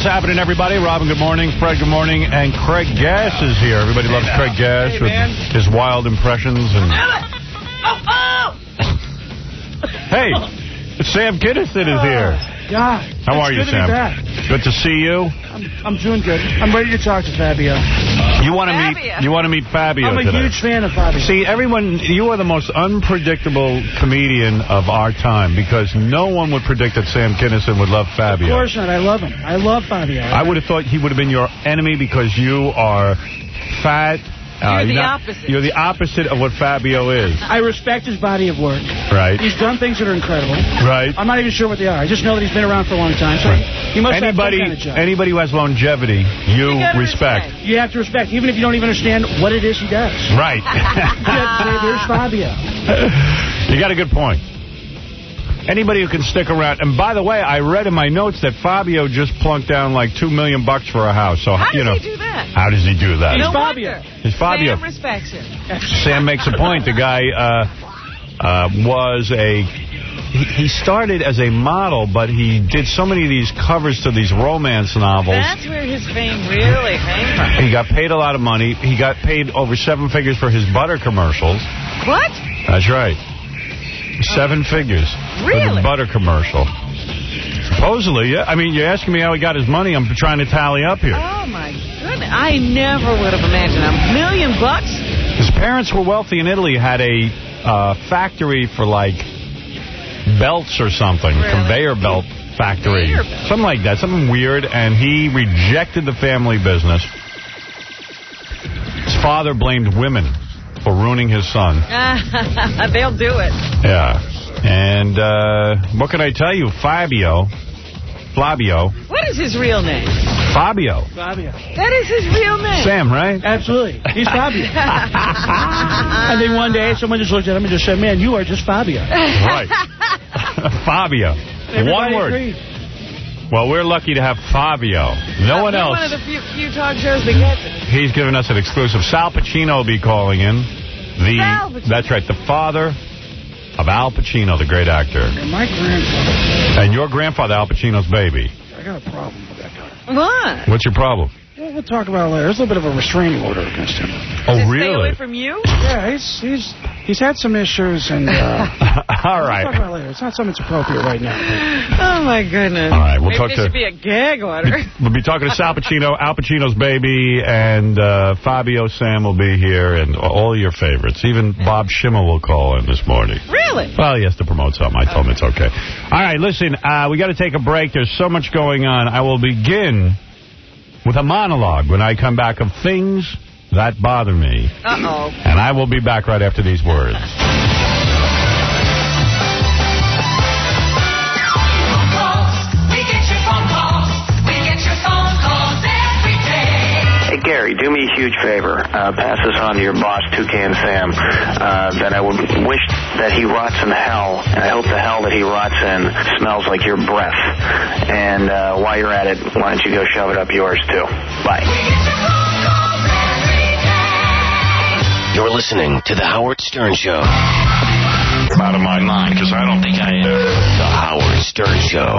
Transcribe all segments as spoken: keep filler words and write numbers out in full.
What's happening, everybody? Robin, good morning. Fred, good morning. And Craig Gass is here. Everybody loves Craig Gass hey, with man. his wild impressions. And Oh, oh! Hey, Sam Kinison is here. God. How are you, Sam? Good to see you. I'm, I'm doing good. I'm ready to talk to Fabio. You want to meet? You want to meet Fabio I'm a today. huge fan of Fabio. See, everyone, you are the most unpredictable comedian of our time because no one would predict that Sam Kinison would love Fabio. Of course not. I love him. I love Fabio. I would have thought he would have been your enemy because you are fat. Uh, you're the you're not, opposite. You're the opposite of what Fabio is. I respect his body of work. Right. He's done things that are incredible. Right. I'm not even sure what they are. I just know that he's been around for a long time. So Right. he must anybody, have some kind of job. Anybody who has longevity, you, you respect. respect. You have to respect, even if you don't even understand what it is he does. Right. Yeah, there's Fabio. You got a good point. Anybody who can stick around. And by the way, I read in my notes that Fabio just plunked down like two million bucks for a house. So how you does know, he do that? How does he do that? He's no Fabio. wonder. He's Fabio. Sam respects him. Sam makes a point. The guy uh, uh, was a... He, he started as a model, but he did so many of these covers to these romance novels. That's where his fame really came from. He got paid a lot of money. He got paid over seven figures for his butter commercials. What? That's right. Seven figures. Really? For the butter commercial. Supposedly, yeah. I mean, you're asking me how he got his money. I'm trying to tally up here. Oh, my goodness. I never would have imagined a million bucks. His parents were wealthy in Italy, had a uh, factory for, like, belts or something. Really? Conveyor belt factory. Conveyor belt. Something like that. Something weird. And he rejected the family business. His father blamed women for ruining his son. They'll do it. Yeah. And uh, what can I tell you? Fabio. Flavio. What is his real name? Fabio. Fabio. That is his real name. Sam, right? Absolutely. He's Fabio. And then one day, someone just looked at him and just said, man, you are just Fabio. Right. Fabio. Everybody One word. agreed. Well, we're lucky to have Fabio. No uh, one else. One of the few, few talk shows that gets it. He's giving us an exclusive. Sal Pacino will be calling in. The Sal Pacino. That's right. The father of Al Pacino, the great actor. And my grandfather. And your grandfather, Al Pacino's baby. I got a problem with that guy. What? What's your problem? Well, we'll talk about it later. There's a little bit of a restraining order against him. Oh, Does it really? Stay away from you? Yeah, he's he's he's had some issues, and uh, all we'll right. talk about it later. It's not something that's appropriate right now. Oh, my goodness. All right, we'll Maybe talk there to- should be a gag order. We'll be talking to Sal Pacino, Al Pacino's baby, and uh, Fabio Sam will be here, and all your favorites. Even Bob Schimmel will call in this morning. Really? Well, he has to promote something. I told him it's okay. All right, listen, uh, we got to take a break. There's so much going on. I will begin with a monologue when I come back of things that bother me. Uh-oh. And I will be back right after these words. Hey, Gary, do me a huge favor. Uh, pass this on to your boss, Toucan Sam, uh, that I would wish that he rots in hell, and I hope the hell that he rots in smells like your breath. And uh, while you're at it, why don't you go shove it up yours, too. Bye. You're listening to The Howard Stern Show. I'm out of my mind, because I don't think I am. The Howard Stern Show.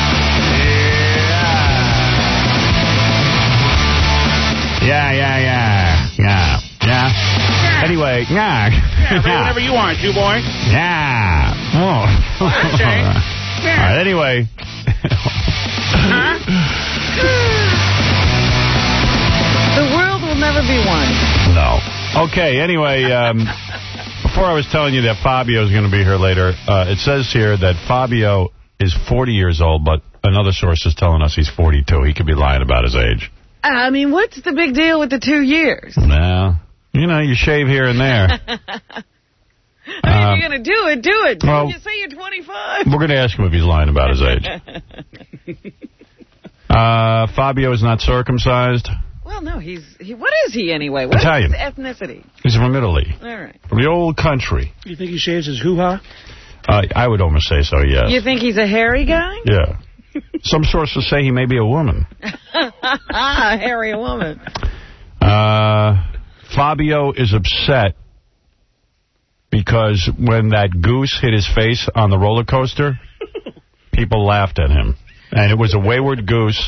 Yeah, yeah, yeah, yeah, yeah. Anyway, yeah. Yeah, whatever you want, you boy. Yeah. Oh. Okay. All right, anyway. Huh? The world will never be one. No. Okay, anyway, um, before I was telling you that Fabio is going to be here later, uh, it says here that Fabio is forty years old, but another source is telling us he's forty-two. He could be lying about his age. I mean, what's the big deal with the two years? Well, you know, you shave here and there. I mean, Um, if you're going to do it, do it. well, You say you're twenty-five. We're going to ask him if he's lying about his age. Uh, Fabio is not circumcised. Well, no, he's... He, what is he anyway? What Italian. is his ethnicity? He's from Italy. All right. From the old country. You think he shaves his hoo-ha? Uh, I would almost say so, yes. You think he's a hairy guy? Yeah. Some sources say he may be a woman. A hairy woman. Uh, Fabio is upset because when that goose hit his face on the roller coaster, people laughed at him. And it was a wayward goose.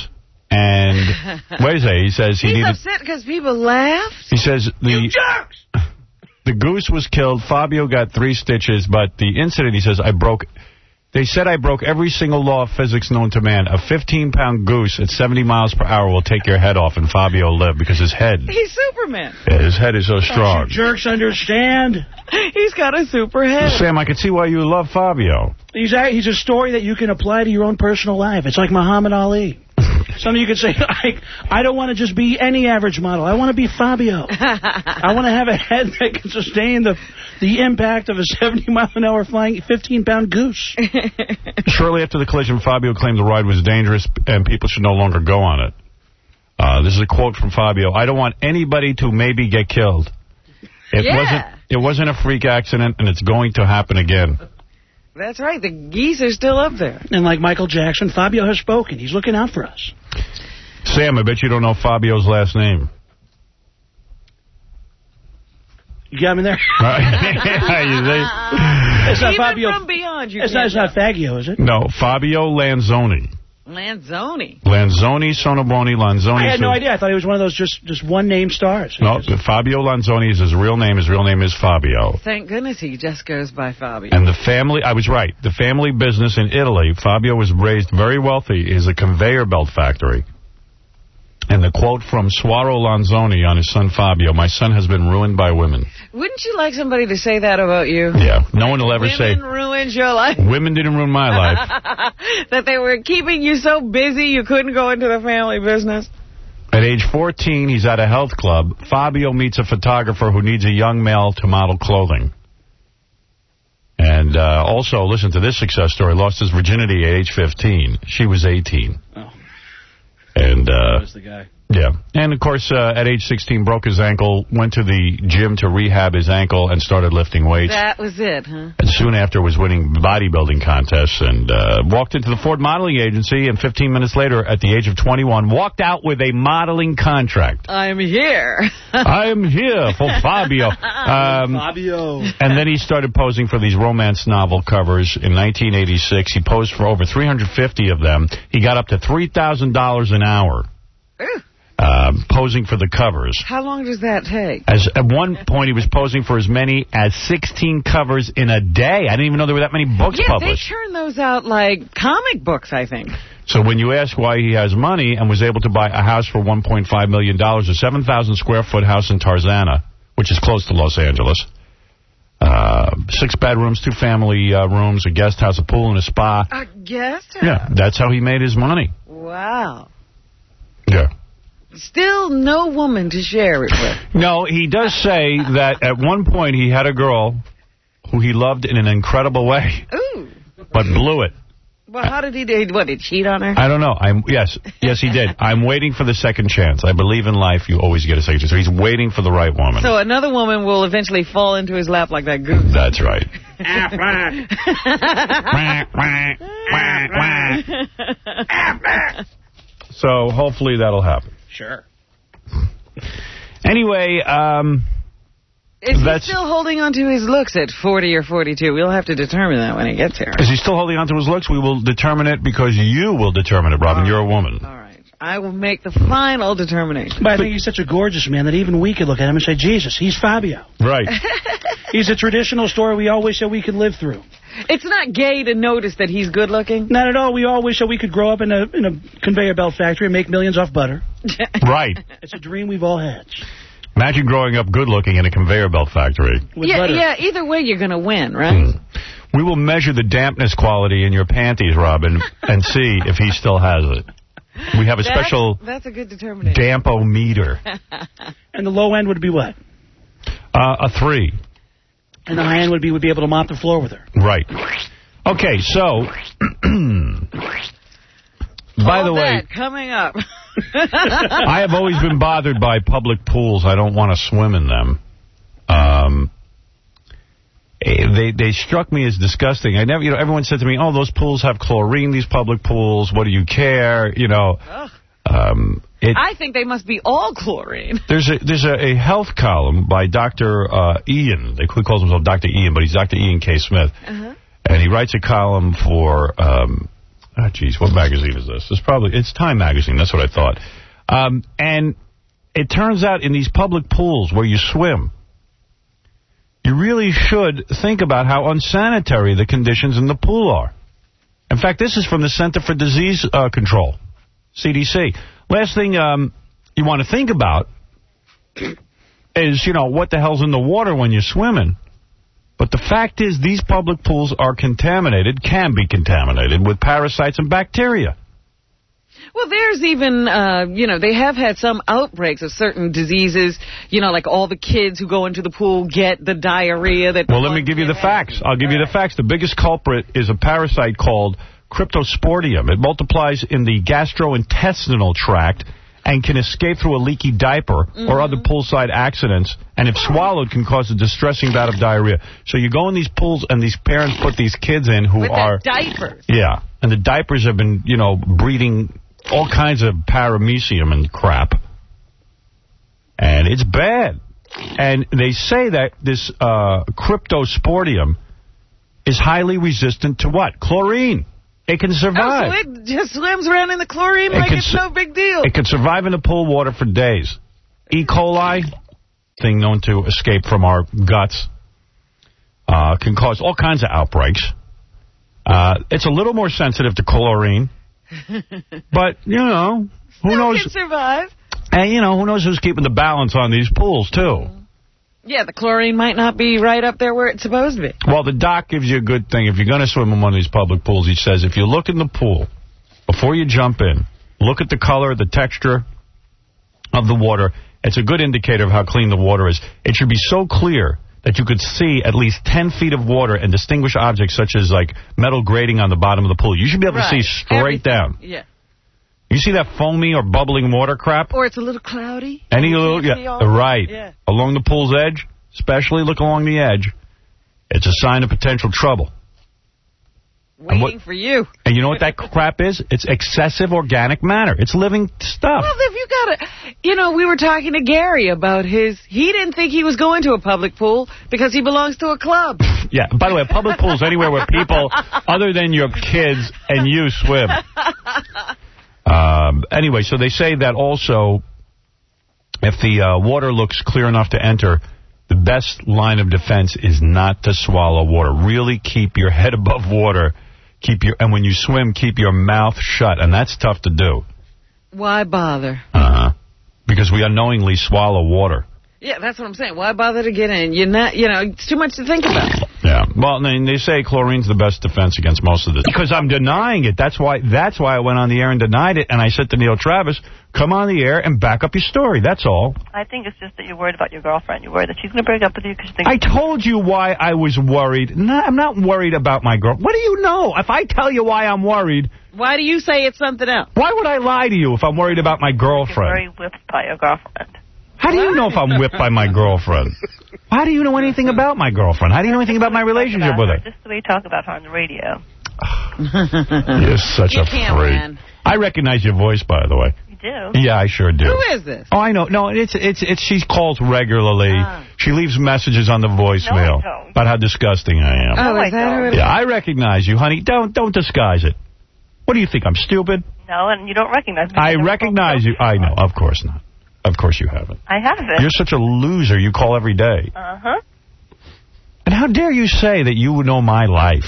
And, wait a second, he says he He's needed... upset because people laughed? He says the... You jerks! The goose was killed. Fabio got three stitches, but the incident, he says, I broke... They said I broke every single law of physics known to man. A fifteen-pound goose at seventy miles per hour will take your head off, and Fabio lived because his head... He's Superman. Yeah, his head is so strong. You jerks understand. He's got a super head. Sam, I can see why you love Fabio. He's a, he's a story that you can apply to your own personal life. It's like Muhammad Ali. Something you could say, I, I don't want to just be any average model. I want to be Fabio. I want to have a head that can sustain the the impact of a seventy mile an hour flying fifteen-pound goose. Shortly after the collision, Fabio claimed the ride was dangerous and people should no longer go on it. Uh, this is a quote from Fabio. I don't want anybody to maybe get killed. It yeah. wasn't It wasn't a freak accident, and it's going to happen again. That's right. The geese are still up there. And like Michael Jackson, Fabio has spoken. He's looking out for us. Sam, I bet you don't know Fabio's last name. You got him in there? You see? It's not Even Fabio. from beyond, you It's not, it's not Fagio, is it? No, Fabio Lanzoni. Lanzoni. Lanzoni, Sonoboni, Lanzoni. I had no idea. I thought he was one of those just, just one-name stars. No, Fabio Lanzoni is his real name. His real name is Fabio. Thank goodness he just goes by Fabio. And the family, I was right, the family business in Italy, Fabio was raised very wealthy, is a conveyor belt factory. And the quote from Suaro Lanzoni on his son Fabio, my son has been ruined by women. Wouldn't you like somebody to say that about you? Yeah, no one will ever women say... Women ruined your life. Women didn't ruin my life. That they were keeping you so busy you couldn't go into the family business. At age fourteen, he's at a health club. Fabio meets a photographer who needs a young male to model clothing. And uh, also, listen to this success story, lost his virginity at age fifteen. She was eighteen. Oh. And, uh, that was the guy. Yeah. And, of course, uh, at age sixteen, broke his ankle, went to the gym to rehab his ankle, and started lifting weights. That was it, huh? And soon after was winning bodybuilding contests and uh, walked into the Ford modeling agency, and fifteen minutes later, at the age of twenty-one, walked out with a modeling contract. I'm here. I am here for Fabio. Um, Fabio. And then he started posing for these romance novel covers in nineteen eighty-six. He posed for over three hundred fifty of them. He got up to three thousand dollars an hour. Ooh. Um, posing for the covers. How long does that take? As At one point, he was posing for as many as sixteen covers in a day. I didn't even know there were that many books yeah, published. Yeah, they turn those out like comic books, I think. So when you ask why he has money and was able to buy a house for one point five million dollars, a seven thousand square foot house in Tarzana, which is close to Los Angeles, uh, six bedrooms, two family uh, rooms, a guest house, a pool, and a spa. A guest house? Yeah, that's how he made his money. Wow. Yeah. Still no woman to share it with. No, he does say that at one point he had a girl who he loved in an incredible way. Ooh. But blew it. Well, how did he do? What, did he cheat on her? I don't know. I'm Yes, yes, he did. I'm waiting for the second chance. I believe in life you always get a second chance. So he's waiting for the right woman. So another woman will eventually fall into his lap like that goose. That's right. So hopefully that'll happen. Sure. Anyway, um... Is he That's, still holding on to his looks at forty or forty-two? We'll have to determine that when he gets here. Is he still holding on to his looks? We will determine it because you will determine it, Robin. You're a woman. All right. I will make the final determination. But I think he's such a gorgeous man that even we could look at him and say, Jesus, he's Fabio. Right. He's a traditional story we all wish that we could live through. It's not gay to notice that he's good looking. Not at all. We all wish that we could grow up in a in a conveyor belt factory and make millions off butter. Right. It's a dream we've all had. Imagine growing up good-looking in a conveyor belt factory. With yeah, butter. yeah. Either way, you're going to win, right? Hmm. We will measure the dampness quality in your panties, Robin, and see if he still has it. We have a That's, special that's a good determination. dampometer. And the low end would be what? Uh, a three. And the high end would be would be able to mop the floor with her. Right. Okay, so... By All the way, that coming up. I have always been bothered by public pools. I don't want to swim in them. Um, they they struck me as disgusting. I never, you know, everyone said to me, "Oh, those pools have chlorine. These public pools. What do you care?" You know. Um, it, I think they must be all chlorine. There's a there's a, a health column by Doctor Uh, Ian. They he calls himself Doctor Ian, but he's Doctor Ian K. Smith, Uh-huh. and he writes a column for. Um, Oh, geez, what magazine is this? It's probably, it's Time Magazine, that's what I thought. Um, and it turns out in these public pools where you swim, you really should think about how unsanitary the conditions in the pool are. In fact, this is from the Center for Disease uh, Control, C D C. Last thing um, you want to think about is, you know, what the hell's in the water when you're swimming. But the fact is these public pools are contaminated, can be contaminated with parasites and bacteria. Well, there's even, uh, you know, they have had some outbreaks of certain diseases, you know, like all the kids who go into the pool get the diarrhea. That well, let me give you the facts. I'll give you the facts. The biggest culprit is a parasite called Cryptosporidium. It multiplies in the gastrointestinal tract and can escape through a leaky diaper mm-hmm. or other poolside accidents, and if swallowed can cause a distressing bout of diarrhea. So you go in these pools and these parents put these kids in who With are... diapers. Yeah, and the diapers have been, you know, breeding all kinds of paramecium and crap. And it's bad. And they say that this uh, Cryptosporidium is highly resistant to what? Chlorine. It can survive. Oh, so it just swims around in the chlorine it like it's no big deal. It can survive in the pool water for days. E. coli, thing known to escape from our guts, uh, can cause all kinds of outbreaks. Uh, it's a little more sensitive to chlorine. But, you know, who Still knows? Can survive. And, you know, who knows who's keeping the balance on these pools, too. Yeah, the chlorine might not be right up there where it's supposed to be. Well, the doc gives you a good thing. If you're going to swim in one of these public pools, he says, if you look in the pool, before you jump in, look at the color, the texture of the water. It's a good indicator of how clean the water is. It should be so clear that you could see at least ten feet of water and distinguish objects such as, like, metal grating on the bottom of the pool. You should be able right. to see straight Everything. down. Yeah. You see that foamy or bubbling water crap? Or it's a little cloudy. Any little, yeah, right. Yeah. Along the pool's edge, especially look along the edge, it's a sign of potential trouble. Waiting what, for you. And you know what that crap is? It's excessive organic matter. It's living stuff. Well, if you got to, you know, we were talking to Gary about his, he didn't think he was going to a public pool because he belongs to a club. Yeah, by the way, a public pool is anywhere where people, other than your kids and you, swim. Um, anyway, so they say that also, if the uh, water looks clear enough to enter, the best line of defense is not to swallow water. Really keep your head above water. Keep your and when you swim, keep your mouth shut, and that's tough to do. Why bother? Uh-huh. Because we unknowingly swallow water. Yeah, that's what I'm saying. Why bother to get in? You're not, you know, it's too much to think about. Yeah. Well, they say chlorine's the best defense against most of this. Because I'm denying it. That's why That's why I went on the air and denied it, and I said to Neil Travis, come on the air and back up your story. That's all. I think it's just that you're worried about your girlfriend. You're worried that she's going to break up with you because you think... I told you why I was worried. No, I'm not worried about my girl. What do you know? If I tell you why I'm worried... Why do you say it's something else? Why would I lie to you if I'm worried about my girlfriend? You're very whipped by your girlfriend. How do you know if I'm whipped by my girlfriend? How do you know anything about my girlfriend? How do you know anything about my relationship with her? Just the way you talk about her on the radio. You're such you a can't freak. win. I recognize your voice, by the way. You do? Yeah, I sure do. Who is this? Oh, I know. No, it's it's it's. She calls regularly. Ah. She leaves messages on the voicemail No, I don't. about how disgusting I am. Oh, No, is that who it is? Yeah, I recognize you, honey. Don't don't disguise it. What do you think? I'm stupid? No, and you don't recognize me. I recognize you. I know. Of course not. Of course you haven't. I haven't. You're such a loser. You call every day. Uh-huh. And how dare you say that you know my life?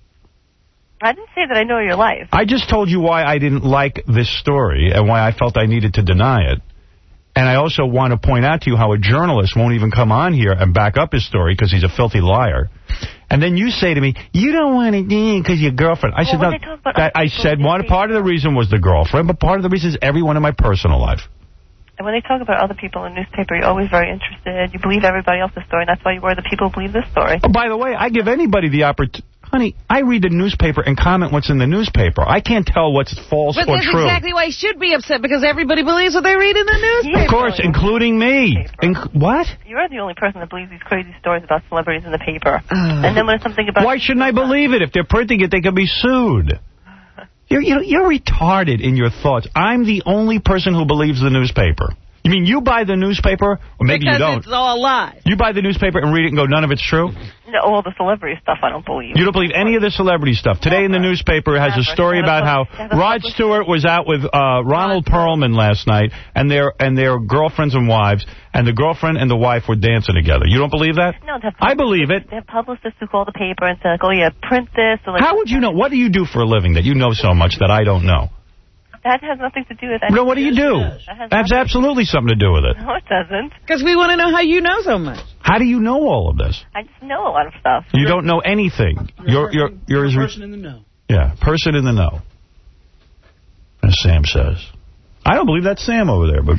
I didn't say that I know your life. I just told you why I didn't like this story and why I felt I needed to deny it. And I also want to point out to you how a journalist won't even come on here and back up his story because he's a filthy liar. And then you say to me, you don't want to do because your girlfriend. I well, said, no, that, I said one part of the reason was the girlfriend, but part of the reason is everyone in my personal life. And when they talk about other people in the newspaper, you're always very interested. You believe everybody else's story, and that's why you worry that people believe this story. Oh, by the way, I give anybody the opportunity. Honey, I read the newspaper and comment what's in the newspaper. I can't tell what's false but or that's true. exactly why you should be upset, because everybody believes what they read in the newspaper. Of course, including me. Inc what? You're the only person that believes these crazy stories about celebrities in the paper. Oh. And then when it's something about... Why shouldn't I believe it? If they're printing it, they can be sued. You're, you know, you're retarded in your thoughts. I'm the only person who believes the newspaper. You mean you buy the newspaper, or maybe because you don't. Because it's all lies. You buy the newspaper and read it and go, none of it's true? No, all the celebrity stuff I don't believe. You don't believe any of the celebrity stuff. Today in the newspaper has a story about how Rod Stewart was out with uh, Ronald Perlman last night, and their and their girlfriends and wives, and the girlfriend and the wife were dancing together. You don't believe that? No, I believe it. They have publicists who call the paper and say, like, oh, yeah, print this. Or like, how would you know? What do you do for a living that you know so much that I don't know? That has nothing to do with that. No, what do you do? That has absolutely something to do with it. No, it doesn't. Because we want to know how you know so much. How do you know all of this? I just know a lot of stuff. You don't know anything. You're you're you're, you're you're a person in the know. Yeah, person in the know. As Sam says. I don't believe that's Sam over there, but.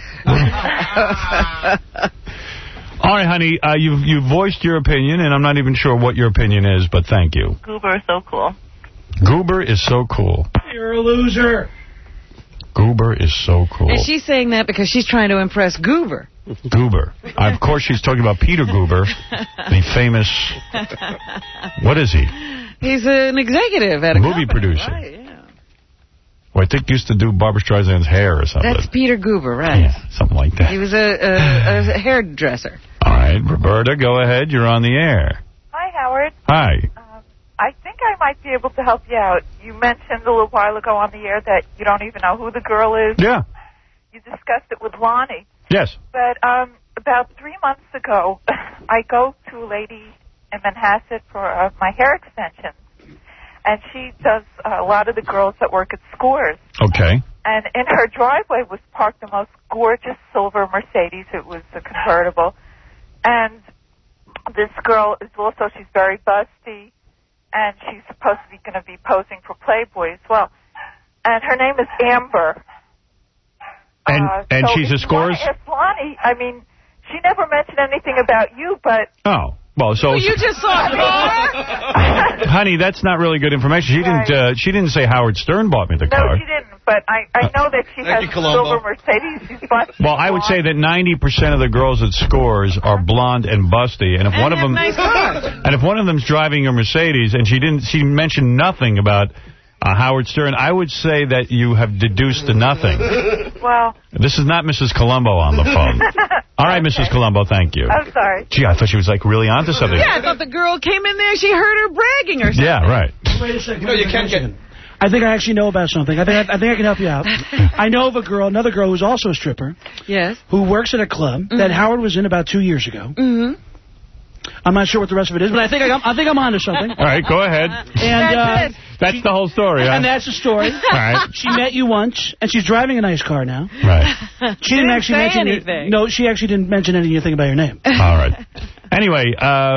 All right, honey, uh, you've you've voiced your opinion, and I'm not even sure what your opinion is, but thank you. Goober is so cool. Goober is so cool. You're a loser. Goober is so cool. And she's saying that because she's trying to impress Goober. Goober. Of course, she's talking about Peter Goober, the famous... What is he? He's an executive at a movie company, producer. Right, yeah. Well, I think used to do Barbra Streisand's hair or something. That's Peter Goober, right. Yeah, something like that. He was a, a, a hairdresser. All right, Roberta, go ahead. You're on the air. Hi, Howard. Hi. I think I might be able to help you out. You mentioned a little while ago on the air that you don't even know who the girl is. Yeah. You discussed it with Lonnie. Yes. But um, about three months ago, I go to a lady in Manhasset for uh, my hair extensions, and she does uh, a lot of the girls that work at Scores. Okay. And in her driveway was parked the most gorgeous silver Mercedes. It was a convertible. And this girl is also, she's very busty. And she's supposed to be going to be posing for Playboy as well. And her name is Amber. And uh, and so she's a Scores? If Lonnie, I mean, she never mentioned anything about you, but... Oh. Well, so... Well, you just saw her. Honey, that's not really good information. She right. didn't uh, She didn't say Howard Stern bought me the no, car. No, she didn't. But I, I know that she has you, a Columbo. silver Mercedes. She's busty. Well, I would say that ninety percent of the girls at Scores are blonde and busty, and if And one of have them nice cars. and if one of them's driving a Mercedes and she didn't she mentioned nothing about uh, Howard Stern, I would say that you have deduced to nothing. Well, this is not Missus Columbo on the phone. All right, Missus Columbo, thank you. I'm sorry. Gee, I thought she was like really onto something. Yeah, I thought the girl came in there, she heard her bragging or something. Yeah, right. Wait a second. You know, you can't get... I think I actually know about something. I think I, I think I can help you out. I know of a girl, another girl who's also a stripper. Yes. Who works at a club mm-hmm. that Howard was in about two years ago. Mm-hmm. I'm not sure what the rest of it is, but I think I, I think I'm onto something. All right, go ahead. And uh, that's, that's she, the whole story, huh? And that's the story. All right. She met you once, and she's driving a nice car now. Right. She didn't, didn't actually say mention anything. Your, no, she actually didn't mention anything about your name. All right. Anyway, uh...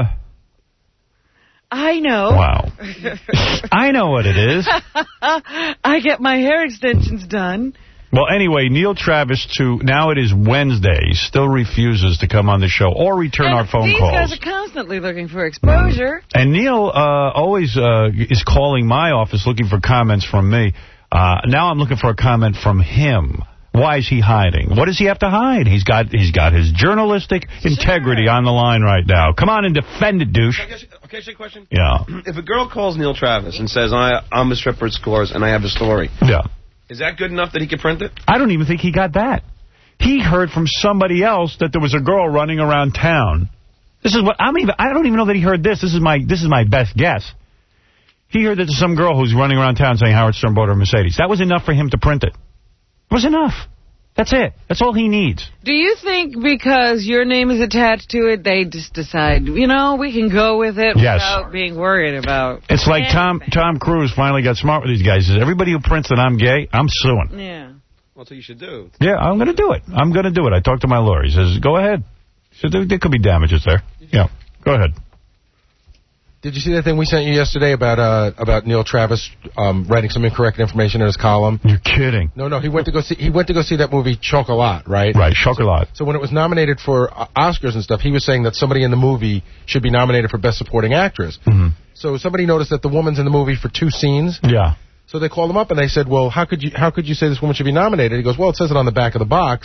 I know. Wow. I know what it is. I get my hair extensions done. Well, anyway, Neil Travis, to now it is Wednesday, still refuses to come on the show or return and our phone these calls. These guys are constantly looking for exposure. And Neil uh, always uh, is calling my office looking for comments from me. Uh, now I'm looking for a comment from him. Why is he hiding? What does he have to hide? He's got he's got his journalistic integrity on the line right now. Come on and defend it, douche. Okay, okay, say a question? Yeah. If a girl calls Neil Travis and says, I, I'm a stripper at Scores and I have a story, yeah, is that good enough that he can print it? I don't even think he got that. He heard from somebody else that there was a girl running around town. This is what I'm even. I don't even know that he heard this. This is my this is my best guess. He heard that there's some girl who's running around town saying Howard Stern bought her a Mercedes. That was enough for him to print it. It was enough. That's it. That's all he needs. Do you think because your name is attached to it, they just decide, you know, we can go with it yes. without being worried about It's like anything. Tom Tom Cruise finally got smart with these guys. He says, everybody who prints that I'm gay, I'm suing. Yeah. Well, that's what you should do. Yeah, I'm going to do it. I'm going to do it. I talked to my lawyer. He says, go ahead. So there, there could be damages there. Yeah, go ahead. Did you see that thing we sent you yesterday about uh, about Neil Travis um, writing some incorrect information in his column? You're kidding. No, no, he went to go see he went to go see that movie Chocolat, right? Right, Chocolat. So, so when it was nominated for uh, Oscars and stuff, he was saying that somebody in the movie should be nominated for Best Supporting Actress. Mm-hmm. So somebody noticed that the woman's in the movie for two scenes. Yeah. So they called him up and they said, "Well, how could you how could you say this woman should be nominated?" He goes, "Well, it says it on the back of the box."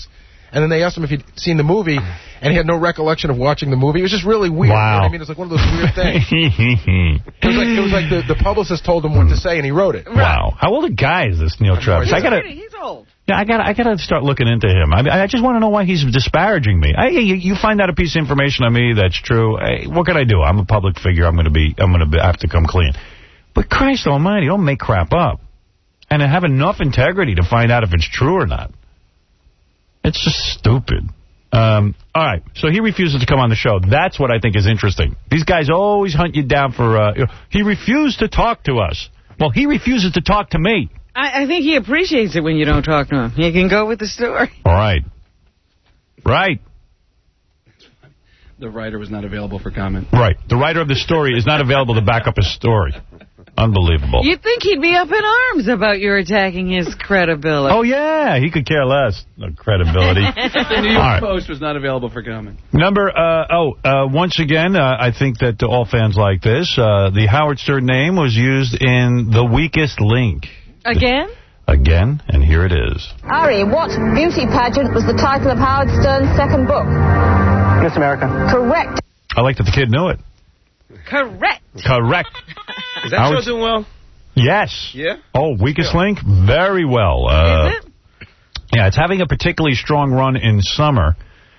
and then they asked him if he'd seen the movie, and he had no recollection of watching the movie. It was just really weird. Wow. You know what I mean? It's like one of those weird things. it was like, it was like the, the publicist told him what to say, and he wrote it. Wow. How old a guy is this Neil Travis? I gotta, He's old. Yeah, I got I got to start looking into him. I, I just want to know why he's disparaging me. I, you, you find out a piece of information on me that's true. Hey, what can I do? I'm a public figure. I'm going to be. I'm going to have to come clean. But Christ Almighty, don't make crap up, and have enough integrity to find out if it's true or not. It's just stupid. Um, all right, so he refuses to come on the show. That's what I think is interesting. These guys always hunt you down for. Uh, you know, he refused to talk to us. Well, he refuses to talk to me. I, I think he appreciates it when you don't talk to him. He can go with the story. All right. Right. The writer was not available for comment. Right. The writer of the story is not available to back up his story. Unbelievable. You'd think he'd be up in arms about your attacking his credibility. Oh, yeah. He could care less. No credibility. The New York All right. Post was not available for comment. Number, uh, oh, uh, once again, uh, I think that all fans like this. Uh, the Howard Stern name was used in The Weakest Link. Again? Again, and here it is. Ari, what beauty pageant was the title of Howard Stern's second book? Miss America. Correct. I like that the kid knew it. Correct. Correct. Is that Howard... show doing well? Yes. Yeah? Oh, Weakest yeah. Link? Very well. Uh, is it? Yeah, it's having a particularly strong run in summer.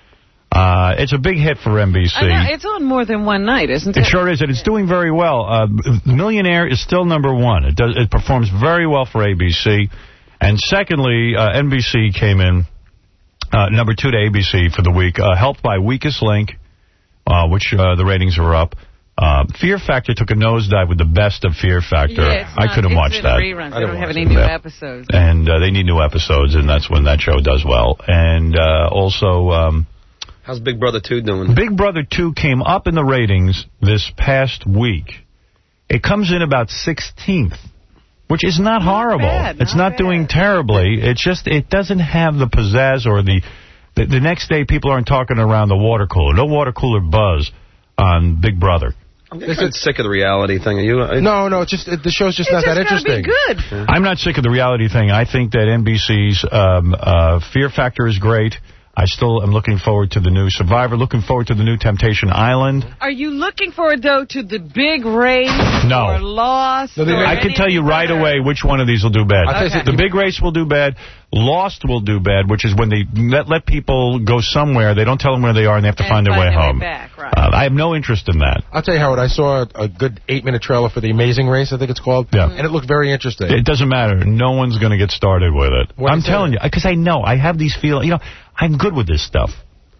Uh, it's a big hit for N B C. I know, it's on more than one night, isn't it? It sure is, and it's doing very well. Uh, Millionaire is still number one. It does. It performs very well for A B C. And secondly, uh, N B C came in uh, number two to A B C for the week, uh, helped by Weakest Link, uh, which uh, the ratings are up. Uh, Fear Factor took a nosedive with the best of Fear Factor. Yeah, I couldn't watch it's that. Reruns. They don't have any new that. episodes. And uh, they need new episodes, and that's when that show does well. And uh, also... Um, How's Big Brother two doing? Big Brother two came up in the ratings this past week. It comes in about sixteenth, which is not, not horrible. Bad, not it's not bad. doing terribly. It's just, it doesn't have the pizzazz or the, the... The next day, people aren't talking around the water cooler. No water cooler buzz on Big Brother. I'm getting sick of the reality thing. Are you? I, no, no, it's just it, the show's just it's not just that interesting. Be good. Yeah. I'm not sick of the reality thing. I think that N B C's um, uh, Fear Factor is great. I still am looking forward to the new Survivor, looking forward to the new Temptation Island. Are you looking forward, though, to the big race no. or Lost? No, or I can tell you right away which one of these will do bad. Okay. The big race will do bad. Lost will do bad, which is when they let, let people go somewhere. They don't tell them where they are, and they have to and find their find way their home. Way back, right. uh, I have no interest in that. I'll tell you, Howard, I saw a good eight-minute trailer for The Amazing Race, I think it's called, yeah. and it looked very interesting. It doesn't matter. No one's going to get started with it. What I'm telling you, because I know. I have these feelings. You know, I'm good with this stuff.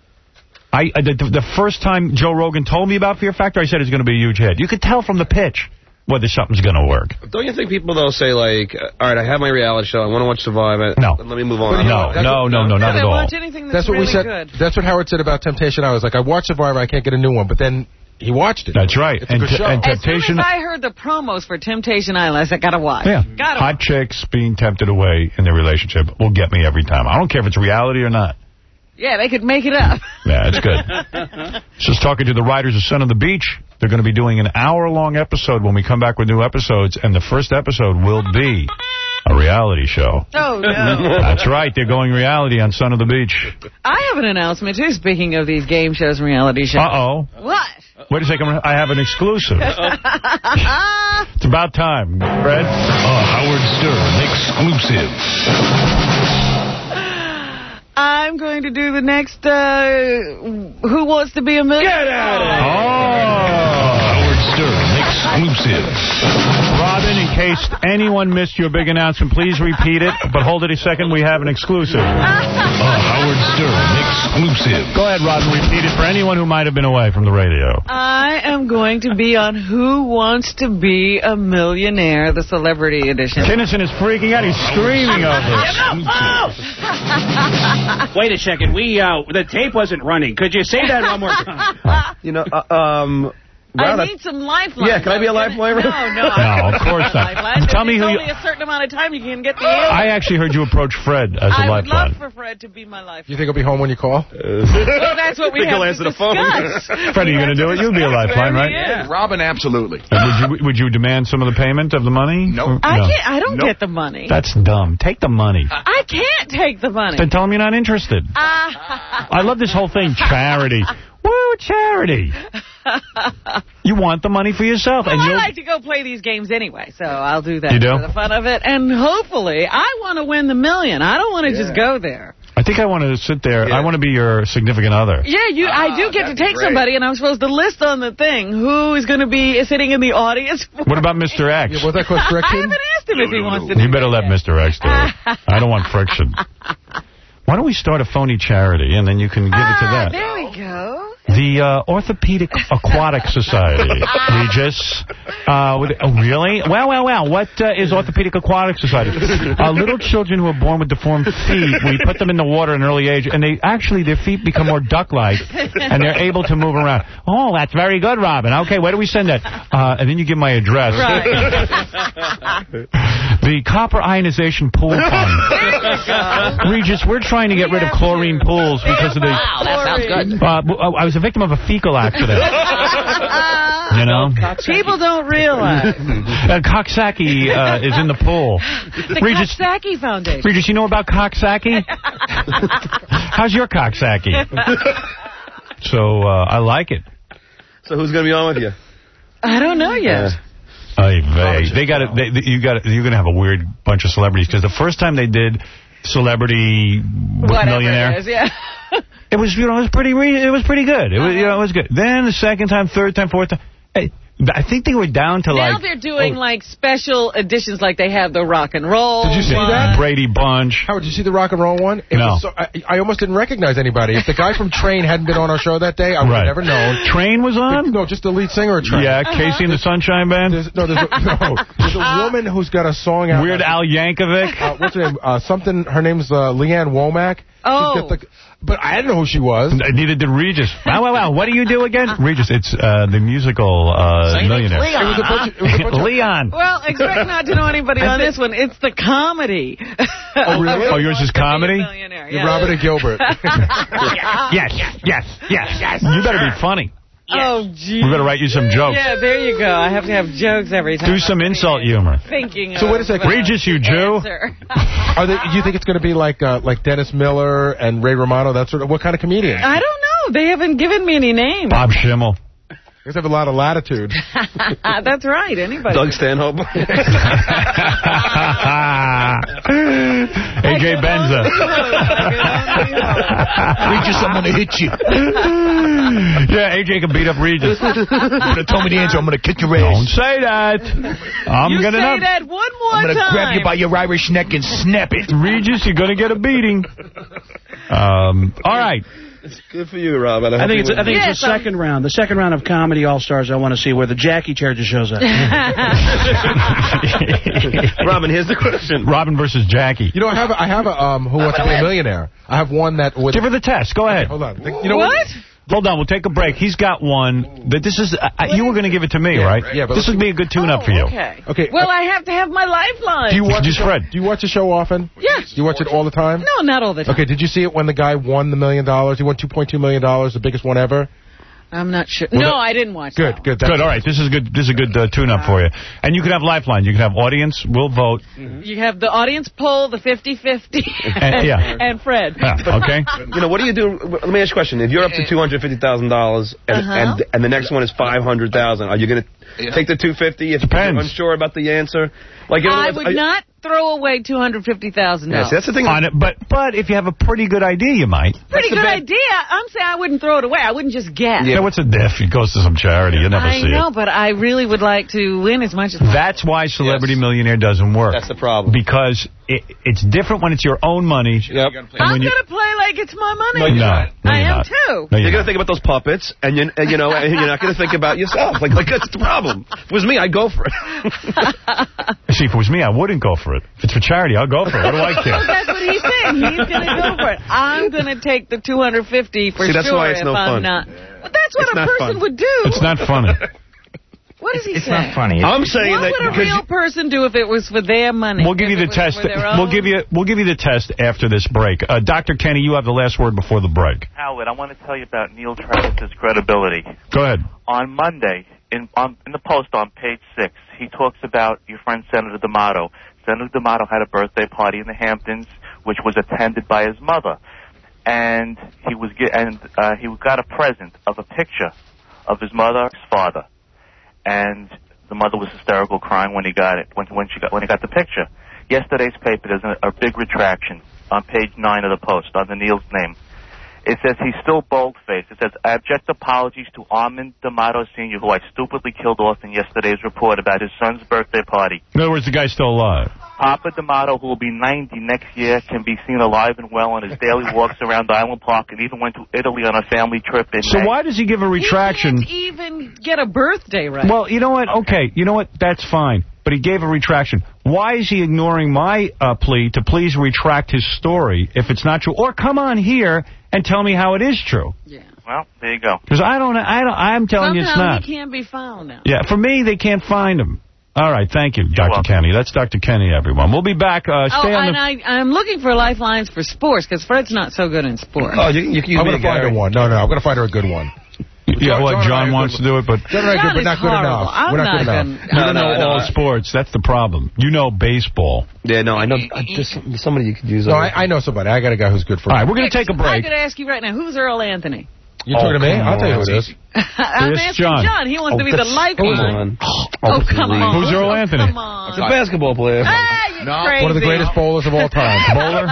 I, I the, the first time Joe Rogan told me about Fear Factor, I said it's going to be a huge hit. You could tell from the pitch whether something's going to work. Don't you think people, though, say, like, all right, I have my reality show, I want to watch Survivor. No. Let me move on. No, no, no, no, not at all. Watch anything that's, that's what really we said. Good. That's what Howard said about Temptation Island. Like, I watched Survivor, I can't get a new one, but then he watched it. That's right. It's and, a good show. and Temptation, as soon as I heard the promos for Temptation Island, I said, gotta watch. Yeah. Gotta Hot watch. chicks being tempted away in their relationship will get me every time. I don't care if it's reality or not. Yeah, they could make it up. Yeah, it's good. Just talking to the writers of Son of the Beach. They're going to be doing an hour-long episode when we come back with new episodes, and the first episode will be a reality show. Oh, no. That's right. They're going reality on Son of the Beach. I have an announcement, too, speaking of these game shows and reality shows. Uh-oh. What? Wait a second. I have an exclusive. It's about time. Fred? A Howard Stern exclusive. I'm going to do the next uh, Who Wants to Be a Millionaire? Get out of here. Oh. Howard Stern exclusive. Robin, in case anyone missed your big announcement, please repeat it. But hold it a second. We have an exclusive. A Howard Stern exclusive. Go ahead, Robin. Repeat it for anyone who might have been away from the radio. I am going to be on Who Wants to Be a Millionaire, the celebrity edition. Kinnison is freaking out. He's screaming over it. Wait a second. We uh, the tape wasn't running. Could you say that one more time? You know, uh, um... Wow, I that- need some lifelines. Yeah, can I be a lifeline? No, no. No, of course not. Lifeline. Tell me It's who you... only a certain amount of time you can get the answer. I actually heard you approach Fred as a I would lifeline. love for Fred to be my lifeline. You think he'll be home when you call? Well, that's what we think have he'll to answer the phone. discuss. Fred, are you going to do it? You'll be a lifeline, right? Yeah. Robin, absolutely. And would you would you demand some of the payment of the money? Nope. I No. can't. I don't Nope. get the money. That's dumb. Take the money. I can't take the money. Then tell him you're not interested. Ah. I love this whole thing, charity. Woo, charity. You want the money for yourself. Well, and I you'll... like to go play these games anyway, so I'll do that You do? for the fun of it. And hopefully, I want to win the million. I don't want to Yeah. just go there. I think I want to sit there. Yeah. I want to be your significant other. Yeah, you. I do get to that'd be take great. somebody, and I'm supposed to list on the thing who is going to be sitting in the audience. What about Mister X? Yeah, was that called I friction? haven't asked him if he wants to do You better that let yet. Mister X do it. I don't want friction. Why don't we start a phony charity, and then you can give it to Ah, that? there we go. The uh, Orthopedic Aquatic Society, Regis. Uh, with, oh, really? Well, well, well. What uh, is Orthopedic Aquatic Society? Uh, little children who are born with deformed feet, we put them in the water at an early age, and they actually, their feet become more duck-like, and they're able to move around. Oh, that's very good, Robin. Okay, where do we send that? Uh, and then you give my address. Right. The Copper Ionization Pool Fund. Regis, we're trying to get rid of chlorine pools because of the... Wow, that sounds good. Uh, I was a victim of a fecal accident. You know? People don't realize. Uh, Coxsackie uh, is in the pool. The Regis, Coxsackie Foundation. Regis, you know about Coxsackie? How's your Coxsackie? So, uh, I like it. So who's going to be on with you? I don't know yet. Ay, vey. They got it. They, they, you got it. You're going to have a weird bunch of celebrities because the first time they did Celebrity Whatever Millionaire, it is, yeah. it was you know it was pretty re it was pretty good. It was you know it was good. Then the second time, third time, fourth time. Hey, I think they were down to Now like. they're doing oh, like special editions, like they have the rock and roll. Did you see one. that? Brady Bunch. Howard, did you see the rock and roll one? It No. Was so, I, I almost didn't recognize anybody. If the guy from Train hadn't been on our show that day, I would Right. have never known. Train was on? No, just the lead singer of Train. Yeah, Casey and the Sunshine Band. There's, no, there's a, no, there's a woman who's got a song out. Weird Al Yankovic. Uh, what's her name? Uh, something. Her name's uh, Leanne Womack. Oh. She's got the, but I didn't know who she was. Neither did Regis. Wow, wow, wow. What do you do again? Regis, it's uh, the musical uh, Millionaire. It was a bunch of, it was a bunch of Leon. Well, expect not to know anybody on this one. It's the comedy. Oh, really? Oh, yours is comedy? Millionaire, You're yeah. Robert and Gilbert. Yes, yes, yes, yes. You better be funny. Oh, gee. We better write you some jokes. Yeah, there you go. I have to have jokes every time. Do some I'm insult humor. Thinking So of, wait a second. uh, Regis, you Jew. answer. Are they, do you think it's going to be like uh, like Dennis Miller and Ray Romano? That sort of. What kind of comedian? I don't know. They haven't given me any names. Bob Schimmel. You guys have a lot of latitude. That's right. Anybody. Doug Stanhope. A J Benza. Regis, I'm going to hit you. Yeah, A J can beat up Regis. You're going to tell me the answer. I'm going to kick your Don't ass. say that. I'm you gonna say not. that one more I'm going to time. grab you by your Irish neck and snap it. Regis, you're going to get a beating. Um, all right. It's good for you, Rob. I, I think it's I think Yes, it's the second round. The second round of Comedy All-Stars I want to see where the Jackie chair just shows up. Robin, here's the question. Robin versus Jackie. You know, I have a, I have a um Who Wants to Be a Millionaire. I have one that would. Give her the test. Go ahead. Hold on. You know What? Hold on, we'll take a break. He's got one. That this is. Uh, you were going to give it to me, Yeah, right? yeah, but this would be a good tune-up Oh, for you. Okay. Okay, Well, uh, I have to have my lifeline. Do you watch Just the show, Fred. Do you watch the show often? Yeah. Do you watch it all the time? No, not all the time. Okay, did you see it when the guy won the million dollars? He won two point two million dollars, the biggest one ever. I'm not sure. Well, no, that- I didn't watch Good, that. good. Good. All right. This is good. This is a good uh, tune-up for you. And you can have lifeline. You can have audience. We'll vote. You have the audience poll, the fifty fifty, And- yeah. and Fred. Yeah, okay. You know, what do you do? Let me ask you a question. If you're up to two hundred fifty thousand dollars and, Uh-huh. and and the next one is five hundred thousand dollars, are you going to take the two hundred fifty if Depends. you're unsure about the answer? Like, in other I words, would are you- not throw away two hundred fifty thousand Yeah, dollars. see, that's the thing. On it, but but if you have a pretty good idea, you might. Pretty the good bad- idea. I'm saying I wouldn't throw it away. I wouldn't just guess. Yeah. What's a diff? It goes to some charity. You never I see know, it. but I really would like to win as much as possible. That's why Celebrity Yes. Millionaire doesn't work. That's the problem. Because it, it's different when it's your own money. Yep. And I'm when going you, to play like it's my money. No, you're no, not. no, I you're am not. too. No, You're you're going to not. think about those puppets, and, you, and you know, and you're not going to think about yourself. Like, like that's the problem. If it was me, I'd go for it. See, if it was me, I wouldn't go for it. If it's for charity, I'll go for it. What do I Well, care? that's what he's saying. He's going to go for it. I'm going to take the two hundred fifty for See, that's sure why it's if no I'm fun. not. But that's what It's a not person fun. would do. It's not funny. What is he it's saying? It's not funny. I'm saying what that would a because real person do if it was for their money? We'll give you the test. We'll give you we'll give you the test after this break. Uh, Doctor Kenny, you have the last word before the break. Howard, I want to tell you about Neil Travis's credibility. Go ahead. On Monday, in on, in the Post on page six, he talks about your friend Senator D'Amato. Senator D'Amato had a birthday party in the Hamptons, which was attended by his mother, and he was get, and uh, he got a present of a picture of his mother's father, and the mother was hysterical, crying when he got it, when, when she got when he got the picture. Yesterday's paper, there's a, a big retraction on page nine of the Post under Neil's name. It says he's still bold-faced. It says, abject apologies to Armand D'Amato Senior, who I stupidly killed off in yesterday's report about his son's birthday party. In other words, the guy's still alive. Papa D'Amato, who will be ninety next year, can be seen alive and well on his daily walks around Island Park and even went to Italy on a family trip in So May. why does he give a retraction? He can't even get a birthday right. Well, you know what? Okay, you know what? That's fine. But he gave a retraction. Why is he ignoring my uh, plea to please retract his story if it's not true? Or come on here and tell me how it is true. Yeah. Well, there you go. Because I don't, I don't, I'm telling Somehow you it's not. he can't be found now. Yeah, for me, they can't find him. All right, thank you, Doctor Kenny. That's Doctor Kenny, everyone. We'll be back. Uh, stay oh, on and the... I, I'm looking for lifelines for sports, because Fred's not so good in sports. Oh, you, you, you I'm going to find her one. No, no, I'm going to find her a good one. Yeah, John, what, John, John wants to do it, but... John, John good, but not good enough. I'm We're not, not good gonna, enough. You don't know no, all no. sports. That's the problem. You know baseball. Yeah, no, I know. I just somebody you could use. No, I, I know somebody. I got a guy who's good for All right, we're going to take a break. I could ask you right now, who's Earl Anthony? You talking oh, to me? I'll tell you who it is. I'm It's asking John. John. He wants Oh, to be the that's- lifeline. Oh, Oh, come on. Who's Earl Oh, Anthony? Come on. It's a basketball player. Ah, you're No, crazy. one of the greatest bowlers of all time. Bowler?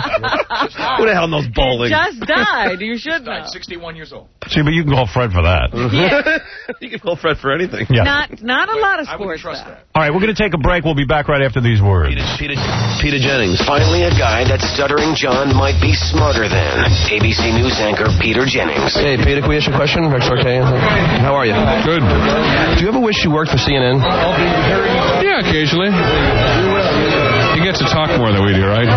Who the hell knows bowling? He just died. You should know. sixty-one years old. See, but you can call Fred for that. Yeah. You can call Fred for anything. Yeah. Not, not a lot of I wouldn't sports. trust though. that. All right, we're going to take a break. We'll be back right after these words. Peter, Peter, Peter Jennings. finally, a guy that stuttering John might be smarter than. A B C News anchor Peter Jennings. Hey, Peter, can we ask you a question? Rex Arcade. How are you? Good. Do you ever wish you worked for C N N? Yeah, occasionally. You get to talk more than we do, right?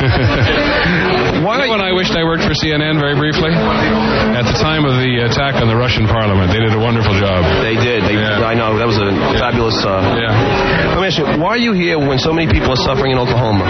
Yeah. Why? You know when I wished I worked for C N N, very briefly? At the time of the attack on the Russian parliament, they did a wonderful job. They did. They, Yeah. I know. That was a Yeah. fabulous... Uh, Yeah. Let me ask you, why are you here when so many people are suffering in Oklahoma?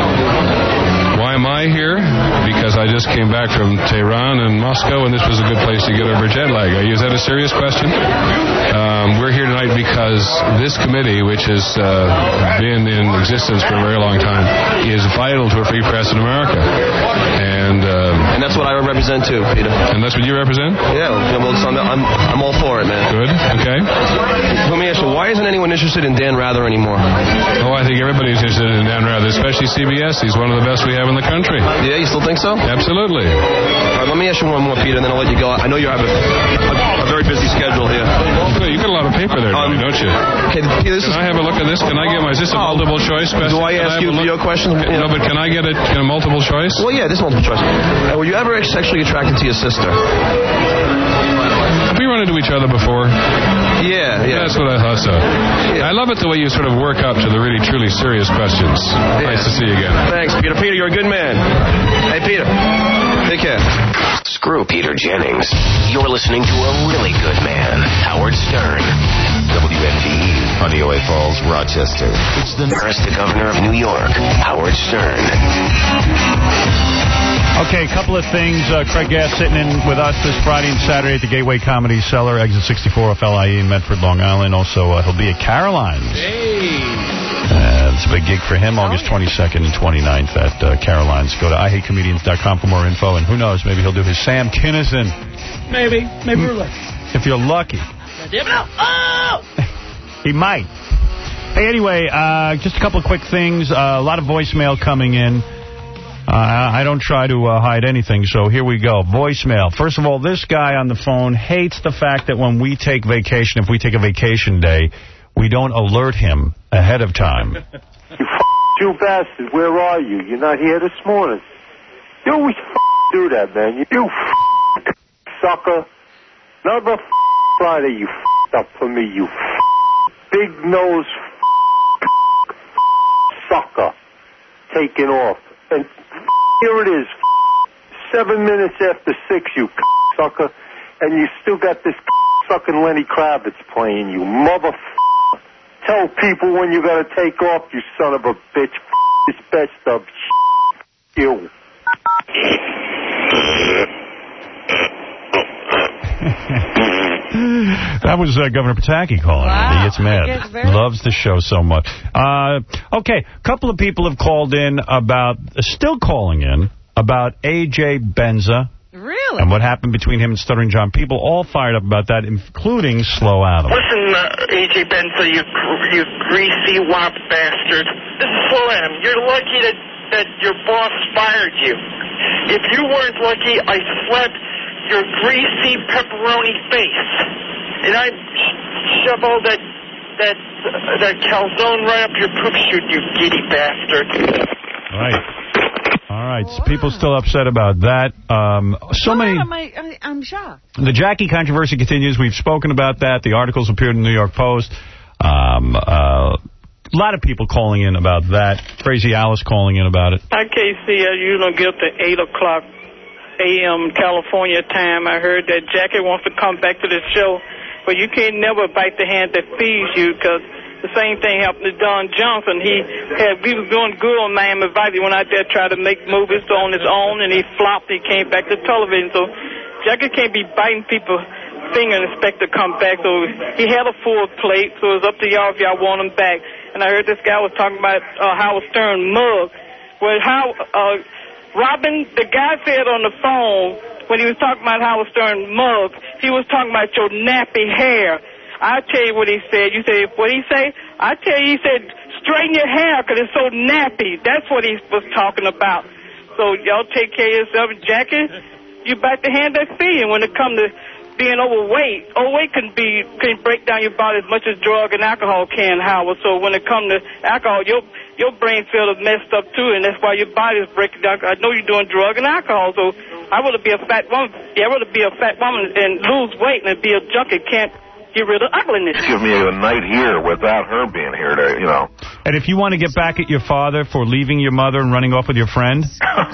Why am I here? Because I just came back from Tehran and Moscow, and this was a good place to get over jet lag. Is that a serious question? Um, we're here tonight because this committee, which has uh, been in existence for a very long time, is vital to a free press in America. And um, And that's what I represent, too, Peter. and that's what you represent? Yeah, well, it's on the, I'm, I'm all for it, man. Good. Okay. Let me ask you, why isn't anyone interested in Dan Rather anymore? Oh, I think everybody's interested in Dan Rather, especially C B S. He's one of the best we have in the country. Yeah, you still think so? Absolutely. All right, let me ask you one more, Peter, and then I'll let you go. I know you have a, a, a very busy schedule here. Good. You got a lot of paper there, Um, don't you? Okay, Peter, this Can is... I have a look at this? Can I get my... Is this a multiple choice question? Do I Can ask have you a look- your questions? No, but can I get a, a multiple choice? Well, yeah, this is multiple choice. Uh, were you ever sexually attracted to your sister? Have we run into each other before? Yeah, yeah. That's what I thought so. Yeah. I love it the way you sort of work up to the really, truly serious questions. Nice to see you again. Thanks, Peter. Peter, you're a good man. Hey, Peter. Take care. Screw Peter Jennings. You're listening to a really good man, Howard Stern. W N D E, Honey Falls, Rochester. It's the Paris, the governor of New York, Howard Stern. Okay, a couple of things. Uh, Craig Gass sitting in with us this Friday and Saturday at the Gateway Comedy Cellar, exit sixty-four off L I E in Medford, Long Island. Also, uh, he'll be at Caroline's. Hey. Uh, it's a big gig for him, August twenty-second and twenty-ninth at uh, Caroline's. Go to I hate comedians dot com for more info, and who knows, maybe he'll do his Sam Kinison. Maybe. Maybe we're lucky. If you're lucky. Oh! He might. Hey, anyway, uh, just a couple of quick things. Uh, a lot of voicemail coming in. Uh, I don't try to uh, hide anything, so here we go. Voicemail. First of all, this guy on the phone hates the fact that when we take vacation, if we take a vacation day, we don't alert him ahead of time. You f*** Jew bastard, where are you? You're not here this morning. You always f*** do that, man. You, you f*** sucker. Another f*** Friday you f***ed up for me, you f*** big nose f*** sucker. Taking off. And here it is, seven minutes after six, you sucker, and you still got this sucking Lenny Kravitz playing, you mother Tell people when you got to take off, you son of a bitch. This best of you. That was uh, Governor Pataki calling. Wow. He gets mad. He gets very... Loves the show so much. Uh, okay, a couple of people have called in about, uh, still calling in, about A J Benza. Really? And what happened between him and Stuttering John. People all fired up about that, including Slow Adam. Listen, uh, A J Benza, you, you greasy wop bastard. This is Slow Adam. You're lucky that, that your boss fired you. If you weren't lucky, I slapped your greasy pepperoni face. And I'd shove all that that uh, that calzone right up your poop chute, you giddy bastard. Right. All right. So people still upset about that. Um, so many. Am I, I, I'm shocked. The Jackie controversy continues. We've spoken about that. The articles appeared in the New York Post. Um, uh, a lot of people calling in about that. Crazy Alice calling in about it. Hi, K C. You don't get the eight o'clock A M California time. I heard that Jackie wants to come back to the show, but you can't never bite the hand that feeds you, because the same thing happened to Don Johnson. He had, he was doing good on Miami Vice. He went out there, tried to make movies on his own, and he flopped. He came back to television. So Jackie can't be biting people's finger and expect to come back. So he had a full plate, so it's up to y'all if y'all want him back. And I heard this guy was talking about uh, Howard Stern mug. Well, how... Uh, Robin, the guy said on the phone when he was talking about Howard Stern mugs, he was talking about your nappy hair. I'll tell you what he said. You say, what he say? I tell you, he said, straighten your hair because it's so nappy. That's what he was talking about. So y'all take care of yourself. Jackie, you bite the hand that feeds. And when it comes to being overweight, overweight can be can break down your body as much as drug and alcohol can, Howard. So when it comes to alcohol, your your brain cells are messed up too, and that's why your body is breaking down. I know you're doing drug and alcohol, so I want to be a fat woman. Yeah, I want to be a fat woman and lose weight and be a junkie. Can't get rid of ugliness. Give me a night here without her being here, to, you know. And if you want to get back at your father for leaving your mother and running off with your friend,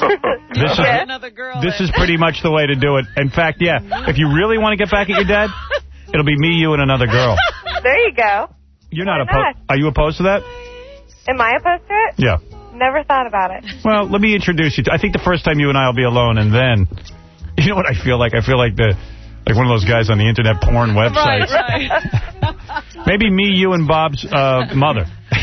this is another girl this is pretty much the way to do it. In fact, yeah, if you really want to get back at your dad, it'll be me, you, and another girl. There you go. You're not opposed. Are you opposed to that? Am I opposed to it? Yeah. Never thought about it. Well, let me introduce you to, I think the first time you and I will be alone, and then, you know what I feel like? I feel like the like one of those guys on the internet porn websites. Right, right. Maybe me, you, and Bob's uh, mother.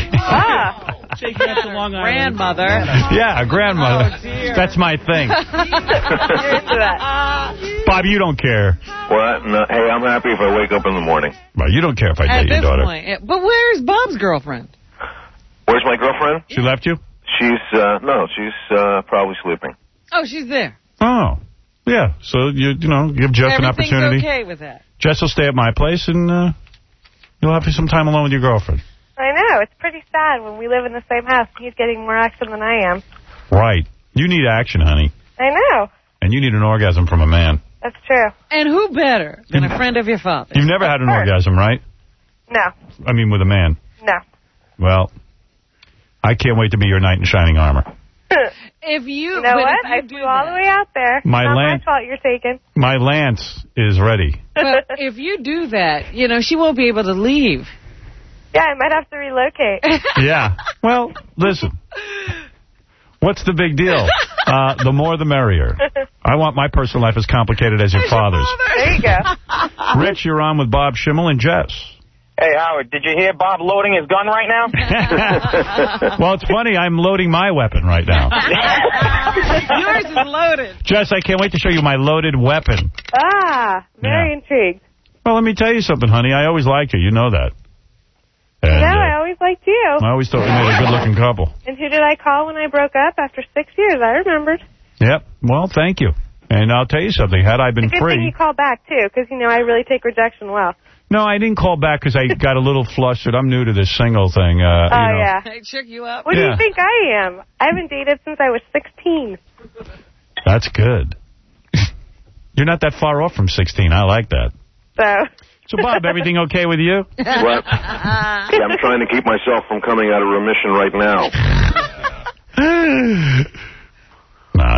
Ah. Grandmother. Yeah, a grandmother. Oh, dear. That's my thing. You're into that. Bob, you don't care. What? No, hey, I'm happy if I wake up in the morning. Well, you don't care if I At date your this daughter. point. Yeah. But where's Bob's girlfriend? Where's my girlfriend? She left you? She's, uh, no, she's uh, probably sleeping. Oh, she's there. Oh. Yeah, so, you you know, give Jess an opportunity. Everything's okay with that. Jess will stay at my place, and uh, you'll have some time alone with your girlfriend. I know. It's pretty sad when we live in the same house. He's getting more action than I am. Right. You need action, honey. I know. And you need an orgasm from a man. That's true. And who better than a friend of your father? You've never had an orgasm, right? No. I mean, with a man. No. Well, I can't wait to be your knight in shining armor. If you, you know what? You I flew all the way out there. My Not land- my fault you're taken. My lance is ready. Well, if you do that, you know, she won't be able to leave. Yeah, I might have to relocate. Yeah. Well, listen. What's the big deal? Uh, the more the merrier. I want my personal life as complicated as your father's. There you go. Rich, you're on with Bob Schimmel and Jess. Hey, Howard, did you hear Bob loading his gun right now? Well, it's funny. I'm loading my weapon right now. Yours is loaded. Jess, I can't wait to show you my loaded weapon. Ah, very Yeah. intrigued. Well, let me tell you something, honey. I always liked you. You know that. And, no, uh, I always liked you. I always thought we made a good-looking couple. And who did I call when I broke up after six years? I remembered. Yep. Well, thank you. And I'll tell you something. Had I been It's a good free... thing you called back, too, because, you know, I really take rejection well. No, I didn't call back because I got a little flustered. I'm new to this single thing. Uh, Oh, you know. yeah. They trick you up. What do Yeah. you think I am? I haven't dated since I was sixteen. That's good. You're not that far off from sixteen. I like that. So... So, Bob, everything okay with you? What? Yeah, I'm trying to keep myself from coming out of remission right now. Nah,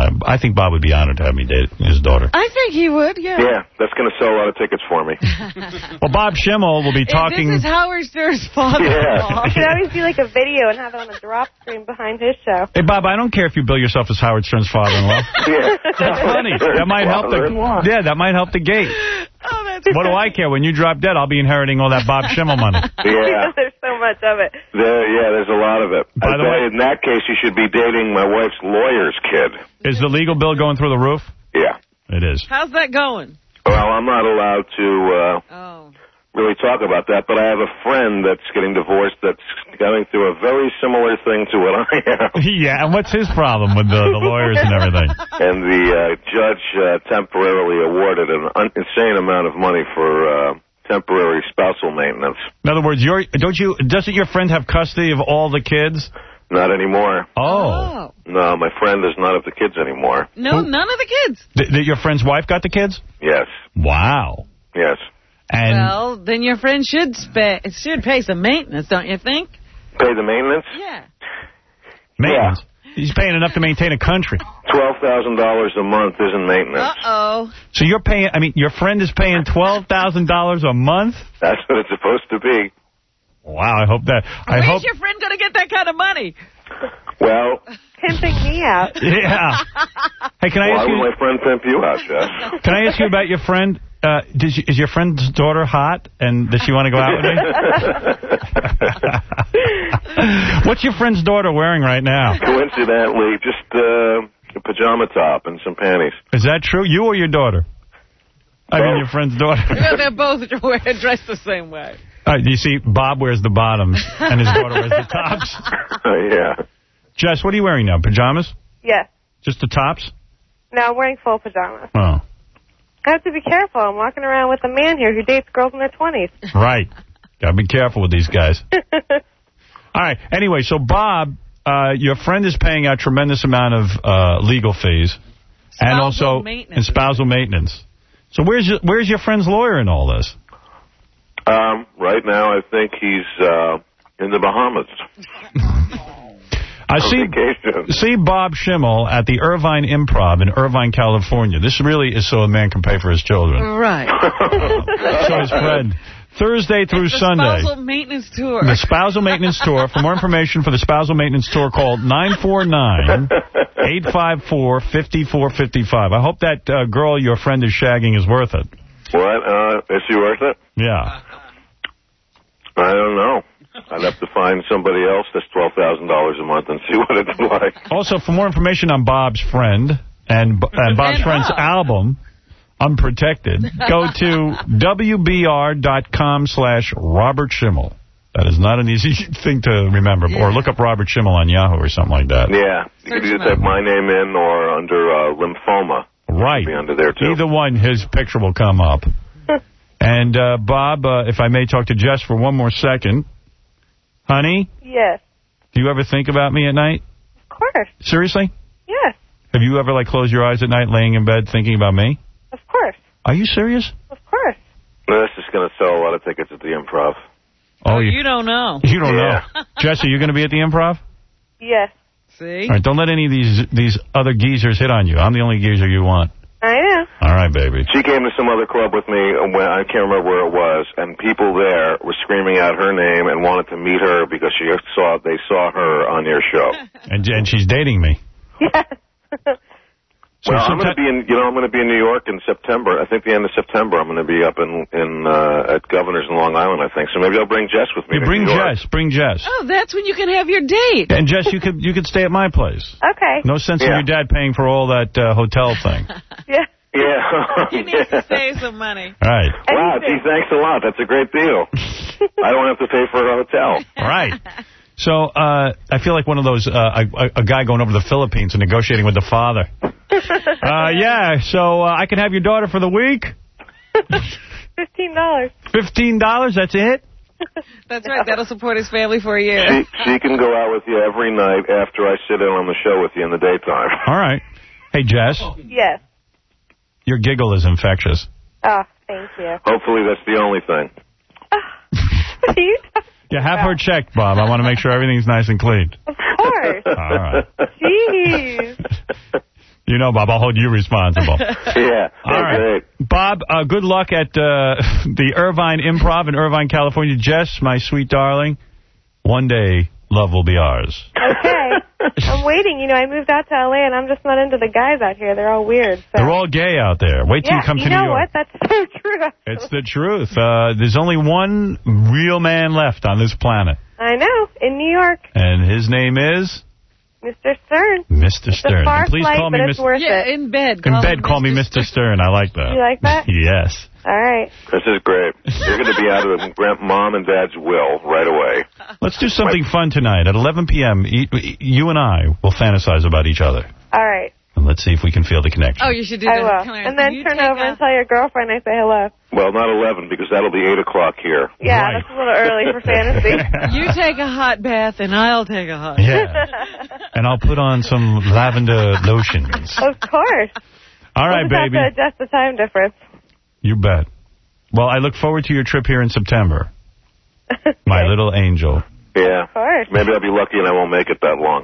uh, I think Bob would be honored to have me date his daughter. I think he would, yeah. Yeah, that's going to sell a lot of tickets for me. Well, Bob Schimmel will be talking... This is Howard Stern's father-in-law. Yeah. You should always do like a video and have it on a drop screen behind his show. Hey, Bob, I don't care if you bill yourself as Howard Stern's father-in-law. Yeah. That's funny. That might help the... Yeah, that might help the gate. Oh, that's What do I care? When you drop dead, I'll be inheriting all that Bob Schimmel money. Yeah. There's so much of it. There, yeah, there's a lot of it. By I the bet way- in that case, you should be dating my wife's lawyer's kid. Is the legal bill going through the roof? Yeah. It is. How's that going? Well, I'm not allowed to uh, Oh. really talk about that, but I have a friend that's getting divorced that's going through a very similar thing to what I am. Yeah, and what's his problem with the, the lawyers and everything? And the uh, judge uh, temporarily awarded an un- insane amount of money for uh, temporary spousal maintenance. In other words, you're, don't you? Doesn't your friend have custody of all the kids? Not anymore. Oh. No, my friend does not have the kids anymore. No, none of the kids. Th th your friend's wife got the kids? Yes. Wow. Yes. And Well, then your friend should pay, should pay some maintenance, don't you think? Pay the maintenance? Yeah. maintenance. He's paying enough to maintain a country. twelve thousand dollars a month isn't maintenance. Uh-oh. So you're paying, I mean, your friend is paying twelve thousand dollars a month? That's what it's supposed to be. Wow, I hope that... I Where's hope. your friend going to get that kind of money? Well... Pimping me out. Yeah. Hey, can I Why ask would you... my friend pimp you out, Jeff? Can I ask you about your friend? Uh, does you, is your friend's daughter hot? And does she want to go out with me? What's your friend's daughter wearing right now? Coincidentally, just uh, a pajama top and some panties. Is that true? You or your daughter? I mean, your friend's daughter. Yeah, they're both dressed the same way. All right, you see, Bob wears the bottoms, and his daughter wears the tops. Uh, yeah. Jess, what are you wearing now? Pajamas? Yes. Just the tops? No, I'm wearing full pajamas. Oh. I have to be careful. I'm walking around with a man here who dates girls in their twenties. Right. Got to be careful with these guys. All right. Anyway, so Bob, uh, your friend is paying out tremendous amount of uh, legal fees. Spousal and also maintenance. and spousal maintenance. So where's your, where's your friend's lawyer in all this? Um, right now, I think he's uh, in the Bahamas. I see, see Bob Schimmel at the Irvine Improv in Irvine, California. This really is so a man can pay for his children. Right. So his friend. Thursday through It's the Sunday. spousal maintenance tour. The spousal maintenance tour. For more information for the spousal maintenance tour, call nine four nine, eight five four, five four five five. I hope that uh, girl your friend is shagging is worth it. What? Uh, is she worth it? Yeah. I don't know. I'd have to find somebody else that's twelve thousand dollars a month and see what it's like. Also, for more information on Bob's friend and, and Bob's And friend's Bob. album, Unprotected, go to W B R dot com slash Robert Schimmel. That is not an easy thing to remember. Yeah. Or look up Robert Schimmel on Yahoo or something like that. Yeah. You could either type my name in or under uh, lymphoma. Right. Be under there, too. Either one, his picture will come up. And, uh, Bob, uh, if I may talk to Jess for one more second. Honey? Yes. Do you ever think about me at night? Of course. Seriously? Yes. Have you ever, like, closed your eyes at night laying in bed thinking about me? Of course. Are you serious? Of course. This is going to sell a lot of tickets at the Improv. Oh, you, You don't know. you don't Yeah. know. Jess, are you going to be at the Improv? Yes. See? All right, don't let any of these these other geezers hit on you. I'm the only geezer you want. I know. All right, baby. She came to some other club with me, when I can't remember where it was, and people there were screaming out her name and wanted to meet her because she saw they saw her on your show. And and she's dating me. Yes. So well, I'm going to sometime- be in, you know, I'm going to be in New York in September. I think the end of September, I'm going to be up in in uh, at Governor's in Long Island. I think so. Maybe I'll bring Jess with me. You to bring New York. Jess. Bring Jess. Oh, that's when you can have your date. And Jess, you could you could stay at my place. Okay. No sense in Yeah. your dad paying for all that uh, hotel thing. Yeah. Yeah. You need to save some money. All right. Wow, gee, thanks a lot. That's a great deal. I don't have to pay for a hotel. All right. So uh, I feel like one of those, uh, a, a guy going over to the Philippines and negotiating with the father. Uh, yeah, so uh, I can have your daughter for the week? Fifteen dollars. Fifteen dollars, that's it? That's right. That'll support his family for a year. She, she can go out with you every night after I sit in on the show with you in the daytime. All right. Hey, Jess, Yes. your giggle is infectious. Oh, thank you. Hopefully that's the only thing. What are you talking Yeah, have her checked, Bob. I want to make sure everything's nice and clean. Of course. All right. Jeez. You know, Bob, I'll hold you responsible. Yeah. All right. Great. Bob, uh, good luck at uh, the Irvine Improv in Irvine, California. Jess, my sweet darling, one day love will be ours. Okay. I'm waiting. You know, I moved out to L A, and I'm just not into the guys out here. They're all weird. So. They're all gay out there. Wait till yeah, you come you to know New York. what? That's so true. Actually. It's the truth. Uh, there's only one real man left on this planet. I know. In New York. And his name is? Mister Stern. Mister It's Stern. a far And please flight, call me but Mister it's worth Yeah, it. in bed. In bed, call me Mister Stern. I like that. You like that? Yes. All right. This is great. You're going to be out of Grand- Mom and Dad's will right away. Let's do something fun tonight. At eleven p.m., you and I will fantasize about each other. All right. And let's see if we can feel the connection. Oh, you should do I that. will. Clarence, And then you turn take over a- and tell your girlfriend I say hello. Well, not eleven, because that'll be eight o'clock here. Yeah, Right. that's a little early for fantasy. You take a hot bath, and I'll take a hot Yeah. And I'll put on some lavender lotions. Of course. All right, we'll just baby. have to adjust the time difference. You bet. Well, I look forward to your trip here in September. My little angel. Yeah. Of course. Maybe I'll be lucky and I won't make it that long.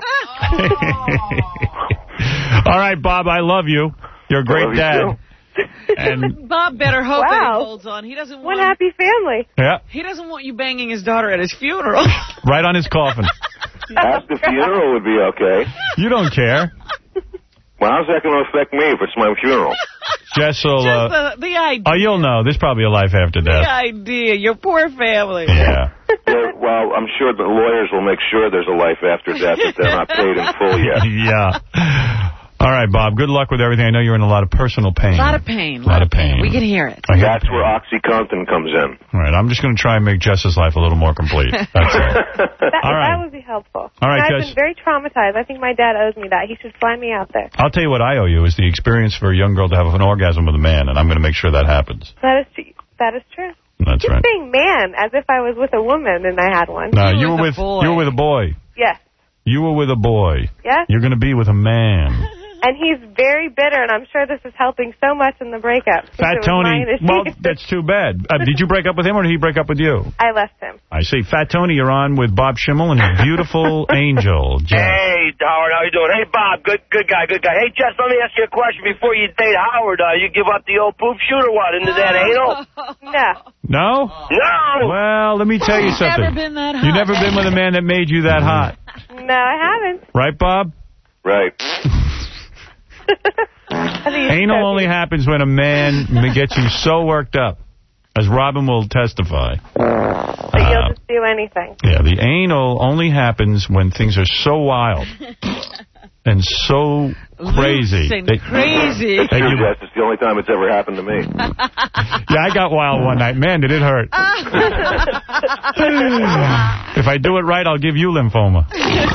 All right, Bob, I love you. You're a great love you dad. too. And Bob better hope that Wow. he holds on. He doesn't One want. happy family. yeah, He doesn't want you banging his daughter at his funeral. right on his coffin. At the funeral would be okay. You don't care. Well, how's that going to affect me if it's my funeral? Jess will... Just Uh, the, the idea. oh, you'll know. There's probably a life after The death. idea. Your poor family. Yeah. Yeah, well, I'm sure the lawyers will make sure there's a life after death if they're not paid in full yet. Yeah. All right, Bob. Good luck with everything. I know you're in a lot of personal pain. A lot of pain. A lot of pain. We can hear it. I hear That's the pain. where OxyContin comes in. All right, I'm just going to try and make Jess's life a little more complete. That's all. That, All right. that would be helpful. All right, I've Jess. been very traumatized. I think my dad owes me that. He should fly me out there. I'll tell you what I owe you is the experience for a young girl to have an orgasm with a man, and I'm going to make sure that happens. That is true. That is true. That's You're right. saying man as if I was with a woman and I had one. No, You you were were the with boy. you were with a boy. Yes. You were with a boy. Yes. You're going to be with a man. And he's very bitter, and I'm sure this is helping so much in the breakup. since it Fat was Tony. my initiative. Well, that's too bad. Uh, did you break up with him, or did he break up with you? I left him. I see. Fat Tony, you're on with Bob Schimmel and his beautiful angel, Jess. Hey, Howard, how you doing? Hey, Bob, good good guy, good guy. Hey, Jess, let me ask you a question before you date Howard. Uh, you give up the old poop shoot or what? Into that anal? No. No? No! Well, let me tell you You've something. never been that hot. You've never been with a man that made you that hot. No, I haven't. Right, Bob? Right. I think it's Anal so only deep. happens when a man gets you so worked up, as Robin will testify. But Uh, you'll just do anything. Yeah, the anal only happens when things are so wild and so crazy. Loose and that- crazy. that Sure, you- Jess, it's the only time it's ever happened to me. yeah, I got wild one night. Man, did it hurt. If I do it right, I'll give you lymphoma.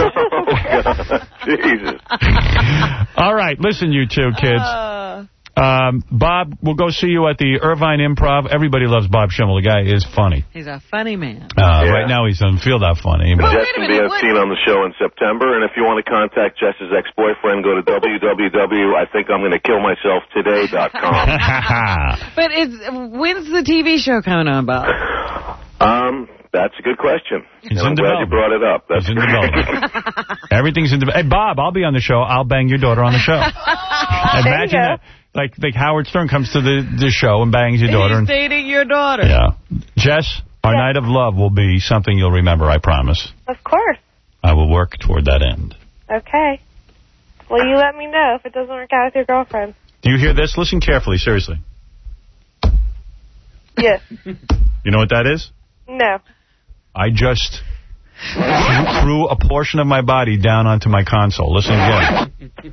Jesus. All right, listen, you two kids. Um, Bob, we'll go see you at the Irvine Improv. Everybody loves Bob Schimmel. The guy is funny. He's a funny man. Uh, Yeah. Right now, he doesn't feel that funny. But Jess can be seen on the show in September, and if you want to contact Jess's ex-boyfriend, go to w w w dot I think I'm going to kill myself today dot com. But it's when's the T V show coming on, Bob? Um, that's a good question. He's and I'm in glad you development. brought it up. That's He's in development. Everything's in development. Hey, Bob, I'll be on the show. I'll bang your daughter on the show. Imagine that. Like, like Howard Stern comes to the, the show and bangs your daughter. He's And, dating your daughter. yeah. Jess, our Yeah. night of love will be something you'll remember, I promise. Of course. I will work toward that end. Okay. Well, you let me know if it doesn't work out with your girlfriend. Do you hear this? Listen carefully, seriously. Yes. You know what that is? No. I just threw a portion of my body down onto my console. Listen again.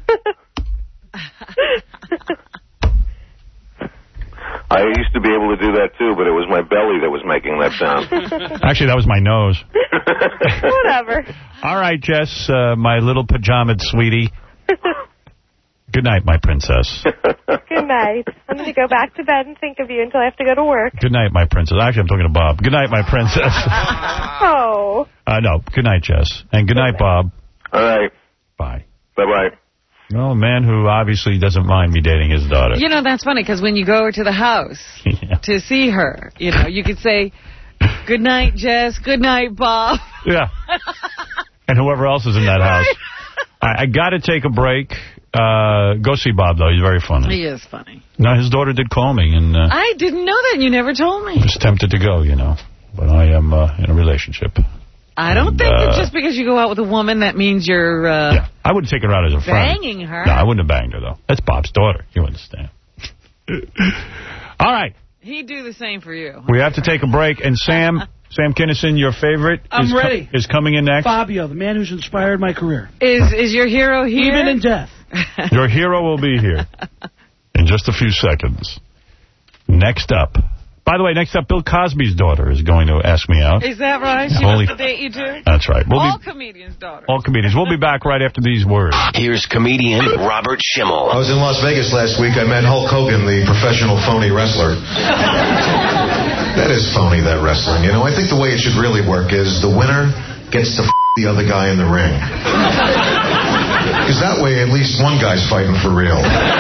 I used to be able to do that, too, but it was my belly that was making that sound. Actually, that was my nose. Whatever. All right, Jess, uh, my little pajamaed sweetie. Good night, my princess. Good night. I'm going to go back to bed and think of you until I have to go to work. Good night, my princess. Actually, I'm talking to Bob. Good night, my princess. Oh. Uh, no, good night, Jess. And good night, Bob. All right. Bye. Bye-bye. Well, a man who obviously doesn't mind me dating his daughter. You know, that's funny, because when you go to the house Yeah. to see her, you know, you could say, good night, Jess, good night, Bob. Yeah. And whoever else is in that house. I, I got to take a break. Uh, go see Bob, though. He's very funny. He is funny. No, his daughter did call me, and uh, I didn't know that. You never told me. I was tempted to go, you know. But I am uh, in a relationship. I don't and, think uh, that just because you go out with a woman, that means you're uh, yeah, I wouldn't take her out as a friend. banging her. No, I wouldn't have banged her, though. That's Bob's daughter. You understand. All right. He'd do the same for you. We have to take a break. And Sam, Sam Kinison, your favorite, I'm is, ready. Co is coming in next. Fabio, the man who's inspired my career. Is is your hero here? Even in death. Your hero will be here in just a few seconds. Next up. By the way, next up, Bill Cosby's daughter is going to ask me out. Is that right? She Holy wants to date you, too? That's right. We'll All be, comedians' daughters. all comedians. We'll be back right after these words. Here's comedian Robert Schimmel. I was in Las Vegas last week. I met Hulk Hogan, the professional phony wrestler. That is phony, that wrestling. You know, I think the way it should really work is the winner gets to f*** the other guy in the ring. Because that way, at least one guy's fighting for real.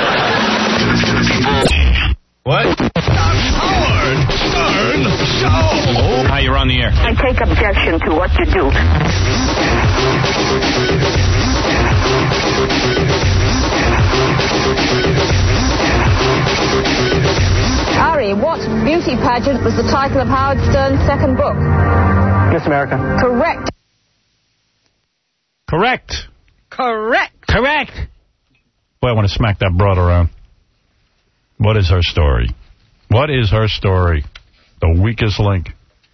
What? Howard Stern Show. Hi, you're on the air. I take objection to what you do. Ari, what beauty pageant was the title of Howard Stern's second book? Miss America. Correct. Correct. Correct. Correct. Boy, I want to smack that broad around. What is her story? What is her story? The weakest link.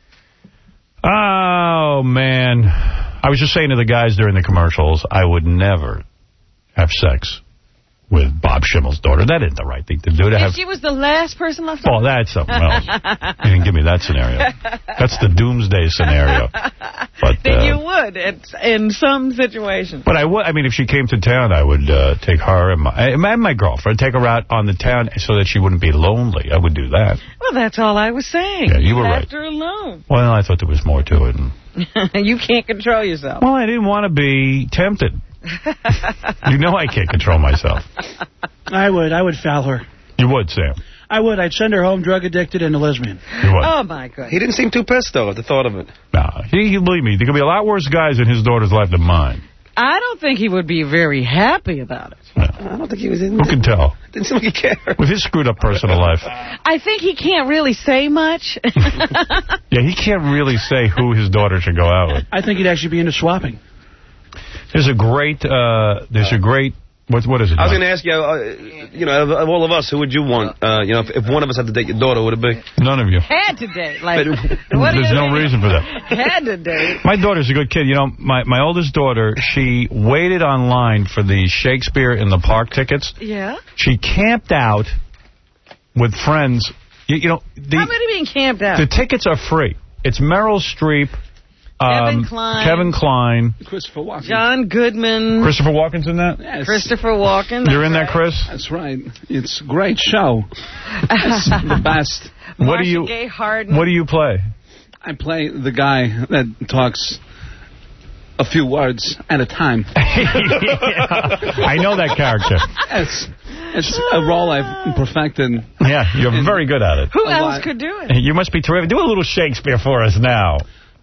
Oh, man. I was just saying to the guys during the commercials, I would never have sex with Bob Schimmel's daughter. That isn't the right thing to do. To If have. she was the last person left. Oh, that's something else. You didn't give me that scenario. That's the doomsday scenario. But then uh, you would it's, in some situations. But I would. I mean, if she came to town, I would uh, take her and my, and my girlfriend, take her out on the town so that she wouldn't be lonely. I would do that. Well, that's all I was saying. Yeah, you were left right. her alone. Well, I thought there was more to it. And, you can't control yourself. well, I didn't want to be tempted. You know I can't control myself. I would. I would foul her. You would, Sam. I would. I'd send her home drug addicted and a lesbian. You would. Oh, my goodness. He didn't seem too pissed, though, at the thought of it. Nah, he, he, believe me, there could be a lot worse guys in his daughter's life than mine. I don't think he would be very happy about it. I don't think he was in Who can tell? Didn't seem like he cared. With his screwed up personal life. I think he can't really say much. Yeah, he can't really say who his daughter should go out with. I think he'd actually be into swapping. There's a great, uh, there's a great, what, what is it? I was going to ask you, uh, you know, of, of all of us, who would you want? Uh, you know, if, if one of us had to date your daughter, would it be? None of you. Had to date. Like, what There's do you no mean? reason for that. Had to date. My daughter's a good kid. You know, my, my oldest daughter, she waited online for the Shakespeare in the Park tickets. Yeah? She camped out with friends. You, you know, the, How many being camped out? the tickets are free. It's Meryl Streep, Kevin um, Kline. Kevin Kline. Christopher Walken. John Goodman. Christopher Walken's in that? Yes. Christopher Walken. You're in right. there, Chris? That's right. It's a great show. It's the best. What do Marcia you Gay Harden. What do you play? I play the guy that talks a few words at a time. I know that character. It's, it's a role I've perfected. Yeah, you're very good at it. Who A else lot. could do it? You must be terrific. Do a little Shakespeare for us now.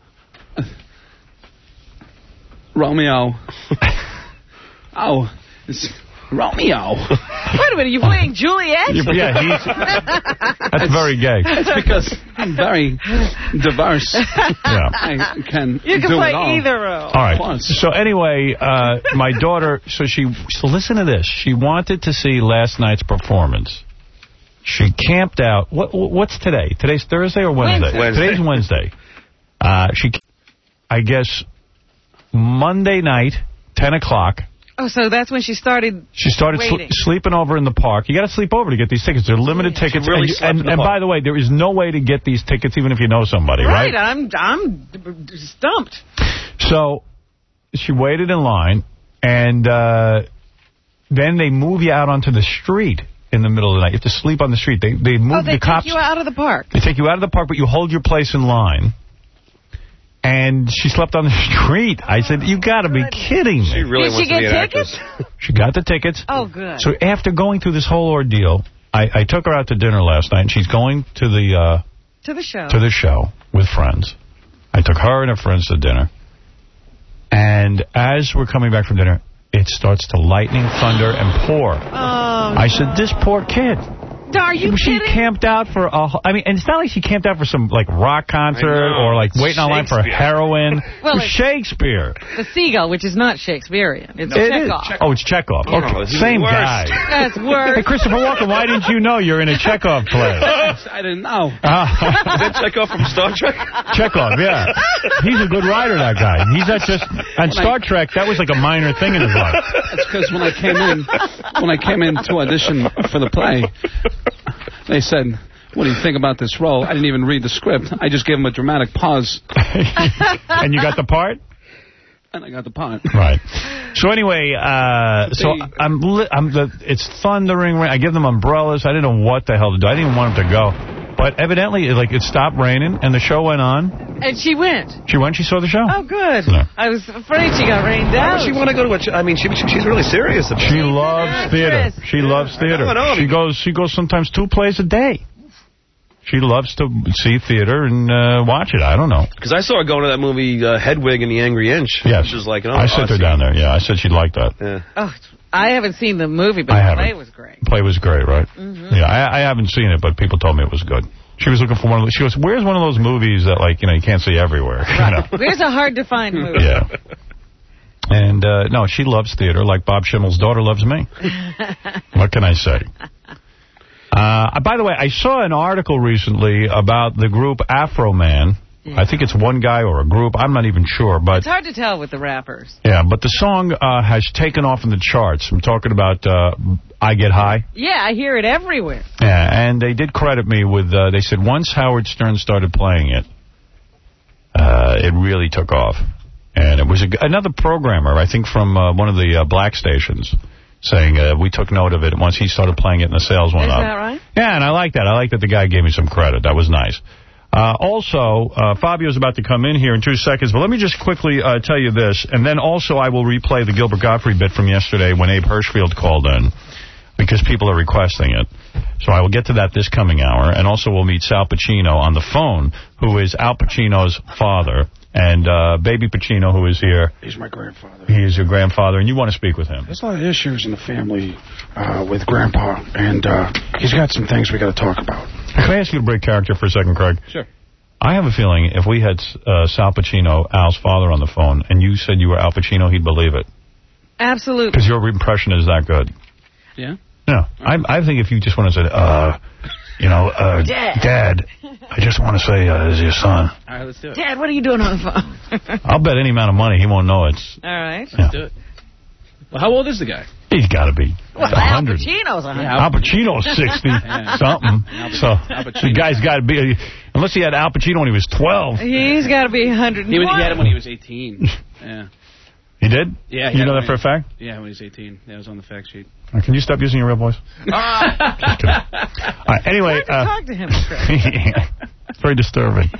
Romeo. Oh, it's Romeo. Wait a minute, you playing Juliet? You- yeah, he's, that's very gay. It's because I'm very diverse. Yeah. I can You can do play it all. either role. All right. Plus. So anyway, uh, my daughter, so she, so listen to this. She wanted to see last night's performance. She camped out. What, what's today? Today's Thursday or Wednesday? Wednesday. Today's Wednesday. Uh, she, I guess, Monday night, ten o'clock. Oh, so that's when she started She started sl waiting. sleeping over in the park. You got to sleep over to get these tickets. They're limited She tickets. really and you- slept and, in the and park. by the way, there is no way to get these tickets even if you know somebody, right? Right, I'm, I'm stumped. So she waited in line, and uh, then they move you out onto the street in the middle of the night. You have to sleep on the street. They they move Oh, they the cops. take you out of the park. They take you out of the park, but you hold your place in line. And she slept on the street. I said, you got to be kidding me. She really Did wants she to be get an tickets? actress. She got the tickets. Oh, good. So after going through this whole ordeal, I, I took her out to dinner last night, and she's going to the uh, to the show. to the show with friends. I took her and her friends to dinner. And as we're coming back from dinner, it starts to lightning, thunder, and pour. Oh, I no. said, this poor kid. Are you she kidding? camped out for a... I mean, and it's not like she camped out for some, like, rock concert or, like, It's waiting online for heroin. Well, it was Shakespeare. The Seagull, which is not Shakespearean. It's It Chekhov. is. Oh, it's Chekhov. Oh, Okay, it's same worse. guy. That's worse. Hey, Christopher Walken, why didn't you know you're in a Chekhov play? I didn't know. Ah. Is that Chekhov from Star Trek? Chekhov, yeah. He's a good writer, that guy. He's not just... On Star Trek, that was like a minor thing in his life. It's because when I came in, when I came in to audition for the play, they said, what do you think about this role? I didn't even read the script. I just gave him a dramatic pause. And you got the part? And I got the part. Right. So anyway, uh, so I'm, li I'm the, it's thundering rain. I give them umbrellas. I didn't know what the hell to do. I didn't even want them to go. But evidently, it, like, it stopped raining, and the show went on. And she went. She went, she saw the show. Oh, good. No. I was afraid she got rained Why out. would she want to go to a... Ch I mean, she, she, she's really serious about it. She loves theater. She loves theater. I know, I know. She goes, she goes sometimes two plays a day. She loves to see theater and uh, watch it. I don't know. Because I saw her going to that movie uh, Hedwig and the Angry Inch. Yes. Which is like, oh, I sent her down there. Yeah, I said she'd like that. Yeah. Oh, I haven't seen the movie, but I the haven't. play was great. The play was great, right? Mm-hmm. Yeah, I, I haven't seen it, but people told me it was good. She was looking for one of those. She goes, where's one of those movies that, like, you know, you can't see everywhere? You know? There's a hard-to-find movie. Yeah. And, uh, no, she loves theater like Bob Schimmel's daughter loves me. What can I say? Uh, by the way, I saw an article recently about the group Afro Man. Yeah. I think it's one guy or a group. I'm not even sure. But it's hard to tell with the rappers. Yeah, but the song uh, has taken off in the charts. I'm talking about uh, I Get High. Yeah, I hear it everywhere. Yeah, and they did credit me with, uh, they said once Howard Stern started playing it, uh, it really took off. And it was a, another programmer, I think from uh, one of the uh, black stations, saying uh, we took note of it once he started playing it and the sales went Is up. Is that right? Yeah, and I like that. I like that the guy gave me some credit. That was nice. Uh, also, uh, Fabio's about to come in here in two seconds, but let me just quickly uh, tell you this, and then also I will replay the Gilbert Gottfried bit from yesterday when Abe Hirschfield called in, because people are requesting it. So I will get to that this coming hour, and also we'll meet Sal Pacino on the phone, who is Al Pacino's father, and uh, Baby Pacino, who is here. He's my grandfather. He is your grandfather, and you want to speak with him. There's a lot of issues in the family uh, with Grandpa, and uh, he's got some things we got to talk about. Can I ask you to break character for a second, Craig? Sure. I have a feeling if we had uh, Sal Pacino, Al's father, on the phone, and you said you were Al Pacino, he'd believe it. Absolutely. Because your impression is that good. Yeah? No. I, I think if you just want to say, uh, you know, uh, Dad. Dad, I just want to say, uh, as your son. All right, let's do it. Dad, what are you doing on the phone? I'll bet any amount of money he won't know it's... All right. Let's yeah. do it. Well, how old is the guy? He's got to be well, Al Pacino's one hundred. Yeah, Al Pacino's sixty yeah. something. So the guy's got to be, unless he had Al Pacino when he was twelve. He's got to be one hundred. He, was, he had him when he was eighteen. Yeah. He did? Yeah. You know that he, for a fact? Yeah, when he was eighteen. That was on the fact sheet. Uh, can you stop using your real voice? Ah. Just kidding. All right, anyway. Uh, talk to him. It's very disturbing.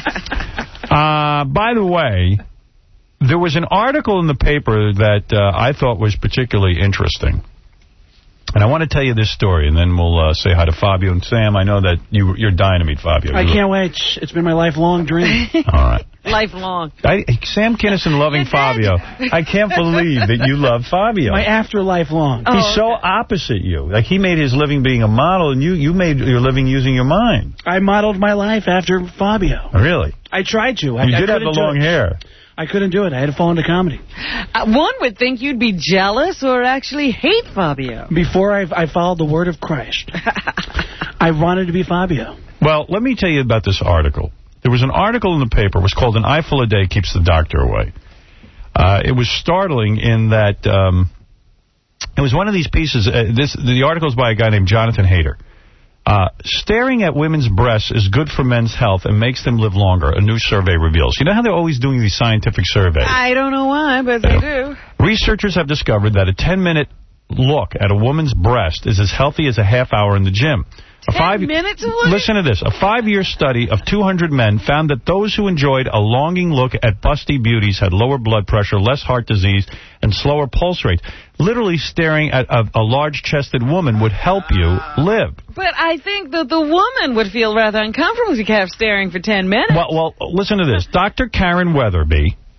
uh, by the way, there was an article in the paper that uh, I thought was particularly interesting. And I want to tell you this story, and then we'll uh, say hi to Fabio. And Sam, I know that you, you're dying to meet Fabio. I can't wait. It's been my lifelong dream. All right. Lifelong. I, Sam Kinison loving Fabio. I can't believe that you love Fabio. My afterlife long. He's oh, so okay. opposite you. Like, he made his living being a model, and you, you made your living using your mind. I modeled my life after Fabio. Really? I tried to. You I, did I have the long hair. I couldn't do it. I had to fall into comedy. Uh, one would think you'd be jealous or actually hate Fabio. Before I, I followed the word of Christ, I wanted to be Fabio. Well, let me tell you about this article. There was an article in the paper. It was called An Eyeful a Day Keeps the Doctor Away. Uh, it was startling in that um, it was one of these pieces. Uh, this The article is by a guy named Jonathan Hayter. Uh, staring at women's breasts is good for men's health and makes them live longer, a new survey reveals. You know how they're always doing these scientific surveys? I don't know why, but they do. Researchers have discovered that a ten-minute look at a woman's breast is as healthy as a half hour in the gym. A Ten five, minutes away? Listen to this. A five-year study of two hundred men found that those who enjoyed a longing look at busty beauties had lower blood pressure, less heart disease, and slower pulse rates. Literally staring at a, a large-chested woman would help you live. But I think that the woman would feel rather uncomfortable if you kept staring for ten minutes. Well, well, listen to this. Doctor Karen Weatherby,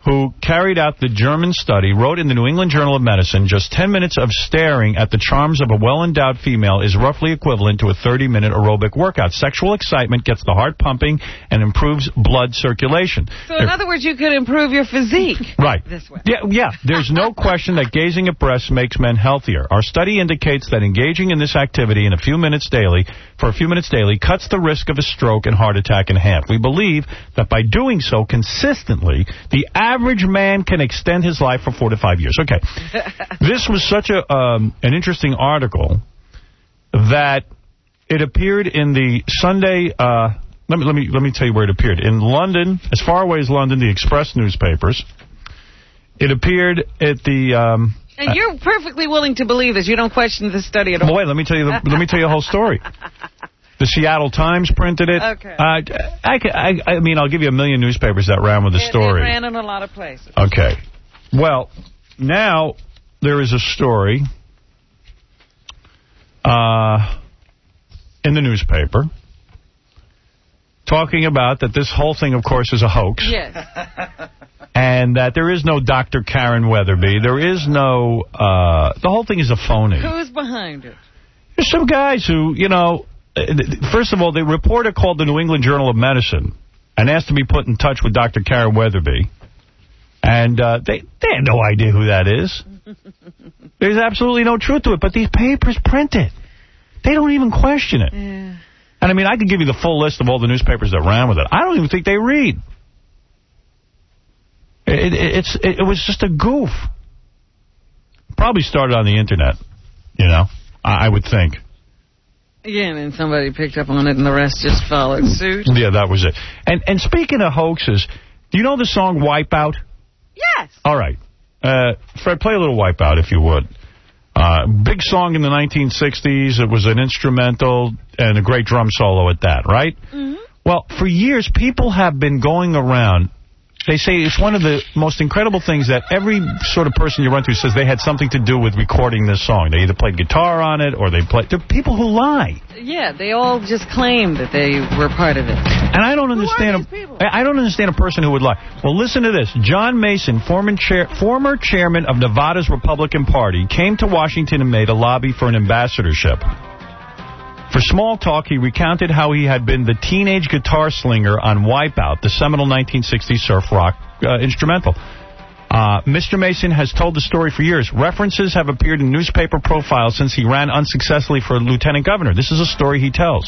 who carried out the German study, wrote in the New England Journal of Medicine, just ten minutes of staring at the charms of a well-endowed female is roughly equivalent to a thirty-minute aerobic workout. Sexual excitement gets the heart pumping and improves blood circulation. So, in other words, you could improve your physique. Right. This way. Yeah, yeah. There's no question that gazing at breasts makes men healthier. Our study indicates that engaging in this activity in a few minutes daily, for a few minutes daily, cuts the risk of a stroke and heart attack in half. We believe that by doing so consistently, the average man can extend his life for four to five years. Okay. This was such a um, an interesting article that it appeared in the Sunday. Uh, let me let me let me tell you where it appeared. In London, as far away as London, the Express newspapers. It appeared at the. Um, and you're perfectly willing to believe this. You don't question the study at all. Well, wait. Let me tell you. The, let me tell you the whole story. The Seattle Times printed it. Okay. Uh, I, I, I mean, I'll give you a million newspapers that ran with the yeah, story. They ran in a lot of places. Okay. Well, now there is a story uh, in the newspaper talking about that this whole thing, of course, is a hoax. Yes. And that there is no Doctor Karen Weatherby. There is no... Uh, the whole thing is a phony. Who's behind it? There's some guys who, you know... First of all, the reporter called the New England Journal of Medicine and asked to be put in touch with Doctor Karen Weatherby. And uh, they, they had no idea who that is. There's absolutely no truth to it. But these papers print it. They don't even question it. Yeah. And, I mean, I could give you the full list of all the newspapers that ran with it. I don't even think they read. It, it, it's, it, it was just a goof. Probably started on the Internet, you know, I, I would think. Yeah, and then somebody picked up on it and the rest just followed suit. Yeah, that was it. And and speaking of hoaxes, do you know the song Wipeout? Yes. All right. Uh, Fred, play a little Wipeout if you would. Uh, big song in the nineteen sixties. It was an instrumental and a great drum solo at that, right? Mm-hmm. Well, for years, people have been going around. They say it's one of the most incredible things that every sort of person you run to says they had something to do with recording this song. They either played guitar on it or they played... There are people who lie. Yeah, they all just claim that they were part of it. And I don't understand... A, I don't understand a person who would lie. Well, listen to this. John Mason, former, chair, former chairman of Nevada's Republican Party, came to Washington in May to lobby for an ambassadorship. For small talk, he recounted how he had been the teenage guitar slinger on Wipeout, the seminal nineteen sixties surf rock uh, instrumental. Uh, Mister Mason has told the story for years. References have appeared in newspaper profiles since he ran unsuccessfully for lieutenant governor. This is a story he tells.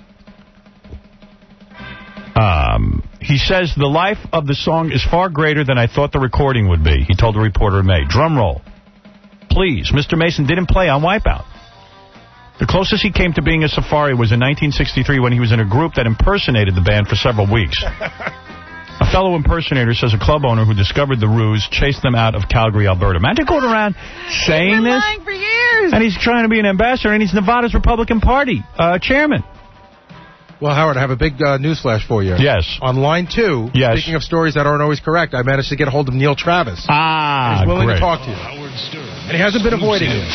Um, he says, the life of the song is far greater than I thought the recording would be, he told the reporter in May. Drum roll. Please, Mister Mason didn't play on Wipeout. The closest he came to being a safari was in nineteen sixty-three when he was in a group that impersonated the band for several weeks. A fellow impersonator says a club owner who discovered the ruse chased them out of Calgary, Alberta. Imagine going around saying he's been this. lying for years. And he's trying to be an ambassador, and he's Nevada's Republican Party uh, chairman. Well, Howard, I have a big uh, news flash for you. Yes. On line two, yes. Speaking of stories that aren't always correct, I managed to get a hold of Neil Travis. Ah, and he's willing great. to talk to you. And he hasn't been avoiding you.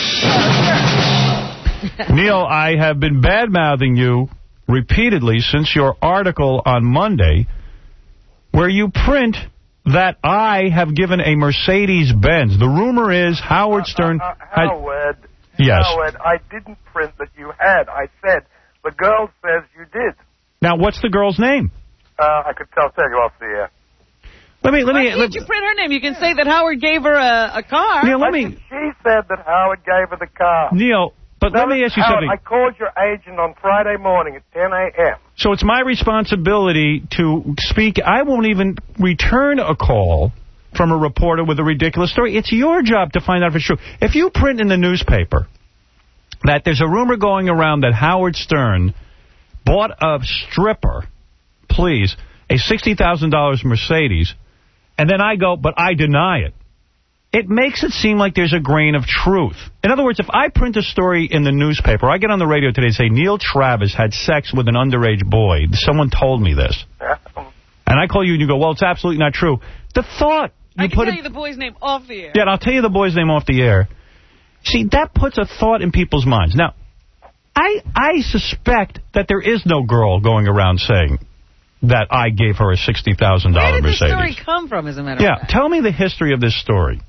Neil, I have been bad-mouthing you repeatedly since your article on Monday where you print that I have given a Mercedes-Benz. The rumor is Howard Stern... Uh, uh, uh, had, Howard, yes. Howard, I didn't print that you had. I said, the girl says you did. Now, what's the girl's name? Uh, I could tell, tell you off the air. Let me, let Why me... can't let, you print her name? You can say that Howard gave her a, a car. Neil, let I me... She said that Howard gave her the car. Neil... But no, let me ask you Howard, something. I called your agent on Friday morning at ten a m So it's my responsibility to speak. I won't even return a call from a reporter with a ridiculous story. It's your job to find out if it's true. If you print in the newspaper that there's a rumor going around that Howard Stern bought a stripper, please, a sixty thousand dollar Mercedes, and then I go, but I deny it. It makes it seem like there's a grain of truth. In other words, if I print a story in the newspaper, I get on the radio today and say, Neil Travis had sex with an underage boy. Someone told me this. And I call you and you go, well, it's absolutely not true. The thought... You I can put tell it, you the boy's name off the air. Yeah, and I'll tell you the boy's name off the air. See, that puts a thought in people's minds. Now, I I suspect that there is no girl going around saying that I gave her a sixty thousand dollar Mercedes. Where did this story come from, as a matter yeah, of fact? Tell me the history of this story.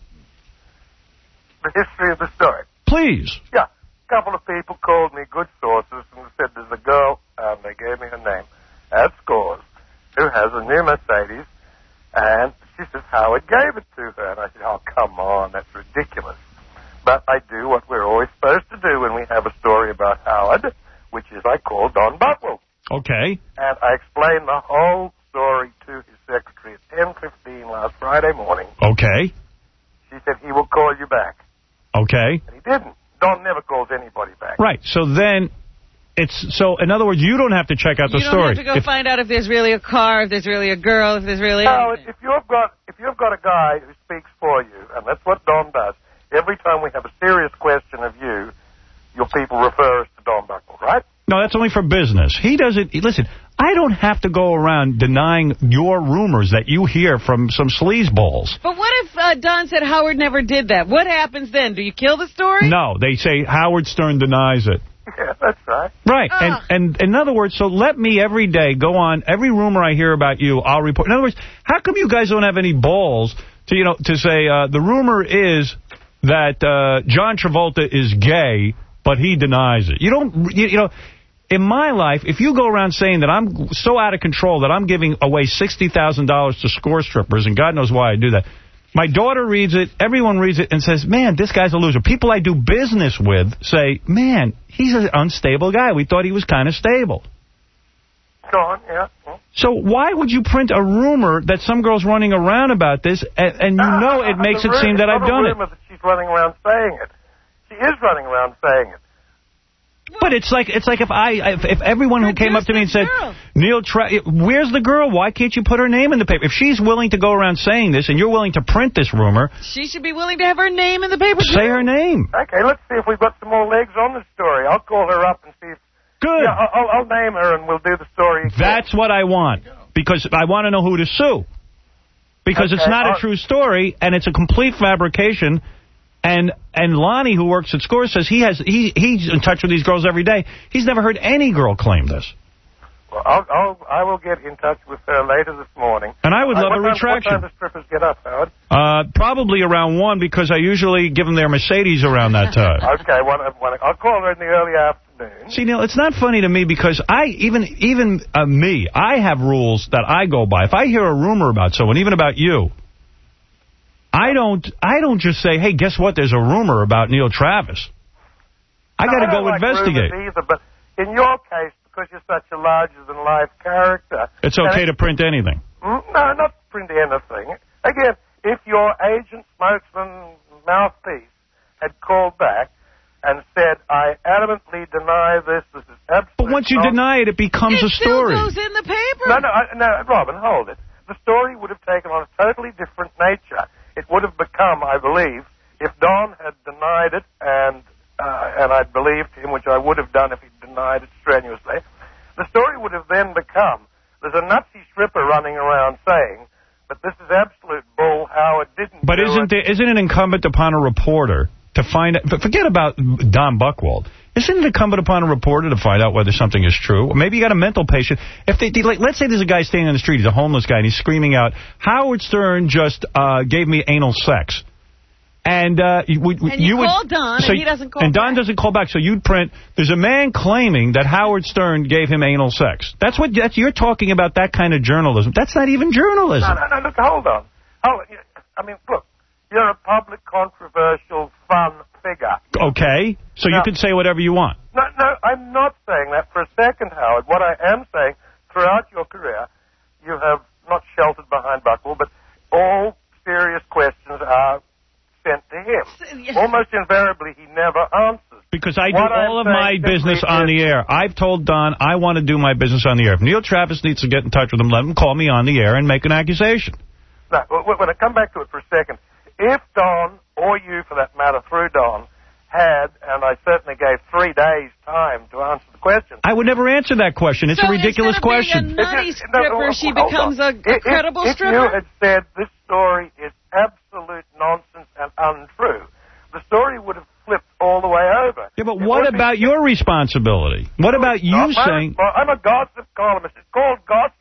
The history of the story. Please. Yeah. A couple of people called me, good sources, and said there's a girl, and they gave me her name, at Scores, who has a new Mercedes, and she says Howard gave it to her. And I said, oh, come on, that's ridiculous. But I do what we're always supposed to do when we have a story about Howard, which is I call Don Buchwald. Okay. And I explained the whole story to his secretary at ten fifteen last Friday morning. Okay. She said he will call you back. Okay. And he didn't. Don never calls anybody back. Right. So then, it's so in other words, you don't have to check out the you don't story. have to go if, find out if there's really a car, if there's really a girl, if there's really No, anything. if you've got if you've got a guy who speaks for you, and that's what Don does. Every time we have a serious question of you, your people refer us to Don Buchwald, right? No, that's only for business. He doesn't... Listen, I don't have to go around denying your rumors that you hear from some sleazeballs. But what if uh, Don said Howard never did that? What happens then? Do you kill the story? No, they say Howard Stern denies it. Yeah, that's right. Right, Ugh. and, and in other words, so let me every day go on, every rumor I hear about you, I'll report. In other words, how come you guys don't have any balls to, you know, to say, uh, the rumor is that uh, John Travolta is gay, but he denies it. You don't, you, you know, in my life, if you go around saying that I'm so out of control that I'm giving away sixty thousand dollars to score strippers, and God knows why I do that, my daughter reads it, everyone reads it, and says, man, this guy's a loser. People I do business with say, man, he's an unstable guy. We thought he was kind of stable. Go on, yeah. So why would you print a rumor that some girl's running around about this, and, and you Uh, know it makes it rumor, seem that I've done it? It's not a rumor that she's running around saying it. She is running around saying it. But it's like it's like if I if, if everyone who came up to me and said, Neil, Tra where's the girl? Why can't you put her name in the paper? If she's willing to go around saying this and you're willing to print this rumor, She should be willing to have her name in the paper, say too. her name. Okay, let's see if we've got some more legs on this story. I'll call her up and see if... Good. Yeah, I'll, I'll name her and we'll do the story again. That's what I want, because I want to know who to sue. Because Okay, it's not I'll- a true story, and it's a complete fabrication. And and Lonnie, who works at Scores, says he has he he's in touch with these girls every day. He's never heard any girl claim this. Well, I'll, I'll, I will get in touch with her later this morning. And I would Uh, love what a time- retraction. What time do strippers get up, Howard? Uh, probably around one, because I usually give them their Mercedes around that time. Okay, one, one, I'll call her in the early afternoon. See, Neil, it's not funny to me because I, even even uh, me, I have rules that I go by. If I hear a rumor about someone, even about you, I don't I don't just say, hey, guess what, there's a rumor about Neil Travis. I got to I go don't like investigate. rumors either, but in your case, because you're such a larger-than-life character... It's okay to print anything. Mm, No, not print anything. Again, if your agent, spokesman, mouthpiece had called back and said, I adamantly deny this, this is absolutely... But once you deny it, it becomes it a story. It still goes in the paper. No, no, I, no, Robin, hold it. The story would have taken on a totally different nature. It would have become, I believe, if Don had denied it, and uh, and I'd believed him, which I would have done if he'd denied it strenuously, the story would have then become, there's a Nazi stripper running around saying, but this is absolute bull, Howard didn't But do isn't it. there, isn't it incumbent upon a reporter to find out, but forget about Don Buchwald. Isn't it incumbent upon a reporter to find out whether something is true? Or maybe you got a mental patient. If they, like, let's say there's a guy standing on the street, he's a homeless guy, and he's screaming out, Howard Stern just uh, gave me anal sex. And, uh, you, would, and you, you call would, Don, so, and he doesn't call And Don back. doesn't call back, so you'd print, there's a man claiming that Howard Stern gave him anal sex. That's what, that's, you're talking about that kind of journalism. That's not even journalism. No, no, no, look, hold on. Hold on. I mean, look, you're a public, controversial, fun figure. Okay, so No. you can say whatever you want. No, no, I'm not saying that for a second, Howard. What I am saying, throughout your career, you have not sheltered behind Buchwald, but all serious questions are sent to him. Almost invariably, he never answers. Because I do What all I'm of my saying business simply on is- the air. I've told Don I want to do my business on the air. If Neil Travis needs to get in touch with him, let him call me on the air and make an accusation. No, when I come back to it for a second, if Don, or you for that matter, through Don, had, and I certainly gave three days' time to answer the question. I would never answer that question. It's so a ridiculous instead of question. being a nutty If you- no, stripper, no, she hold becomes on. a, a If- credible if, stripper? If you had said this story is absolute nonsense and untrue, the story would have flipped all the way over. Yeah, but It what would be- about your responsibility? What about you Not my- saying... Well, I'm a gossip columnist. It's called gossip.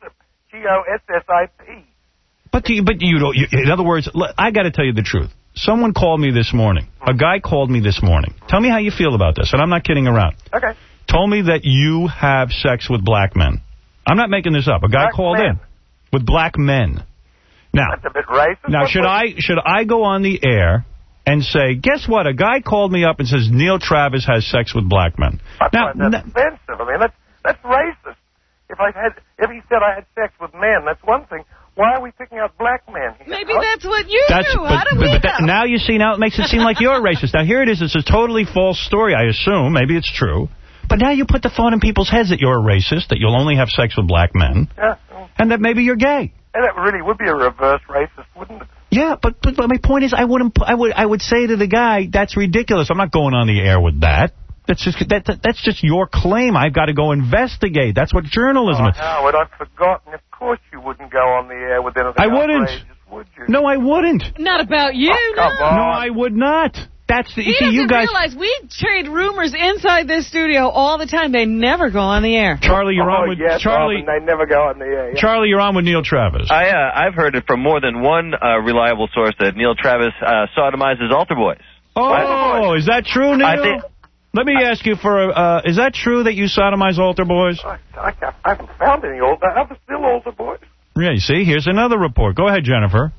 G O S S I P. But you, but you don't. You, in other words, l- I got to tell you the truth. Someone called me this morning. A guy called me this morning. Tell me how you feel about this, and I'm not kidding around. Okay. Told me that you have sex with black men. I'm not making this up. A guy Black called men. in with black men. Now, That's a bit racist. now What- should what- I should I go on the air and say, guess what? A guy called me up and says Neil Travis has sex with black men. I Now, find that n- offensive. I mean, that's that's racist. If I had, if he said I had sex with men, that's one thing. Why are we picking out black men? Maybe that's what you That's, do. but, How do but, we but that, know? now you see, now it makes it seem like you're racist. Now here it is. It's a totally false story, I assume. Maybe it's true. But now you put the thought in people's heads that you're a racist, that you'll only have sex with black men, Yeah. and that maybe you're gay. And that really would be a reverse racist, wouldn't it? Yeah, but, but, but my point is, I wouldn't. pu- I would. I would say to the guy, that's ridiculous. I'm not going on the air with that. That's just that, that that's just your claim. I've got to go investigate. That's what journalism Oh, is. Howard, I've forgotten. Of course you wouldn't go on the air with anything I wouldn't. outrageous, would you? No, I wouldn't. Not about you, Oh, come no. on. No, I would not. That's the. He You see, doesn't you guys. realize we trade rumors inside this studio all the time. They never go on the air. Charlie, you're oh, on with yes, Charlie. Robin, they never go on the air. Yeah. Charlie, you're on with Neil Travis. I, uh, I've heard it from more than one uh, reliable source that Neil Travis uh, sodomizes altar boys. Oh, is that true, Neil? I think- Let me ask you for, uh, is that true that you sodomize altar boys? I, I, I haven't found any altar. Are there still altar boys? Yeah, you see, here's another report. Go ahead, Jennifer.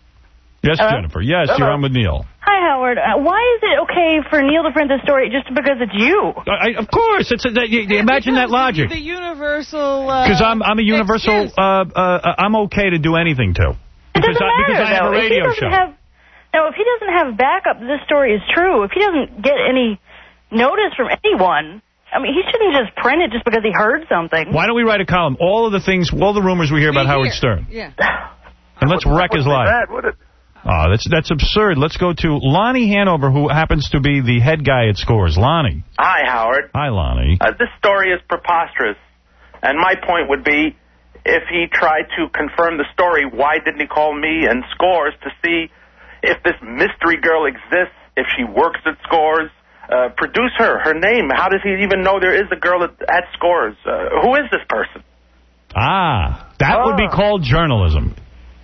Yes, Hello? Jennifer. Yes, Hello? you're on with Neil. Hi, Howard. Uh, why is it okay for Neil to print the story just because it's you? I, of course. It's a, that, you, you imagine that logic. The universal... uh, Because I'm, I'm a universal, uh, uh, I'm okay to do anything to. It Because doesn't I, matter, because I have though. a If he radio doesn't show. have, no, if he doesn't have backup, this story is true. If he doesn't get any notice from anyone, I mean, he shouldn't just print it just because he heard something. Why don't we write a column? All of the things, all the rumors we hear about Howard Stern. Yeah. And let's wreck his life. Bad, would it? Oh, that's that's absurd. Let's go to Lonnie Hanover, who happens to be the head guy at Scores. Lonnie. Hi, Howard. Hi, Lonnie. Uh, this story is preposterous. And my point would be, if he tried to confirm the story, why didn't he call me and Scores to see if this mystery girl exists, if she works at Scores? Uh, produce her, her name. How does he even know there is a girl at, at Scores? Uh, who is this person? Ah, that would be called journalism.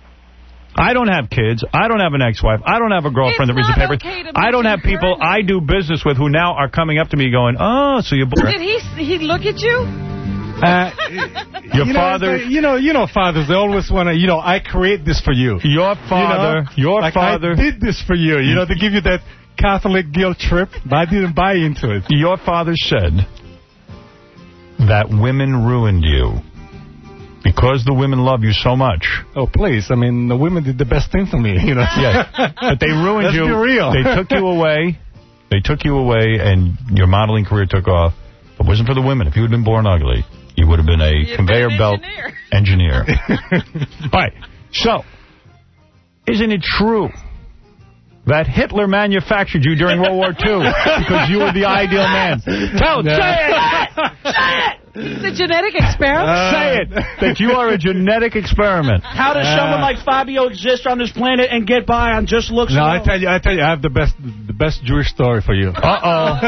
I don't have kids. I don't have an ex-wife. I don't have a girlfriend It's that reads the not papers. okay to I don't mention have people her I do business with who now are coming up to me going, oh, so you're... Did he he look at you? Uh, Your you father... Know, you know, you know, fathers, they always want to, you know, I create this for you. Your father, you know? your like, father... I did this for you. You know, they give you that Catholic guilt trip, but I didn't buy into it. Your father said that women ruined you because the women love you so much. Oh, please. I mean, the women did the best thing for me, you know. Yes. But they ruined Let's you. be real. They took you away. They took you away, and your modeling career took off. If it wasn't for the women, if you had been born ugly, you would have been a You'd conveyor been an belt engineer. All right. So, isn't it true that Hitler manufactured you during World War Two because you were the ideal man? Tell, No. say it! Say it! It's a genetic experiment? Say it! That you are a genetic experiment. How does someone like Fabio exist on this planet and get by on just looks No, alone? I tell you, I tell you, I have the best, the best Jewish story for you. Uh-oh.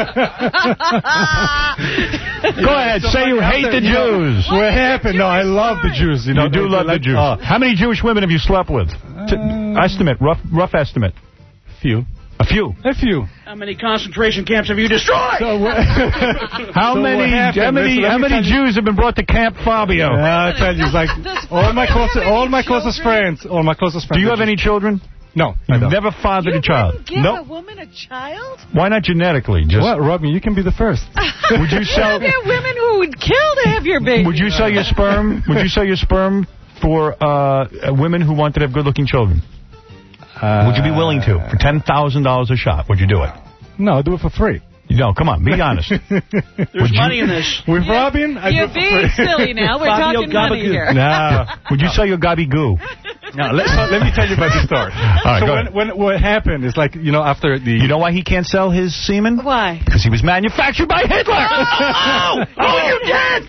Go ahead, say you hate the Jews. What happened? No, I love the Jews. You know, You do They- love they the Jews. like- oh. How many Jewish women have you slept with? T- estimate, rough rough estimate. Few. A few. A few. How many concentration camps have you destroyed? So what, How so many what happened? how many Listen, let how me many tell you- Jews have been brought to Camp Fabio? Yeah, I tell you, it's like all my closest, all my closest friends, all my closest friends. Do you have any children? No, I You've don't. never fathered You a child. wouldn't give Nope. a woman a child? Why not genetically? Just What, Robin? You can be the first. would you sell? There are women who would kill to have your baby. Would you sell your sperm? Would you sell your sperm for uh, women who wanted to have good-looking children? Uh, Would you be willing to for ten thousand dollars a shot? Would you do it? No, I do it for free. No, come on, be honest. There's money in this. With Robin, I do You're it for being free. silly now. We're Fabio talking money Gabagoo. here. Nah. Would you sell your gobby goo? No, let, so let me tell you about the story. All right, so go when, ahead. when what happened is like, you know, after the... You know why he can't sell his semen? Why? Because he was manufactured by Hitler. Oh, oh, oh, you did!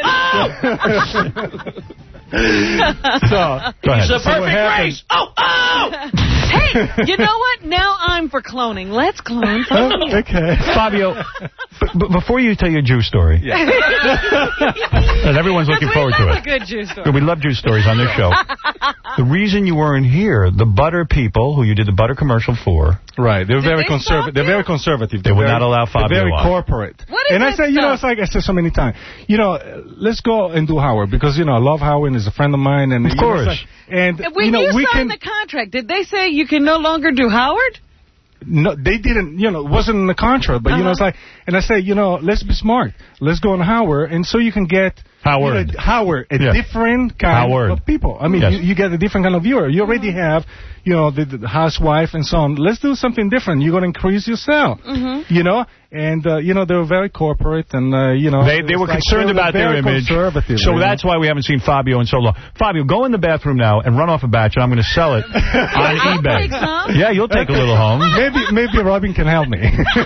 Oh, oh! So, go ahead. He's a So what perfect happened- race. Oh, oh! Hey, you know what? Now I'm for cloning. Let's clone Fabio. Okay. Fabio, b before you tell your Jew story, yeah. and everyone's looking we forward love to a it. good Jew story. We love Jew stories on this show. The reason you weren't here, the butter people who you did the butter commercial for. Right. They're Did very they conservative. They're very conservative. They They're would very, not allow Fabio They're very on. corporate. What is and I that say, you know, stuff? it's like I said so many times, you know, let's go and do Howard because, you know, I love Howard and he's a friend of mine. And, Of you know, course. it's like, and, When you know, you we signed can... the contract, did they say you can no longer do Howard? No, they didn't, you know, it wasn't in the contract, but, Uh-huh. you know, it's like, and I say, you know, let's be smart. Let's go on Howard, and so you can get... Howard. You know, Howard, a Yeah. different kind Howard. of people. I mean, Yes. you, you get a different kind of viewer. You already have, you know, the, the housewife and so on. Let's do something different. You're going to increase your sale, Mm-hmm. you know? And, uh, you know, they were very corporate, and, uh, you know... They they it's were like concerned they were about their very image, conservative, so you know? that's why we haven't seen Fabio in so long. Fabio, go in the bathroom now and run off a batch, and I'm going to sell it on I'll eBay. take some. Yeah, you'll take a little home. Maybe maybe Robin can help me.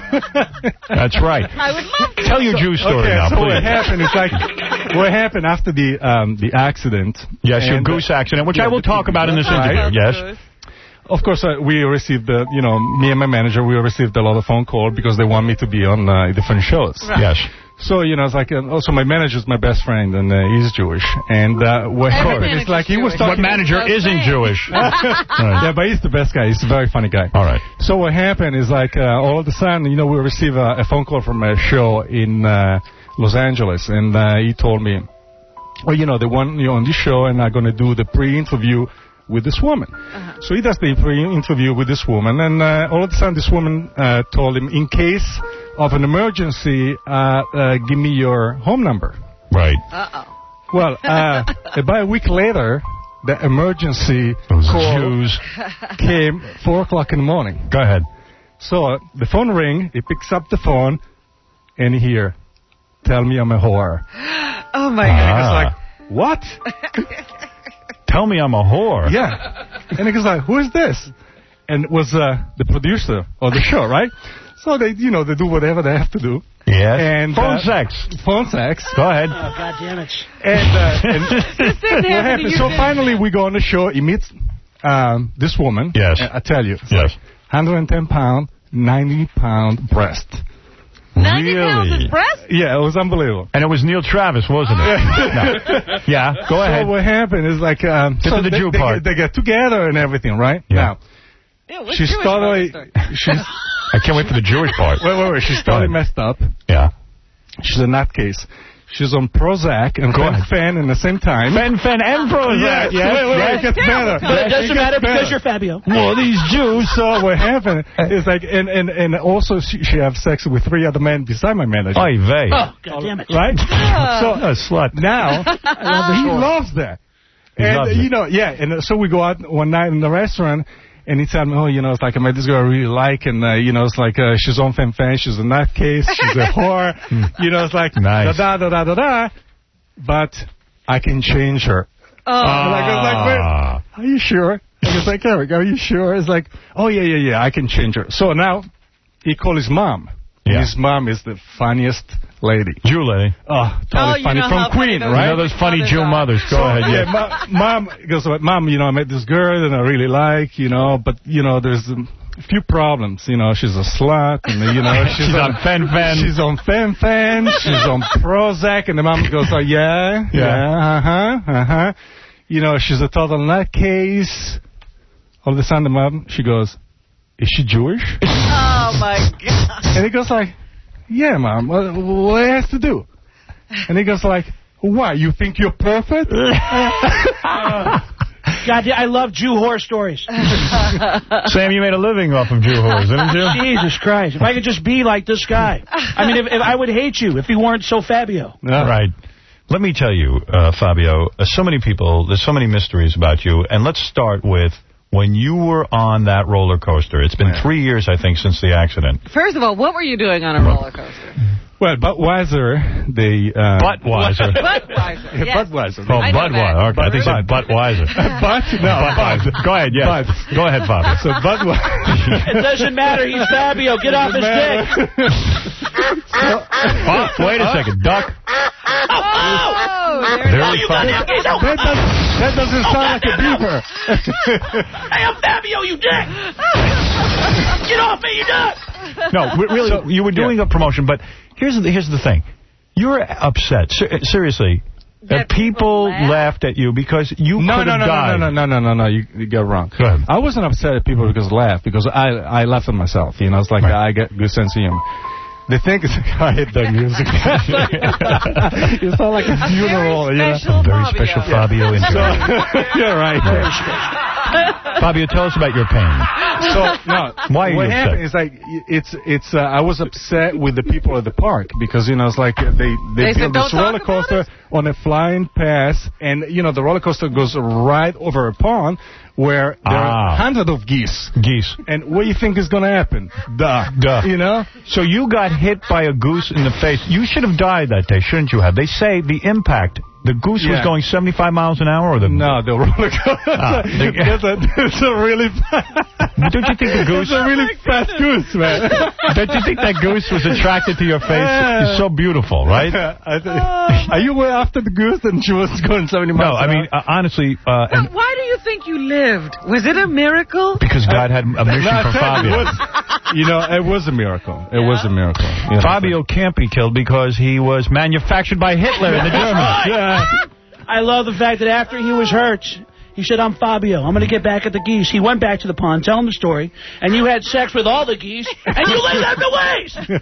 That's right. I would love to. Tell your Jew story okay, now, so please. what happened is like what happened after the um, the accident. Yes, your and, goose uh, accident, which yeah, I will the- talk about in this Right. interview. Yes. Of course, uh, we received, uh, you know, me and my manager, we received a lot of phone calls because they want me to be on uh, different shows. Right. Yes. So, you know, it's like, uh, also my manager's my best friend, and uh, he's Jewish. And uh, what Every happened is like, he was Jewish. talking... What manager That's isn't right. Jewish? Right. Yeah, but he's the best guy. He's a very funny guy. All right. So what happened is like, uh, all of a sudden, you know, we received a, a phone call from a show in uh, Los Angeles, and uh, he told me, well, you know, they want you on this show, and I'm going to do the pre-interview with this woman. Uh-huh. So he does the pre-interview with this woman, and uh, all of a sudden this woman uh, told him, in case of an emergency, uh, uh, give me your home number. Right. Uh-oh. Well, uh, about a week later, the emergency Those call Jews. came four o'clock in the morning. Go ahead. So uh, the phone ring, he picks up the phone, and he hear, tell me I'm a whore. Oh, my Ah. It's like, what? Tell me I'm a whore. Yeah. And he goes like, who is this? And it was uh, the producer of the show, right? So they, you know, they do whatever they have to do. Yes. And Phone uh, sex. Phone sex. Go ahead. Oh, God damn it. And, uh, and This didn't what happen to happened? you, So did it? finally we go on the show. He meets um, this woman. Yes. I tell you. Yes. one hundred ten pound, ninety pound breast. ninety pounds Really? is breast? Yeah, it was unbelievable. And it was Neil Travis, wasn't it? No. Yeah, go ahead. So what happened is like, um, Get so to the they, Jew they, part. they get together and everything, right? Yeah. Now, Ew, what's she's Jewish about totally, this story? she's, I can't wait for the Jewish part. wait, wait, wait, she's Go totally ahead. messed up. Yeah. She's a nutcase. She's on Prozac and Go ahead. Fen at the same time. Fen Fen and Prozac. Yes, yes, wait, wait, wait, it gets better. But it doesn't gets matter because better. you're Fabio. Well, these Jews, so what happened is like, and, and, and also she, she have sex with three other men beside my manager. Oy vey. Oh, God damn it. Right? So, a slut. Now, he loves that. He and, loves you it. know, yeah, and so we go out one night in the restaurant, and he told me, oh, you know, it's like, I met this girl I really like, and, uh, you know, it's like, uh, she's on Femme Fan, she's a nutcase, she's a whore, you know, it's like, Nice. da da da da da da, but I can change her. Oh. And I was like, wait, are you sure? And it's like, Eric, are you sure? It's like, oh, yeah, yeah, yeah, I can change her. So now, he called his mom. Yeah. His mom is the funniest lady. Jew lady. Oh, totally Oh, you funny. know From how funny Queen, those right? You know those funny mothers Jew are. mothers. Go So, ahead. yeah, Yeah. ma- mom goes, Mom, you know, I met this girl and I really like, you know, but, you know, there's um, a few problems. You know, she's a slut, and, you know, she's, She's on Fen Fen. She's on Fen Fen, she's on Prozac, and the mom goes, oh, yeah, Yeah. yeah, uh-huh, uh-huh. You know, she's a total nutcase. All of a sudden, the mom, she goes, is she Jewish? Oh, my God. And he goes like, yeah, Mom, what, what it has to do? And he goes like, why, you think you're perfect? God, I love Jew horror stories. Sam, you made a living off of Jew whores, didn't you? Jesus Christ. If I could just be like this guy. I mean, if, if I would hate you if you weren't so Fabio. No. Right. Let me tell you, uh, Fabio, uh, so many people, there's so many mysteries about you. And let's start with when you were on that roller coaster. It's been yeah. three years, I think, since the accident. First of all, what were you doing on a roller coaster? Well, Budweiser, they... Uh, Budweiser. Budweiser, yeah, yes. Budweiser. Oh, Budweiser. Okay, I think it's Budweiser. Bud? No, Budweiser. Go ahead, yeah. Bud. Go ahead, Fabio. So Budweiser... It doesn't matter. He's Fabio. Get off his dick. Oh, wait a second. Duck. Oh, oh, Very oh you got funny. him. He's over. That, does, that doesn't sound like a beaver. Hey, I'm Fabio, you dick. Get off me, you dick. No, really, so, you were doing yeah. a promotion, but here's the, here's the thing. You were upset. Ser seriously. That people, people laughed at you because you no, could no, have no, died. No, no, no, no, no, no, you, you got it wrong. Go ahead. I wasn't upset at people because laughed, because I I laughed at myself. You know, it's like right. I get good sense of humor. The thing is, I hate that music. You sound like a funeral. Very special, you know? Very special Fabio. Yeah. So, you're right. Fabio, tell us about your pain. So, no, why are what you happened is like it's it's. Uh, I was upset with the people at the park because you know it's like they they, They built said, this "Don't roller talk coaster on a flying pass, and you know the roller coaster goes right over a pond where there ah. are hundreds of geese. Geese. And what do you think is going to happen? Duh. Duh. You know? So you got hit by a goose in the face. You should have died that day, shouldn't you have? They say the impact, the goose yeah. was going seventy-five miles an hour? Or the No, the roller coaster. Ah, the, it's, a, it's a really Don't you think the goose... It's a really fast goose, man. Don't you think that goose was attracted to your face? It's so beautiful, right? I think, are you way after the goose and she was going seventy miles No, I mean, uh, honestly... Uh, well, why do you think you lived? Was it a miracle? Because God had a mission no, for Fabio. Was, you know, it was a miracle. It yeah. was a miracle. You know, Fabio can't be killed because he was manufactured by Hitler in the Germans. Yeah. I love the fact that after he was hurt, he said, I'm Fabio. I'm going to get back at the geese. He went back to the pond, tell him the story, and you had sex with all the geese, and you let them to waste. Oh,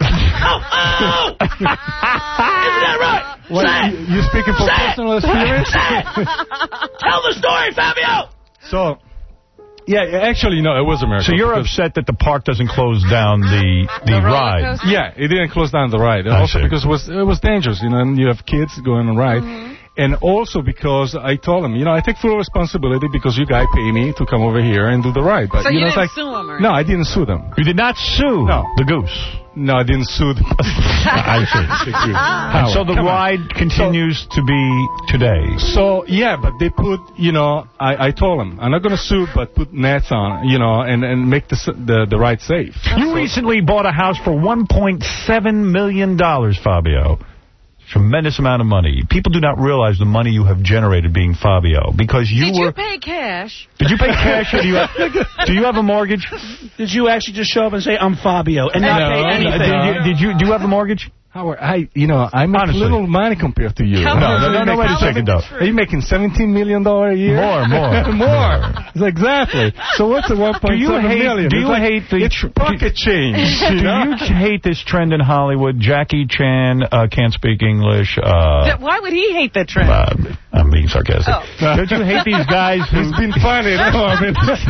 oh! Isn't that right? What, Say you, you speaking from Say personal experience? Say Tell the story, Fabio! So... Yeah, actually, no, it was a miracle. So you're upset that the park doesn't close down the the, the ride? Yeah, it didn't close down the ride. And I also see. because it was it was dangerous, you know, and you have kids going on a ride. Mm-hmm. And also because I told him, you know, I take full responsibility because you guys pay me to come over here and do the ride. But so you, you know, didn't it's like, sue him, or no, I didn't sue them. You did not sue no. the goose? No, I didn't sue them. I see. And so the Come ride on. continues so, to be today. So, yeah, but they put, you know, I, I told them, I'm not going to sue, but put nets on, you know, and, and make the, the, the ride safe. You so, recently bought a house for one point seven million dollars, Fabio. Tremendous amount of money. People do not realize the money you have generated being Fabio because you Did were... Did you pay cash? Did you pay cash? Or do, you have, do you have a mortgage? Did you actually just show up and say, I'm Fabio, and not no, pay anything? Did you, did you, do you have a mortgage? Howard, I, you know, I make Honestly. little money compared to you. No, no, no, no, wait a second, though. Are you making seventeen million dollars a year? More, more. more. Exactly. So what's the one point seven million? Do you it's hate like, the... It's pocket change. Do you hate this trend in Hollywood? Jackie Chan uh, can't speak English. Uh, Why would he hate that trend? Uh, I'm being sarcastic. Oh. Don't you hate these guys? It's been funny. No, I mean...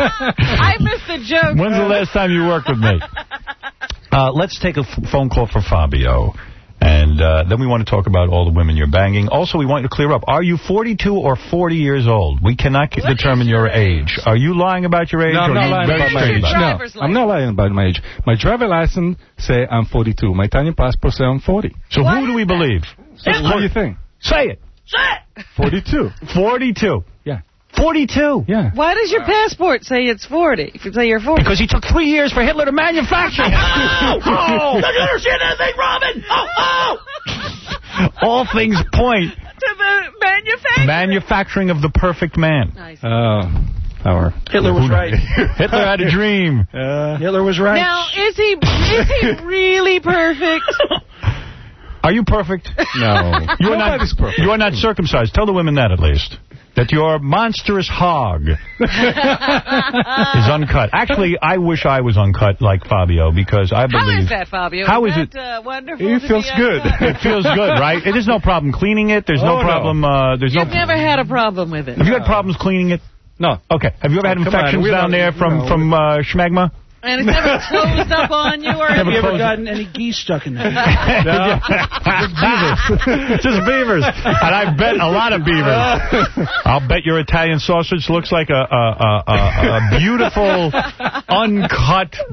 I missed the joke. When's the last time you worked with me? Uh, let's take a f phone call for Fabio. And uh, then we want to talk about all the women you're banging. Also, we want you to clear up. Are you forty-two or forty years old? We cannot what determine your age? age. Are you lying about your age? No, I'm or not lying about my age. No, I'm not lying about my age. My driver license say I'm forty-two. My Italian passport say I'm forty. So what who do we believe? So what do you think? Say it. Say it. forty-two. forty-two. Yeah. forty-two. Yeah. Why does your passport say it's forty? If you say you're forty. Because he took three years for Hitler to manufacture. Oh! Oh! Don't you understand anything, Robin? Oh! Oh! All things point to the manufacturing. Manufacturing of the perfect man. Nice. Oh. Our Hitler was right. Hitler had a dream. Uh, Hitler was right. Now, is he is he really perfect? Are you perfect? No. You are not perfect. You are not circumcised. Tell the women that at least. That your monstrous hog is uncut. Actually, I wish I was uncut like Fabio because I believe... How is that, Fabio? How is, is that, it? Uh, wonderful It feels good. It feels good, right? There's no problem cleaning it. There's oh, no problem... No. Uh, there's You've no never had a problem with it. Have you had problems cleaning it? No. Okay. Have you ever had oh, infections on, down there from, know, from uh, schmegma? And it's never closed up on you? Or have you ever gotten any geese stuck in there? No. Just beavers. Just beavers. And I bet a lot of beavers. I'll bet your Italian sausage looks like a, a, a, a, a beautiful, uncut,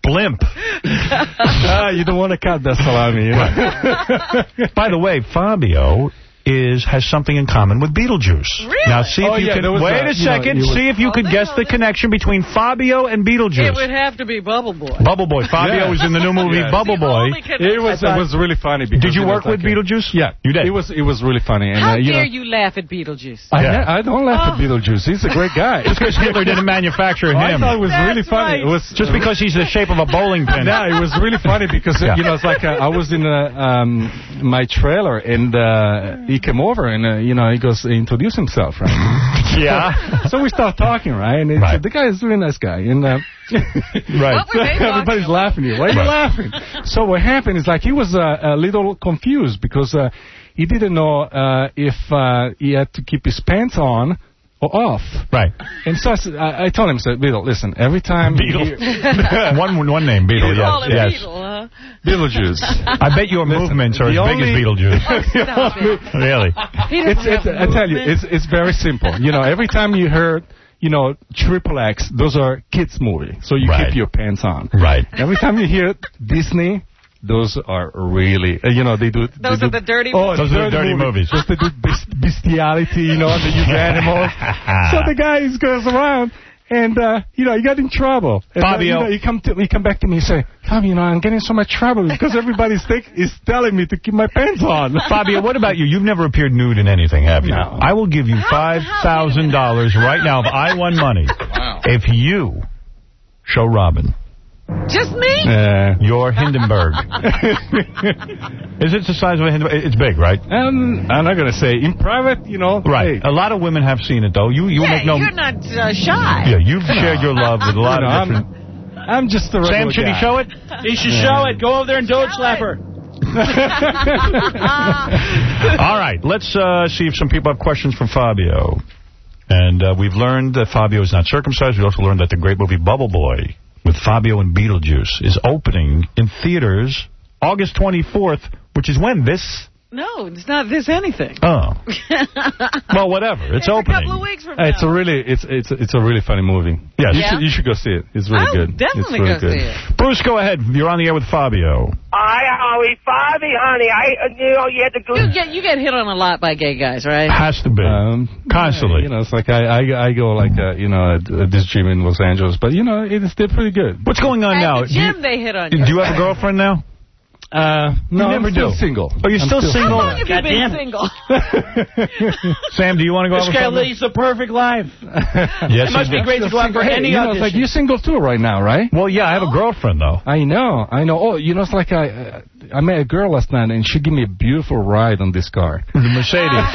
blimp. Ah, you don't want to cut that salami. You know? By the way, Fabio is has something in common with Beetlejuice. Really? Now, see if Oh, you yeah, can... there was Wait a- a you know, second. you would- see if you could guess the connection between Fabio and Beetlejuice. It would have to be Bubble Boy. Bubble Boy. Fabio Yeah. was in the new movie Yeah. Bubble Boy. It was it was really funny. Because, Did you know, work with like, uh, Beetlejuice? Yeah, you did. It was it was really funny. And, How uh, you dare know, you laugh at Beetlejuice? I, Yeah. I don't laugh Oh. at Beetlejuice. He's a great guy. Just because Hitler didn't manufacture him. I thought it was That's really funny. right. It was Just because he's the shape of a bowling pin. Yeah, it was really funny because uh, Yeah. you know it's like uh, I was in uh, um, my trailer and uh, he came over and uh, you know he goes introduce himself, right? Yeah. So we start talking, right? And it's, Right. the guy is a really nice guy, and uh, Right. What were they talking everybody's laughing. Here. Why are you Right. laughing? So what happened is like he was uh, a little confused because uh, he didn't know uh, if uh, he had to keep his pants on or off. Right. And so I, said, I, I told him, I said, Beetle, listen, every time Beetle. you hear one one name, Beetle. You call Yes. him yes. Beetle, huh? Beetlejuice. I bet your movements are as the big only- as Beetlejuice. Stop it. Really? He doesn't It's, it's, have I tell you, movement. it's it's very simple. You know, every time you heard, you know, Triple X, those are kids' movie, so you Right. keep your pants on. Right. Every time you hear Disney, those are really, uh, you know, they do. Those they are do, the dirty oh, Those are the dirty movies. Just they do bis- bestiality, you know, they use animals. So the guy goes around. And, uh, you know, you got in trouble. And, uh, Fabio. you know, you come to you come back to me and say, Fabio, you know, I'm getting so much trouble because everybody's think, is telling me to keep my pants on. Fabio, what about you? You've never appeared nude in anything, have you? No. I will give you five thousand dollars right now if I won money. Wow. If you show Robin Just me? Uh, your Hindenburg. Is it the size of a Hindenburg? It's big, right? Um, I'm not going to say. In private, you know. Right. Hey, A lot of women have seen it, though. You you Yeah, make no... you're not uh, shy. Yeah, you've shared your love with a lot you know, of different... I'm, I'm just a regular Sam, should guy. he show it? He should show it. Go over there and don't slap her. All right, let's uh, see if some people have questions for Fabio. And uh, we've learned that Fabio is not circumcised. We also learned that the great movie Bubble Boy with Fabio and Beetlejuice is opening in theaters August twenty-fourth, which is when? This? No, it's not this anything. Oh. Well, whatever. It's, It's a opening. couple of weeks from Uh, It's a now. really, it's it's it's a really funny movie. Yes. you Yeah? should you should go see it. It's really I'll good. definitely it's really go good. see it. Bruce, go ahead. You're on the air with Fabio. Hi, Howie. Fabi, honey. I, uh, you know, you had to go. You get you get hit on a lot by gay guys, right? Has to be. Um, Constantly. You know, it's like I I, I go like uh, you know at, at this gym in Los Angeles, but you know it's they're pretty good. What's going on At now? the Do you, gym, they hit on do you. you have a girlfriend now? Uh, no, You never I'm still do. single. Oh, you're I'm still single? How long have you God been damn it. single? Sam, do you want to go This out with guy someone? leads the perfect life. Yes, It must he be does. great to go out for Hey, any you know, it's like audition. you're single too right now, right? Well, yeah, I have a girlfriend, though. I know, I know. Oh, you know, it's like I uh, I met a girl last night, and she gave me a beautiful ride on this car. The Mercedes.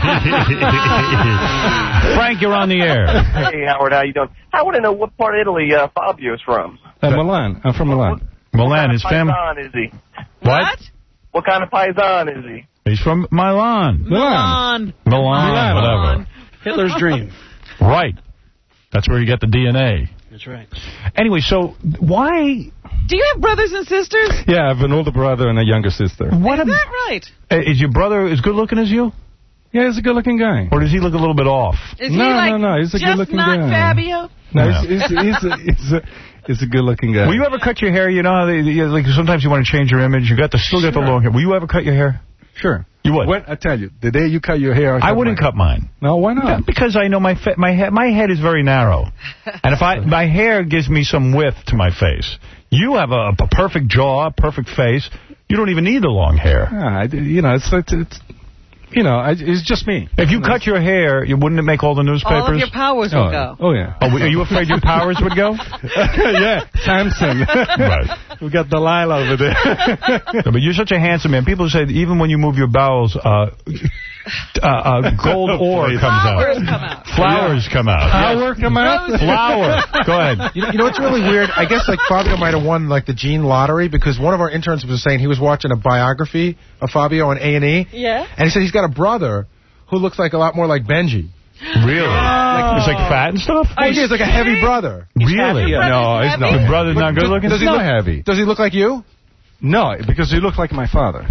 Frank, you're on the air. Hey, Howard, how you doing? I want to know what part of Italy uh, Fabio's from. Uh, Milan. I'm from Milan. Milan, his family. Paisan is he? What? What kind of paisan is he? He's from Milan. Milan. Milan, Milan. whatever. Hitler's dream. Right. That's where you get the D N A. That's right. Anyway, so why... Do you have brothers and sisters? Yeah, I have an older brother and a younger sister. What Is a, that right? Uh, is your brother as good-looking as you? Yeah, he's a good-looking guy. Or does he look a little bit off? Is No, he like no, no, he's a just good-looking not guy. Fabio? No, No. he's, he's, he's, a, he's, a, he's a good-looking guy. Will you ever cut your hair? You know how they, you, like sometimes you want to change your image. You got the still got the long hair. Will you ever cut your hair? Sure. You would. When, I tell you, the day you cut your hair, I wouldn't my cut mine. No, why not? Because I know my fa my head my head is very narrow, and if I my hair gives me some width to my face. You have a, a perfect jaw, a perfect face. You don't even need the long hair. Yeah, I, you know, it's, it's, it's you know, I, it's just me. If you cut your hair, you wouldn't it make all the newspapers? All of your powers will oh, go. Oh, yeah. Oh, are you afraid your powers would go? Yeah, Samson. Right. We got Delilah over there. No, but you're such a handsome man. People say that even when you move your bowels, uh, uh, uh, gold ore comes Flowers out. come out. Flowers come out. Flower come out? Flower. Go ahead. You know, you know what's really weird? I guess like Fabio might have won like the gene lottery because one of our interns was saying he was watching a biography of Fabio on A and E. Yeah. And he said he's got a brother who looks like a lot more like Benji. Really? Like, it's like fat and stuff? Oh, he is like a heavy brother. Really? Your No, brother's he's not. heavy? Your brother's not good looking? Does he He's look not heavy. Does he look like you? No, because he looks like my father. He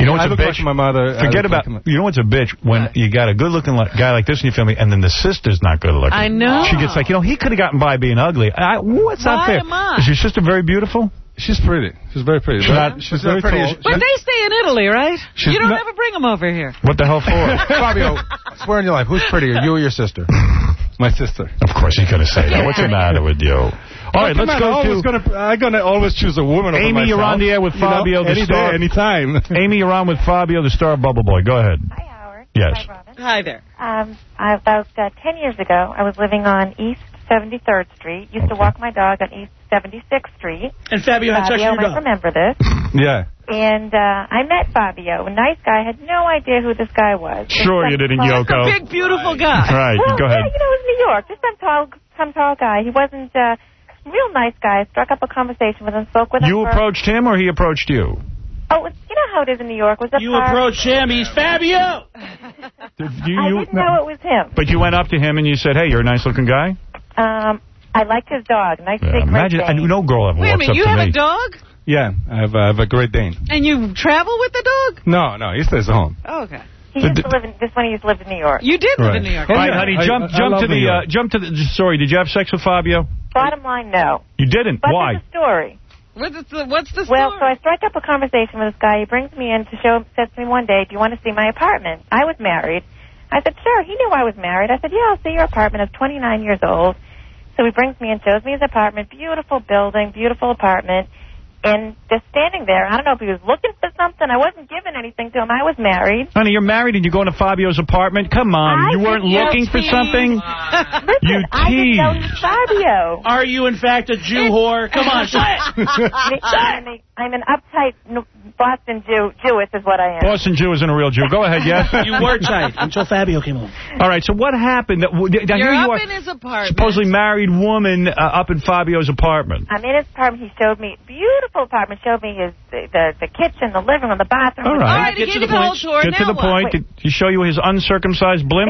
You know what's I a look bitch? like my mother. Forget about, like you know what's a bitch? When you got a good-looking guy like this in your family, and then the sister's not good-looking. I know. She gets like, you know, he could have gotten by being ugly. I, what's Why not fair? am I? Is your sister very beautiful? She's pretty. She's very pretty. She's not, she's very pretty. Tall. But they stay in Italy, right? She's You don't not- ever bring them over here. What the hell for? Fabio, swear on your life, who's prettier, you or your sister? My sister. Of course he's going to say that. What's the matter with you? All right, let's on, go I'm to... Gonna, I'm going to always choose a woman over Amy, myself. you're on the air with You know, Fabio, the any star. day, anytime. Amy, you're on with Fabio, the star of Bubble Boy. Go ahead. Hi, Howard. Yes. Hi, Robin. Hi there. Um, I, about uh, ten years ago, I was living on East seventy-third Street. Used to walk my dog on East seventy-sixth Street. And Fabio had sex with your might dog. remember this. Yeah. And uh, I met Fabio, a nice guy. I had no idea who this guy was. Sure you didn't, Yoko. A big, beautiful guy. Right, Well, go ahead. yeah, you know, it was New York. Just some tall, some tall guy. He wasn't uh, real nice guy. I struck up a conversation with him, spoke with him. You for- approached him or he approached you? Oh, it's, you know how it is in New York. Was You approached him. He's Fabio. Did you, I you- didn't know it was him. But you went up to him and you said, hey, you're a nice-looking guy? Um, I liked his dog. Nice Yeah, big imagine, Great I, Dane. no girl ever Wait a walks minute, up you to have me. a dog? Yeah, I have, I have a Great Dane. And you travel with the dog? No, no, he stays at home. Oh, okay. He used to live in, this one he used to live in New York. You did live Right. in New York. All right, Yeah, honey, I- jump, I- I jump love to New the, York. uh, jump to the story. Did you have sex with Fabio? Bottom line, no. You didn't. But Why? there's a story. What's the, what's the story? Well, so I strike up a conversation with this guy. He brings me in to show, says to me one day, do you want to see my apartment? I was married. I said, sure. He knew I was married. I said, yeah, I'll see your apartment. I'm twenty-nine years old. So he brings me in, shows me his apartment. Beautiful building, beautiful apartment. And just standing there, I don't know if he was looking for something. I wasn't giving anything to him. I was married. Honey, you're married and you're going to Fabio's apartment? Come on. I you weren't didn't know looking for he- something? Listen, You I didn't know teased. he was Fabio. Are you, in fact, a Jew whore? Come on, say it. I'm, a, I'm an uptight N- Boston Jew. Jewess is what I am. Boston Jew isn't a real Jew. Go ahead, yes? You were tight until Fabio came home. All right, so what happened? That- w- Now, You're here you up are, in his apartment. supposedly married woman uh, up in Fabio's apartment. I'm in his apartment. He showed me beautiful apartment. Showed me his the the, the kitchen, the living room, the bathroom. All All right. right, he Get gave to you the the whole point. tour. Get to now the what? point. Did he show you his uncircumcised blimp?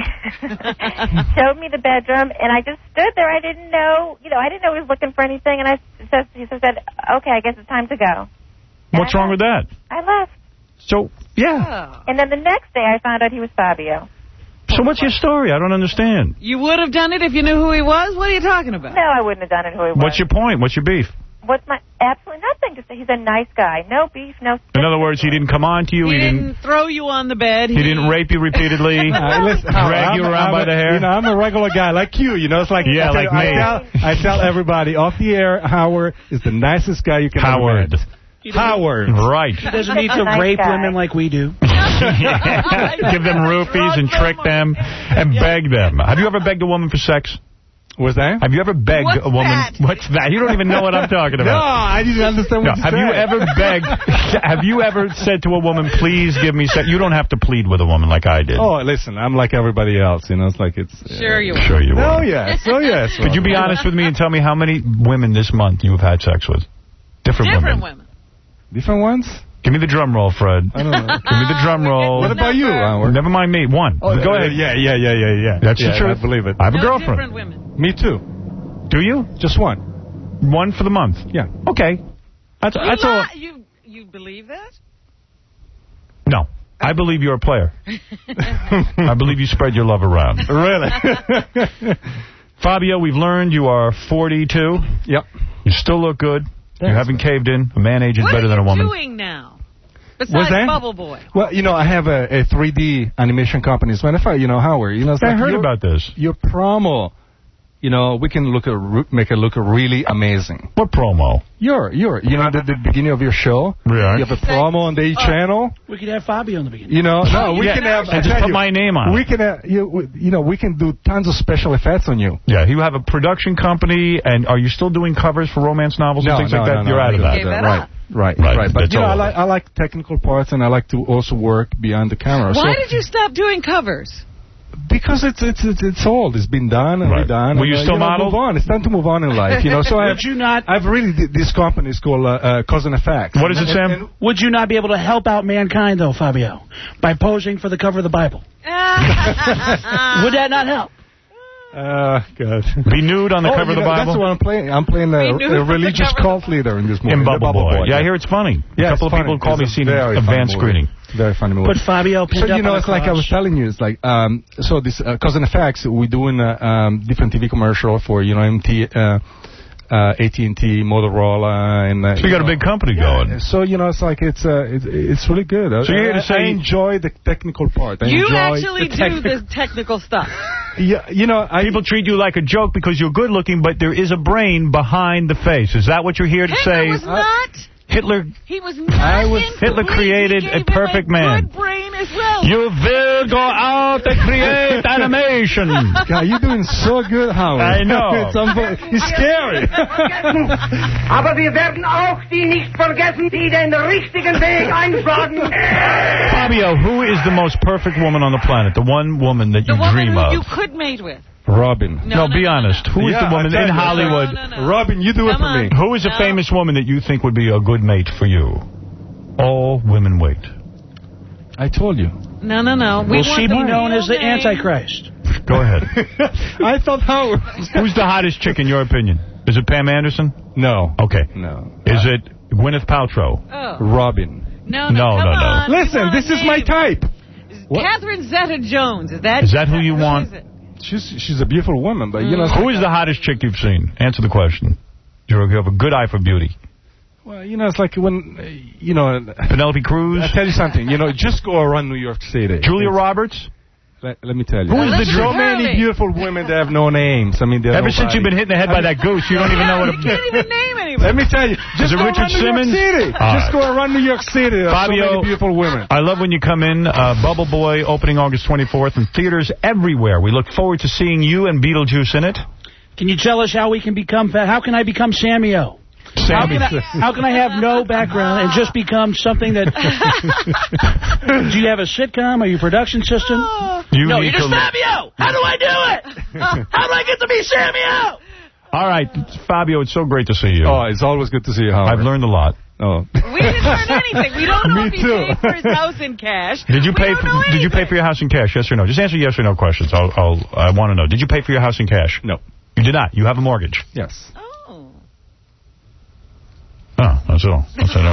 Showed me the bedroom, and I just stood there. I didn't know, you know, I didn't know he was looking for anything. And I said, he said, okay, I guess it's time to go. What's wrong with that? I left. So, yeah. And then the next day, I found out he was Fabio. So what's your story? I don't understand. You would have done it if you knew who he was? What are you talking about? No, I wouldn't have done it. Who he was? What's your point? What's your beef? What's my absolutely nothing to say? He's a nice guy. No beef, no. In other words, he didn't come on to you. He, He didn't, didn't. throw you on the bed. He didn't rape you repeatedly. Uh, listen, drag you I'm- around I'm by a- the hair. You know, I'm a regular guy like you. You know, it's like Yeah, I tell, like I me. tell, I tell everybody off the air, Howard is the nicest guy you can Howard. ever meet. Howard. Right. He doesn't need to Nice rape guy. women like we do. Give them roofies and trick them and beg them. Have you ever begged a woman for sex? Was that? Have you ever begged What's a woman? that? What's that? You don't even know what I'm talking No, about. I didn't understand No, what you have said. you ever begged? Have you ever said to a woman, "Please give me sex"? You don't have to plead with a woman like I did. Oh, listen, I'm like everybody else. You know, it's like it's. Uh, Sure you Sure you Oh are. yes, oh yes. Could you be honest with me and tell me how many women this month you have had sex with? Different, Different women. women. Different ones? Give me the drum roll, Fred. I don't know. Give me the drum roll. What about you, Howard? Never mind me. One. Oh, Go ahead. Yeah, yeah, yeah, yeah, yeah. That's yeah, the truth. I believe it. I have a No, girlfriend. different women. Me too. Do you? Just one. One for the month. Yeah. Okay. That's, You, that's all. lie- you, you believe that? No. I believe you're a player. I believe you spread your love around. Really? Fabio, we've learned you are forty-two. Yep. You still look good. You Thanks. haven't caved in. A man age is What better are than a you woman. doing now? What's Besides that? Bubble Boy. Well, you know, I have a, a three D animation company. As a matter of fact, you know, Howard, you know, it's I like heard your, about this. your promo. You know, we can look a, make it look really amazing. What promo? Your, your, you know, the, the beginning of your show. Yeah. You have a promo on the Oh. channel. We could have Fabio in the beginning. You know, no, we Yeah, can have. I and just tell put you, my name on it. We can, uh, you, you know, we can do tons of special effects on you. Yeah, you have a production company, and are you still doing covers for romance novels No, and things no, like that? no, no, You're out of no, that. Gave that right, up. right, Right, right. But that's you know, I over. like I like technical parts, and I like to also work behind the camera. Why so, did you stop doing covers? Because it's it's it's, it's old. It's been done and Right. redone. Will and, you uh, still know, model? Move on. It's time to move on in life. You know. So I Would you not? I've really this company is called uh, uh, Cause and Effects. What is it, And- Sam? and- Would you not be able to help out mankind, though, Fabio, by posing for the cover of the Bible? Would that not help? Uh, God. Be nude on the Oh, cover you of the know, Bible? That's what I'm playing. I'm playing a, Be nude a on the religious cover of cult leader in this movie. In the Bubble, Boy. Yeah, I hear it's funny. Yeah, a couple it's of people funny. call me It's a seeing very fun advanced movie. screening. Very funny movie. Put Fabio pinned So, up you know, on it's a like I cross. was telling you, it's like, um, so this uh, Cause and Effects, we're doing a um, different T V commercial for, you know, M T, uh, uh, A T and T, Motorola, and... Uh, So you got a big company yeah, going. So, you know, it's like, it's uh, it's, it's really good. So you're here to I, say... I enjoy the technical part. I You enjoy actually the do the technical stuff. Yeah, you know, I, people treat you like a joke because you're good looking, but there is a brain behind the face. Is that what you're here to Hitler say? was not. Hitler. He was not. I was. Hitler incomplete. created He a gave perfect him a man. Good brain as well. You will go out and create animation. God, you're doing so good, Howard. I know. It's unbelievable. You're scary. Aber wir werden auch die nicht vergessen, die den richtigen Weg einschlagen. Fabio, who is the most perfect woman on the planet? The one woman that you the woman dream who of? you could mate with. Robin. No, No, be no, honest. no, Who is Yeah, the woman I tell in you, Hollywood? No, no, no. Robin, you do it Come for on. me. Who is a No. famous woman that you think would be a good mate for you? All women wait. I told you. No, no, no. We Will want she the be known real as the name. Antichrist? Go ahead. I thought Howard. Who's the hottest chick in your opinion? Is it Pam Anderson? No. Okay. No. Is it Gwyneth Paltrow? Oh. Robin. No, No, no, come no, no. on. We Listen, want this a is my name. type. What? Catherine Zeta-Jones. Is that? Is that who you who want? is it? She's she's a beautiful woman, but you know. Who is the hottest chick you've seen? Answer the question. You have a good eye for beauty. Well, you know, it's like when, uh, you know. Penelope Cruz? I tell you something. You know, just go around New York City. Julia It's- Roberts? Let, let me tell you. Who is the There's so Drew? many beautiful women that have no names. I mean, they're Ever since nobody. you've been hit in the head by that goose, you don't even know what You can't a... even name anybody. Let me tell you. Is Just it go Richard around New Simmons? York City. All Just right. go around New York City. There's Fabio, so many beautiful women. I love when you come in. Uh, Bubble Boy opening August twenty-fourth in theaters everywhere. We look forward to seeing you and Beetlejuice in it. Can you tell us how we can become fat? How can I become Sammy-O? How Sammy. can, I, how can I have no background and just become something that... Do you have a sitcom? Are you a production assistant? You no, need you're just to- Fabio! How do I do it? How do I get to be Sammy-O? All right, Fabio, it's so great to see you. Oh, it's always good to see you, Howard. I've learned a lot. Oh. We didn't learn anything. We don't know Me if he too. paid for his house in cash. Did you We pay don't for know Did you pay for your house in cash? Yes or no? Just answer yes or no questions. I'll, I'll I want to know. Did you pay for your house in cash? No. You did not. You have a mortgage. Yes. Oh. Oh, that's all. That's I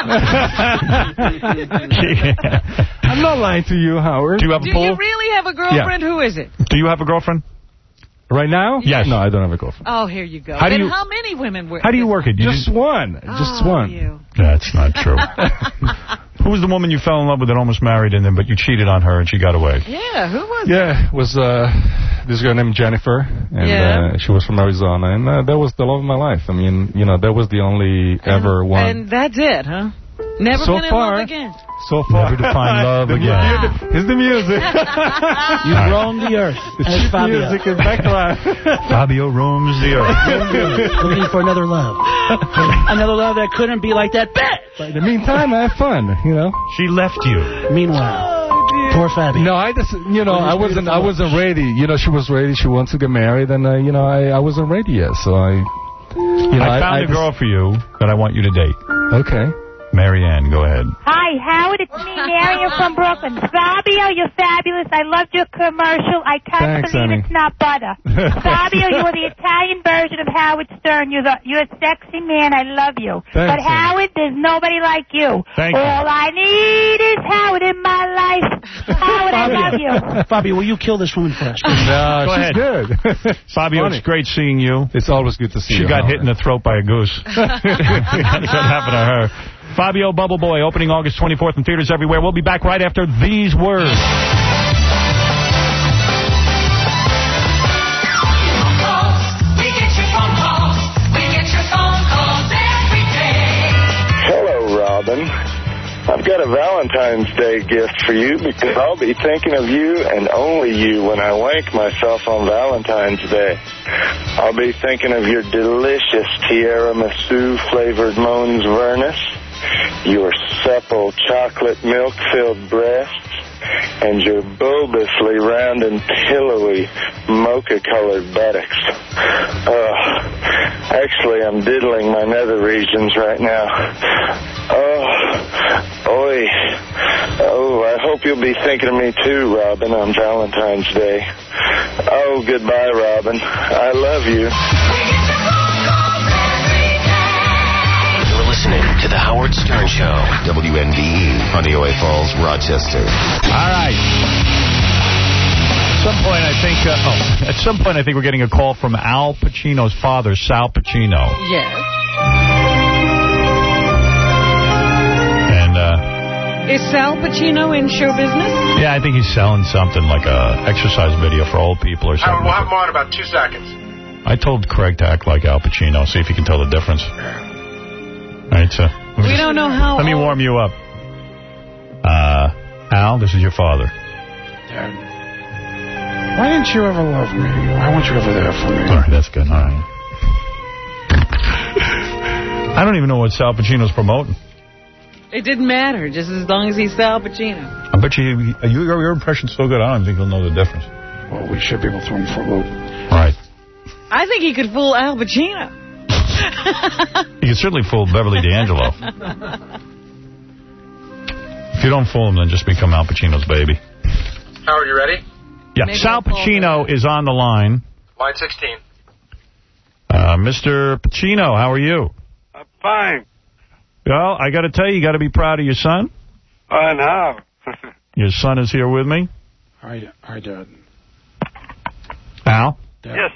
don't know. I'm not lying to you, Howard. Do you have a Do pool? you really have a girlfriend? Who is it? Do you have a girlfriend? Right now? Yes. No, I don't have a girlfriend. Oh, here you go. How do and you- how many women were? How do you work it? You Just one. Just Oh, one. you. That's not true. Who was the woman you fell in love with and almost married and then, but you cheated on her and she got away? Yeah, who was Yeah, it was uh, this girl named Jennifer, and Yeah. uh, she was from Arizona, and uh, that was the love of my life. I mean, you know, that was the only ever one. And that's it, huh? Never So been in far- love again. So far. Never to find love The again. mu- Here's the music. You roam the earth The as cheap Fabio. music is background. Fabio roams the earth. Looking for another love. Another love that couldn't be like that. But in the meantime, I have fun, you know. She left you. Meanwhile, poor Fabio. No, I just, you know, With his I wasn't, I beautiful wasn't ready. You know, she was ready. She wants to get married, and uh, you know, I, I wasn't ready yet. So I, you know, I found I, a girl for you that I want you to date. Okay. Marianne, go ahead. Hi, Howard. It's me, Marion from Brooklyn. Fabio, you're fabulous. I loved your commercial. I can't Thanks, believe honey. it's not butter. Fabio, you are the Italian version of Howard Stern. You're, the, you're a sexy man. I love you. Thanks, but honey. Howard, there's nobody like you. Thank you. All I need is Howard in my life. Howard, I love you. Fabio, will you kill this woman for us? No, Go she's ahead. good. Fabio, Funny. it's great seeing you. It's always good to see She you. got Howard. hit in the throat by a goose. That's what happened to her. Fabio Bubble Boy, opening August twenty-fourth in theaters everywhere. We'll be back right after these words. Hello, Robin. I've got a Valentine's Day gift for you because I'll be thinking of you and only you when I wank myself on Valentine's Day. I'll be thinking of your delicious tiramisu-flavored Mons Vernus, your supple chocolate milk-filled breasts, and your bulbously round and pillowy mocha-colored buttocks. Uh, actually, I'm diddling my nether regions right now. Oh, oi. Oh, I hope you'll be thinking of me too, Robin, on Valentine's Day. Oh, goodbye, Robin. I love you. You're listening to the The Howard Stern Show. W N D E, Honeoye Falls, Rochester. All right. At some point, I think. Uh, oh, at some point, I think we're getting a call from Al Pacino's father, Sal Pacino. Yes. And uh, is Sal Pacino in show business? Yeah, I think he's selling something like a exercise video for old people or something. We'll have him on in about two seconds. I told Craig to act like Al Pacino, see if he can tell the difference. All right, so We just, don't know how. Let me warm you up. Uh, Al, this is your father. Dad, why didn't you ever love me? Why weren't you ever there for me? All right, that's good. All right. I don't even know what Sal Pacino's promoting. It didn't matter, just as long as he's Sal Pacino. I bet you, you your impression's so good, I don't think he'll know the difference. Well, we should be able to throw him for a loop. All right. I think he could fool Al Pacino. You can certainly fool Beverly D'Angelo. If you don't fool him, then just become Al Pacino's baby. Howard, you ready? Yeah, Maybe Sal Pacino is on the line. Line sixteen. Uh, Mister Pacino, how are you? I'm fine. Well, I got to tell you, you got to be proud of your son. And how? Your son is here with me. Hi, hi, Dad. Al? Dad. Yes.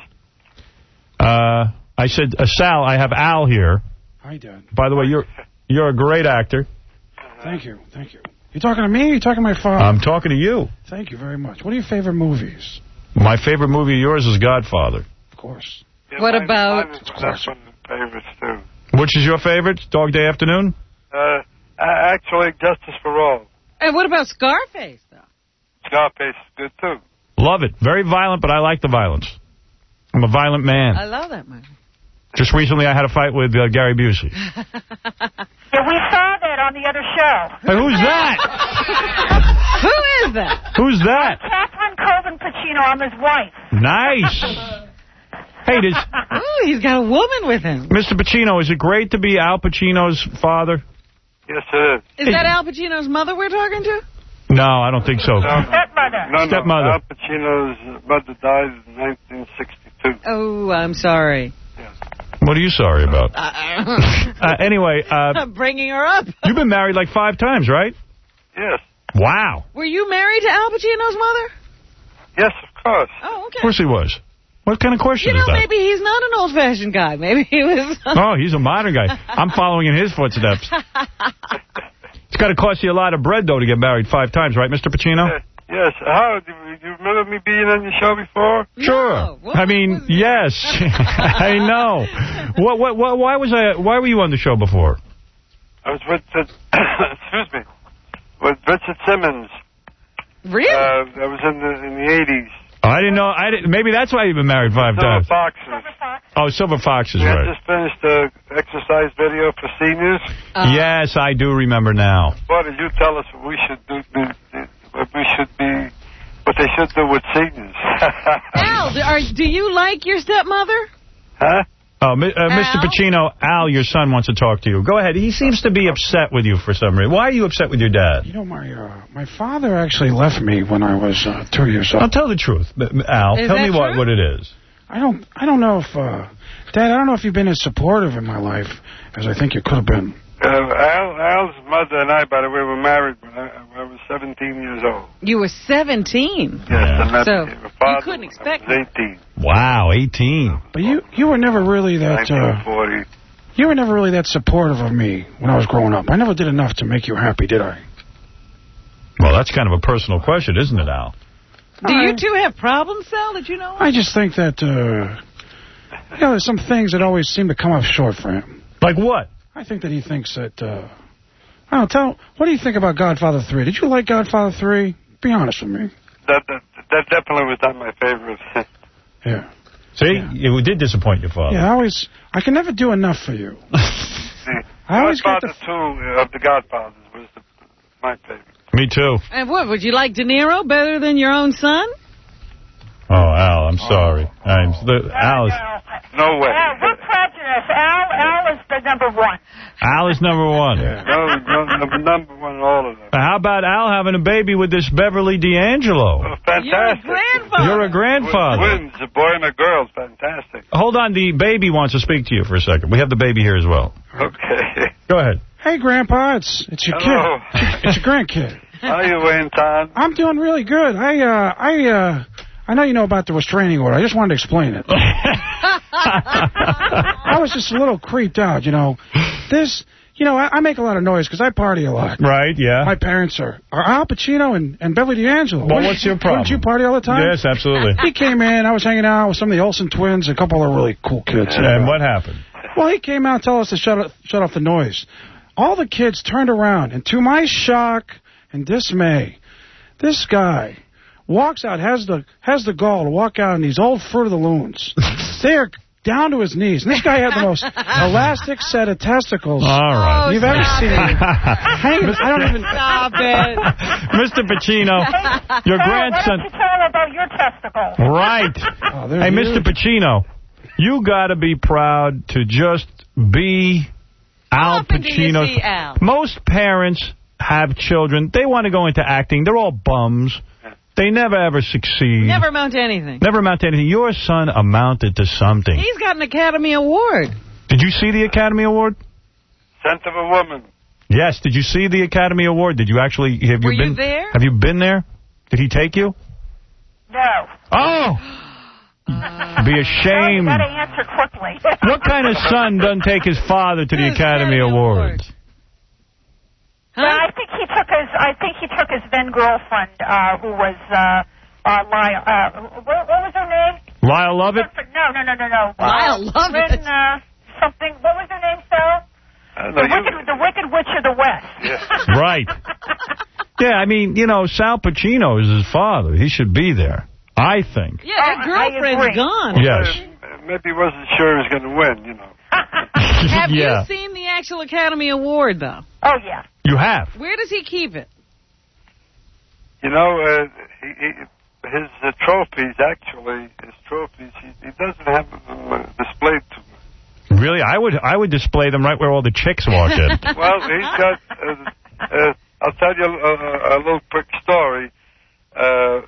Uh, I said, uh, Sal, I have Al here. Hi, Dad. By the way, you're you're a great actor. Thank you, thank you. You talking to me or you talking to my father? I'm talking to you. Thank you very much. What are your favorite movies? My favorite movie of yours is Godfather. Of course. Yeah, what mine, about... Mine is, that's one of the favorites, too. Which is your favorite? Dog Day Afternoon? Uh, actually, Justice for All. And what about Scarface, though? Scarface is good, too. Love it. Very violent, but I like the violence. I'm a violent man. I love that movie. Just recently, I had a fight with uh, Gary Busey. Yeah, we saw that on the other show. Hey, who's that? Who is that? Who's that? Catherine Coven Pacino. I'm his wife. Nice. Hey, does... Oh, he's got a woman with him. Mister Pacino, is it great to be Al Pacino's father? Yes, it is. Is that Al Pacino's mother we're talking to? No, I don't think so. Stepmother. No, no. Stepmother. Al Pacino's mother died in nineteen sixty-two. Oh, I'm sorry. What are you sorry about? uh, anyway, uh, I'm bringing her up. You've been married like five times, right? Yes. Wow. Were you married to Al Pacino's mother? Yes, of course. Oh, okay. Of course he was. What kind of question you know, is that? maybe he's not an old-fashioned guy. Maybe he was... Oh, he's a modern guy. I'm following in his footsteps. It's got to cost you a lot of bread, though, to get married five times, right, Mister Pacino? Yes. Yes. How? Do you remember me being on your show before? Sure. No. I mean, yes. I know. What, what, what, why was I? Why were you on the show before? I was with, uh, excuse me, with Richard Simmons. Really? Uh, I was in the in the eighties. Oh, I didn't know. I didn't, maybe that's why you've been married five Silver times. Foxes. Oh, Silver Foxes, yeah, right. I just finished the exercise video for seniors. Uh, yes, I do remember now. What did you tell us what we should do? What we should be, what they should do with seniors. Al, do, are, do you like your stepmother? Huh? Oh, uh, Mister Pacino, Al, your son wants to talk to you. Go ahead. He seems to be upset with you for some reason. Why are you upset with your dad? You know, my uh, my father actually left me when I was uh, two years old. I'll tell the truth, Al. Is tell me what, true? what it is. I don't I don't know if, uh, Dad, I don't know if you've been as supportive in my life as I think you could have been. Uh, Al, Al's mother and I, by the way, were married when I, when I was seventeen years old. You were seventeen. Yes, and that so became a father you couldn't expect I was eighteen. Wow, eighteen. But you you were never really that nineteen forty. Uh, you were never really that supportive of me when I was growing up. I never did enough to make you happy, did I? Well, that's kind of a personal question, isn't it, Al? Do you two have problems, Sal, that you know of? I just think that uh, you know, there's some things that always seem to come up short for him. Like what? I think that he thinks that, uh, I don't know, tell, what do you think about Godfather three? Did you like Godfather three? Be honest with me. That, that, that definitely was not my favorite. Yeah. See, yeah. It did disappoint your father. Yeah, I always, I can never do enough for you. See, I always Godfather get the... two of the Godfathers was the, my favorite. Me too. And what, would you like De Niro better than your own son? Oh, Al, I'm sorry. I'm, the, Al is... No way. Uh, we're prejudice. Yes, Al, Al is the number one. Al is number one. Yeah. No, no, number, number one in all of them. How about Al having a baby with this Beverly D'Angelo? Oh, fantastic. You're a grandfather. You're a grandfather. Twins, a boy and a girl. Fantastic. Hold on. The baby wants to speak to you for a second. We have the baby here as well. Okay. Go ahead. Hey, Grandpa, it's it's your Hello. kid. It's your grandkid. How you, Wayne Todd? I'm doing really good. I uh I uh I know you know about the restraining order. I just wanted to explain it. I was just a little creeped out, you know. This, you know, I, I make a lot of noise because I party a lot. Right, yeah. My parents are, are Al Pacino and, and Beverly D'Angelo. Well, what's your problem? Don't you party all the time? Yes, absolutely. He came in. I was hanging out with some of the Olsen twins, a couple of really cool kids. And what happened? Well, he came out and told us to shut, shut off the noise. All the kids turned around, and to my shock and dismay, this guy walks out, has the has the gall to walk out in these old Fruit of the Loons. They're down to his knees. And this guy had the most elastic set of testicles All right. you've ever seen. Hang, I don't even... Stop it. Mister Pacino, your grandson... Why don't you tell him about your testicles? Right. Oh, hey, Mister Pacino, you got to be proud to just be Al often do you Pacino. see Al? Most parents have children. They want to go into acting. They're all bums. They never, ever succeed. Never amount to anything. Never amount to anything. Your son amounted to something. He's got an Academy Award. Did you see the Academy Award? Scent of a woman. Yes. Did you see the Academy Award? Did you actually... Have Were you been you there? Have you been there? Did he take you? No. Oh! Uh, Be ashamed. You got to answer quickly. What kind of son doesn't take his father to the Academy Awards? Huh? Well, I think he took his. I think he took his then girlfriend, uh, who was uh, uh, Lyle. Uh, what, what was her name? Lyle Lovett? No, no, no, no, no. Lyle uh, Lovett. Lynn, uh, something. What was her name, Sal? Uh, The no, you- wicked, the Wicked Witch of the West. Yeah. Right. Yeah, I mean, you know, Sal Pacino is his father. He should be there, I think. Yeah, that Oh, I girlfriend's agree. gone. Yes. Uh, maybe he wasn't sure he was going to win, you know. Have Yeah. you seen the actual Academy Award, though? Oh, yeah. You have? Where does he keep it? You know, uh, he, he, his uh, trophies, actually, his trophies, he, he doesn't have them uh, displayed to me. Really? I would I would display them right where all the chicks walk in. Well, he's got, uh, uh, I'll tell you a, a, a little quick story. Uh, uh,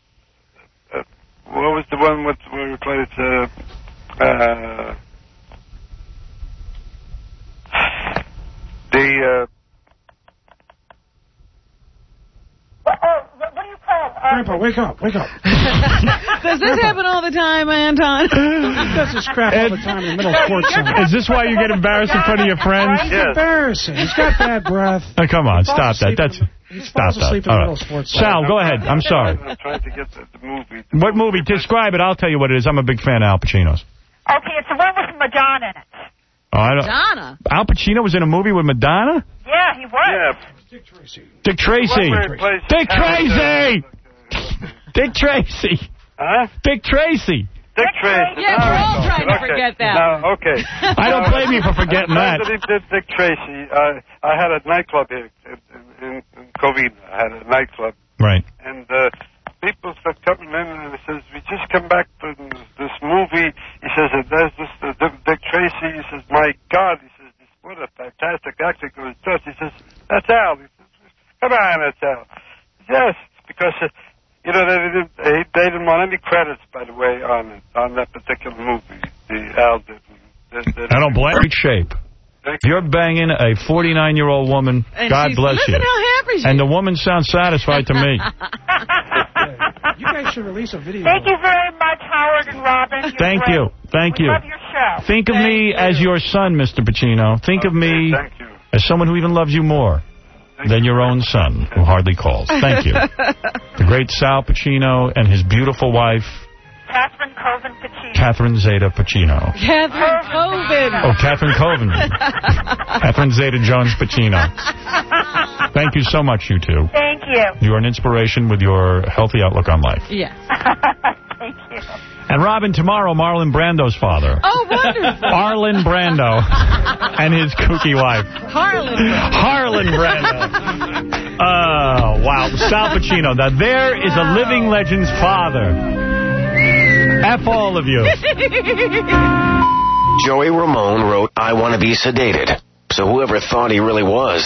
what was the one with, where we played, uh, uh, the, uh, What, oh, what, what do you call? Uh, Grandpa, wake up, wake up. Does this happen all the time, Anton? He does this crap all the time in the middle of court center. Is this why you get embarrassed in front of your friends? It's Yes. embarrassing. He's got bad breath. Oh, come on, He stop falls that. asleep That's in the- He stop falls asleep that. in the All middle of right. sports center. Sal, go ahead. I'm sorry. I'm trying to get the, the movie. What movie? Describe it. I'll tell you what it is. I'm a big fan of Al Pacino's. Okay, it's the one with Madonna in it. Oh, I don't, Madonna? Al Pacino was in a movie with Madonna? Yeah, he was. Yeah. Dick Tracy. Dick Tracy. Where he plays Dick Tracy. character. Dick Tracy. Huh? Dick Tracy. Dick Tracy. Yeah, we're all trying to Okay. forget that. No, okay. I don't blame you for forgetting At that. the time he did Dick Tracy, uh, I had a nightclub here in, in, in Covina. I had a nightclub. Right. And uh, people start coming in and he says, we just come back from this movie. He says, there's this uh, Dick Tracy. He says, my God. He says, what a fantastic actor goes just. He says, that's Al. He says, come on, that's Al. Yes, because, uh, you know, they didn't, they, they didn't want any credits, by the way, on it, on that particular movie. The Al did. They, they, I don't blame you. Shape. You're banging a forty-nine-year-old woman. And God she's, bless listen you. how happy she And the is. woman sounds satisfied to me. You guys should release a video. Thank you very much, Howard and Robin. You're Thank great. you. Thank we you. love your show. Think of Thank me you. as your son, Mister Pacino. Think of me Thank you. as someone who even loves you more than your own son, who hardly calls. Thank you. The great Sal Pacino and his beautiful wife, Catherine Coven Pacino. Catherine Zeta Pacino. Catherine Coven. Oh, Catherine Coven. Catherine Zeta Jones Pacino. Thank you so much, you two. Thank you. You are an inspiration with your healthy outlook on life. Yes. Thank you. And Robin, tomorrow, Marlon Brando's father. Oh, wonderful. Arlen Brando and his kooky wife. Harlan. Harlan Brando. Oh, wow. Sal Pacino. Now, there is a living legend's father. F all of you. Joey Ramone wrote, I Want to Be Sedated. So whoever thought he really was.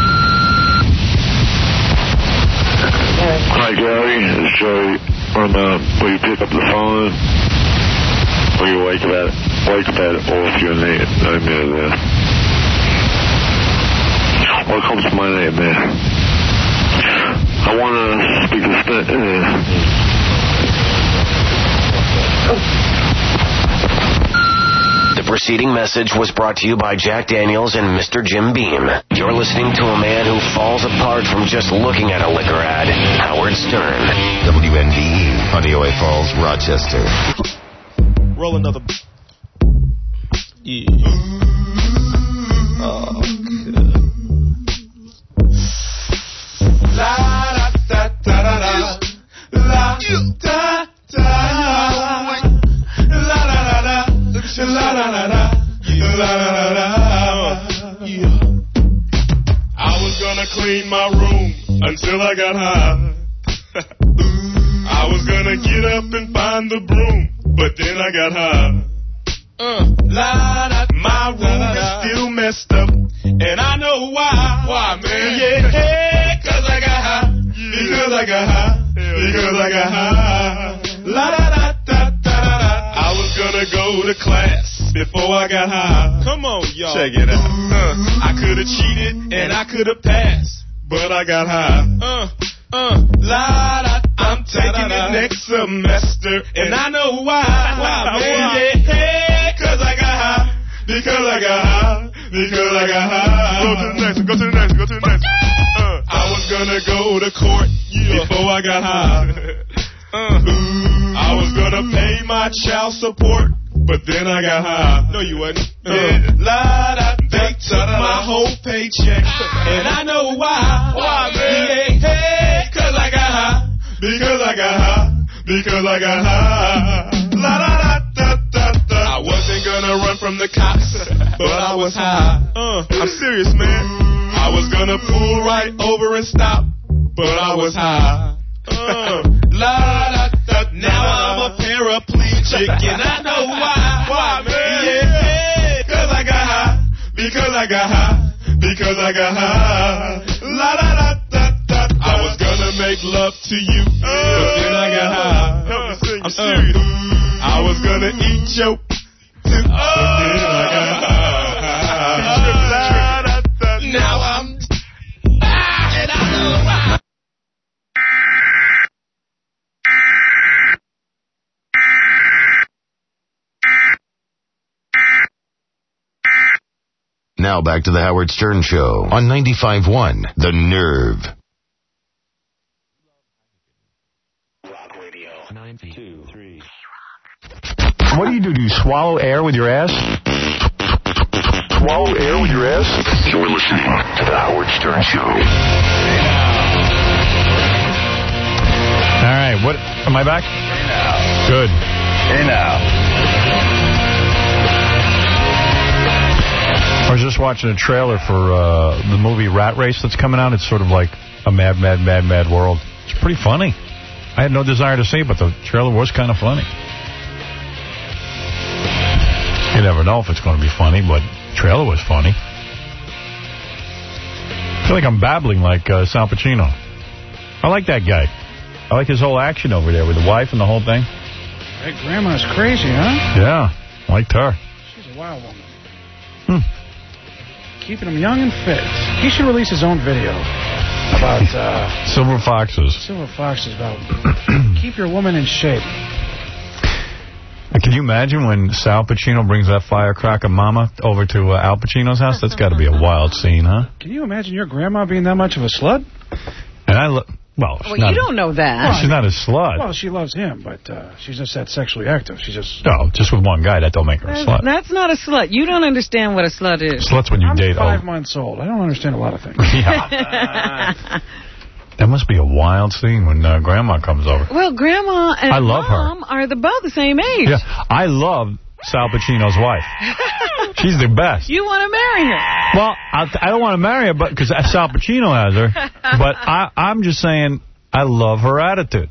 Hi, Gary. It's Joey Ramone. Will you pick up the phone? Will you wake that, wake that off your name, name there? What comes to my name there? I want to speak to St- The preceding message was brought to you by Jack Daniels and Mister Jim Beam. You're listening to a man who falls apart from just looking at a liquor ad. Howard Stern. W N D E, Honeyaway Falls, Rochester. Roll another. Yeah. Oh, good. La da da da da da. La da da da. La da da da. La da da da. La da da da. Yeah. I was gonna clean my room until I got high. I was gonna get up and find the broom, but then I got high. Uh, la, da, my room da, da, is still messed up, and I know why. Why, man? Yeah, yeah, cause I got high. Yeah. Because I got high. Hell because yeah. I got high. La da da da da da da. I was gonna go to class before I got high. Come on, y'all. Check it out. Uh, I could have cheated and I could have passed, but I got high. Uh, uh, la da. I'm taking it next semester, and I know why. Why, man? Yeah, hey, cause I got high. Because I got high. Because I got high. Go to the next one. Go to the next one. Go to the next one. Uh, I was gonna go to court yeah. before I got high. Uh, I was gonna pay my child support, but then I got high. No, you wasn't. Uh, yeah. La da. They took my whole paycheck, and I know why. Why, man? Yeah, hey, cause I got high. Because I got high, because I got high. La da da da da da. I wasn't gonna run from the cops, but I was high. Uh, I'm serious, man. I was gonna pull right over and stop, but I was high. Uh, la da da. Now I'm a paraplegic, and I know why. Why, man? Yeah, cause I got high, because I got high, because I got high. La da da da. I was gonna make love to you, but then I got high. Help me sing, I'm serious. I was gonna eat your too, but then I got high. Now I'm and I know why. Now back to the Howard Stern Show on ninety-five point one, The Nerve. Two, three. What do you do? Do you swallow air with your ass? Swallow air with your ass? You're listening to the Howard Stern Show. All right. What? Am I back? Hey now. Good. Hey now. I was just watching a trailer for uh, the movie Rat Race that's coming out. It's sort of like a mad, mad, mad, mad world. It's pretty funny. I had no desire to see it, but the trailer was kind of funny. You never know if it's going to be funny, but the trailer was funny. I feel like I'm babbling like uh, Sal Pacino. I like that guy. I like his whole action over there with the wife and the whole thing. That grandma's crazy, huh? Yeah, liked her. She's a wild woman. Hmm. Keeping him young and fit. He should release his own video about... Uh, Silver Foxes. Silver Foxes, about keep your woman in shape. Can you imagine when Sal Pacino brings that firecracker mama over to uh, Al Pacino's house? That's got to be a wild scene, huh? Can you imagine your grandma being that much of a slut? And I look... Well, well you don't know that. Well, she's not a slut. Well, she loves him, but uh, she's just that sexually active. She's just... No, just with one guy, that don't make her a slut. That's not a slut. You don't understand what a slut is. Slut's when you I'm date... five oh. months old. I don't understand a lot of things. Yeah. That must be a wild scene when uh, Grandma comes over. Well, Grandma and I love Mom her. are about the same age. Yeah, I love Sal Pacino's wife. She's the best. You want to marry her? Well, I'll, I don't want to marry her but because Sal Pacino has her. But I, I'm just saying... I love her attitude.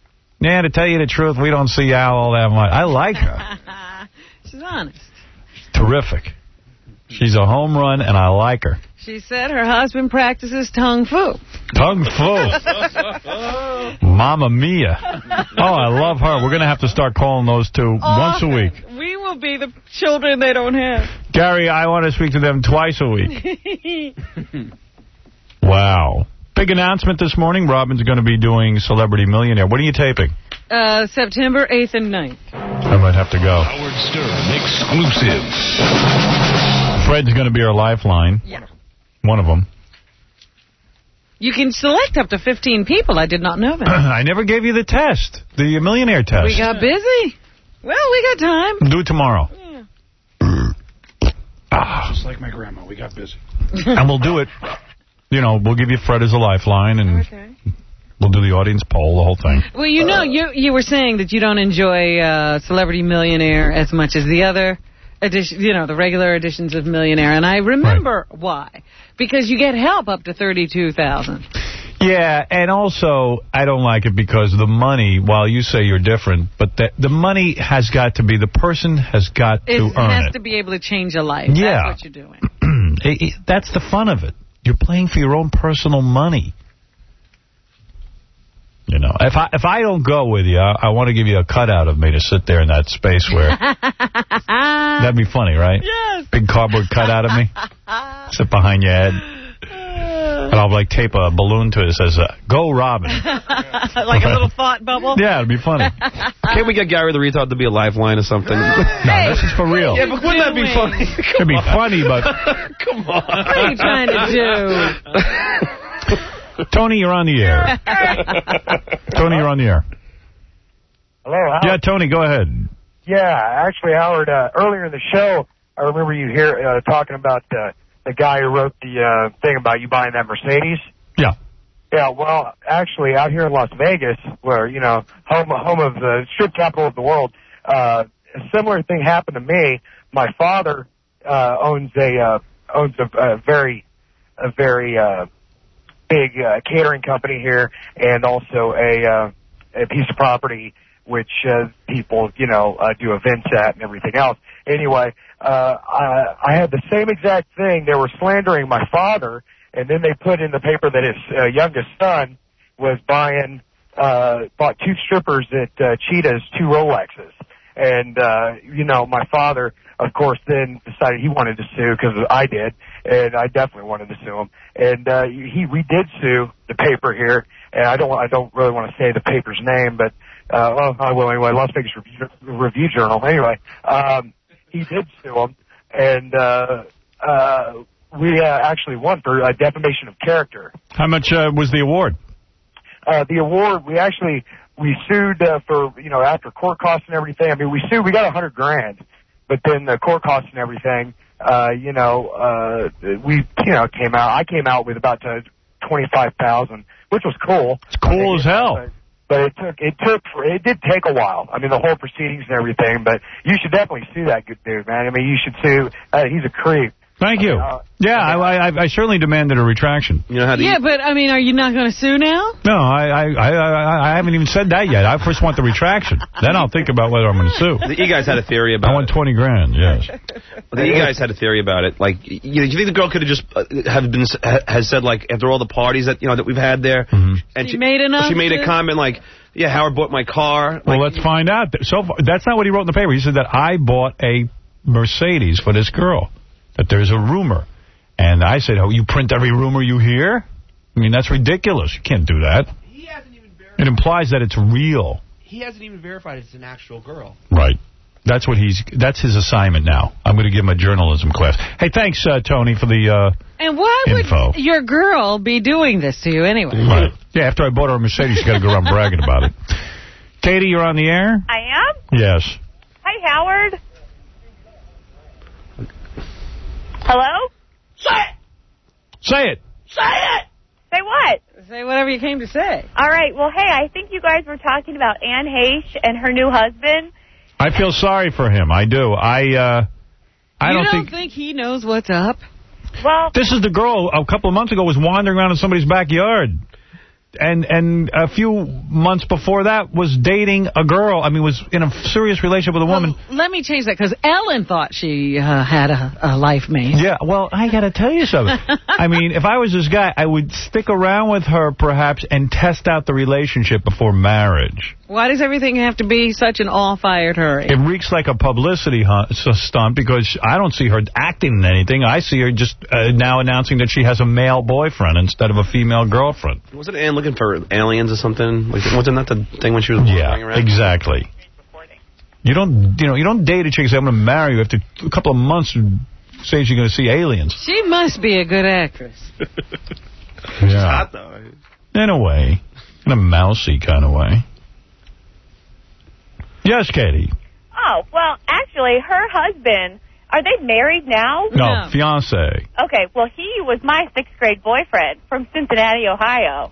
Yeah, to tell you the truth, we don't see Al all that much. I like her. She's honest. Terrific. She's a home run, and I like her. She said her husband practices Tung Fu. Tung Fu. Mamma mia. Oh, I love her. We're going to have to start calling those two Often. once a week. We will be the children they don't have. Gary, I want to speak to them twice a week. Wow. Big announcement this morning. Robin's going to be doing Celebrity Millionaire. When are you taping? Uh, September eighth and ninth. I might have to go. Howard Stern exclusive. Fred's going to be our lifeline. Yeah. One of them. You can select up to fifteen people. I did not know that. I never gave you the test, the millionaire test. We got busy. Well, we got time. Do it tomorrow. Yeah. Ah. Just like my grandma, we got busy. And we'll do it. You know, we'll give you Fred as a lifeline, and okay. we'll do the audience poll, the whole thing. Well, you know, you you were saying that you don't enjoy uh, Celebrity Millionaire as much as the other edition, you know, the regular editions of Millionaire, and I remember right. why. Because you get help up to thirty-two thousand dollars. Yeah, and also, I don't like it because the money, while you say you're different, but the, the money has got to be, the person has got it to earn it. It has to be able to change a life. Yeah. That's what you're doing. it, it, that's the fun of it. You're playing for your own personal money. You know, if I if I don't go with you, I, I want to give you a cutout of me to sit there in that space where... That'd be funny, right? Yes. Big cardboard cutout of me. Sit behind your head. And I'll, like, tape a balloon to it that says, uh, go Robin. Like a little thought bubble? Yeah, it'd be funny. Can't we get Gary the Retard to be a lifeline or something? No, this is for real. Yeah, but wouldn't that be funny? It'd be funny, but... Come on. What are you trying to do? Tony, you're on the air. Tony, you're on the air. Hello, Howard. Yeah, Tony, go ahead. Yeah, actually, Howard, uh, earlier in the show, I remember you here uh, talking about uh, the guy who wrote the uh, thing about you buying that Mercedes. Yeah. Yeah, well, actually, out here in Las Vegas, where, you know, home home of the strip capital of the world, uh, a similar thing happened to me. My father uh, owns a uh, owns a, a very a very uh, big uh, catering company here, and also a uh, a piece of property which uh, people, you know, uh, do events at and everything else. Anyway, uh, I, I had the same exact thing. They were slandering my father, and then they put in the paper that his uh, youngest son was buying, uh, bought two strippers at uh, Cheetah's, two Rolexes. And, uh, you know, my father, of course, then decided he wanted to sue because I did, and I definitely wanted to sue him. And uh, he, we did sue the paper here, and I don't, I don't really want to say the paper's name, but uh, well, I will anyway. Las Vegas Review, Review Journal. Anyway, um, he did sue him, and uh, uh, we uh, actually won for uh, defamation of character. How much uh, was the award? Uh, the award, we actually. We sued uh, for, you know, after court costs and everything. I mean, we sued, we got a hundred grand, but then the court costs and everything, uh, you know, uh, we, you know, came out, I came out with about uh, twenty-five thousand, which was cool. It's cool as hell. But, but it took, it took, it did take a while. I mean, the whole proceedings and everything, but you should definitely sue that good dude, man. I mean, you should sue, uh, he's a creep. Thank you. Uh, yeah, I, I, I certainly demanded a retraction. You know how to yeah, but, I mean, are you not going to sue now? No, I, I, I, I haven't even said that yet. I first want the retraction. Then I'll think about whether I'm going to sue. The E-Guys had a theory about it. I want twenty grand, yes. The E-Guys had a theory about it. Like, you know, do you think the girl could have just uh, have been has said, like, after all the parties that, you know, that we've had there, mm-hmm. and she, she made enough she made to... a comment like, yeah, Howard bought my car. Well, like, let's find out. So far, that's not what he wrote in the paper. He said that I bought a Mercedes for this girl, that there's a rumor. And I said, oh, you print every rumor you hear? I mean, that's ridiculous. You can't do that. He hasn't even verified. It implies that it's real. He hasn't even verified it's an actual girl. Right. That's what he's. That's his assignment now. I'm going to give him a journalism class. Hey, thanks, uh, Tony, for the uh, And why info. would your girl be doing this to you anyway? Right. Yeah, after I bought her a Mercedes, she's got to go around bragging about it. Katie, you're on the air? I am? Yes. Hi, Howard. Hello? Say it! Say it! Say it! Say what? Say whatever you came to say. All right. Well, hey, I think you guys were talking about Anne Heche and her new husband. I feel sorry for him. I do. I uh, I you don't, don't think... think he knows what's up? Well, this is the girl a couple of months ago was wandering around in somebody's backyard. and and a few months before that was dating a girl. I mean, was in a serious relationship with a woman. Well, let me change that, because Ellen thought she uh, had a, a life mate. Yeah, well, I got to tell you something. I mean, if I was this guy, I would stick around with her, perhaps, and test out the relationship before marriage. Why does everything have to be such an all-fired hurry? It reeks like a publicity hunt, stunt, because I don't see her acting in anything. I see her just uh, now announcing that she has a male boyfriend instead of a female girlfriend. Wasn't Anne looking for aliens or something? Like, wasn't that the thing when she was walking yeah, around? Yeah, exactly. You don't, you know, you don't date a chick and say, I'm going to marry you after a couple of months saying she's going to see aliens. She must be a good actress. She's hot, though. In a way. In a mousy kind of way. Yes, Katie. Oh, well, actually, her husband, are they married now? No, no. Fiance. Okay, well, he was my sixth grade boyfriend from Cincinnati, Ohio.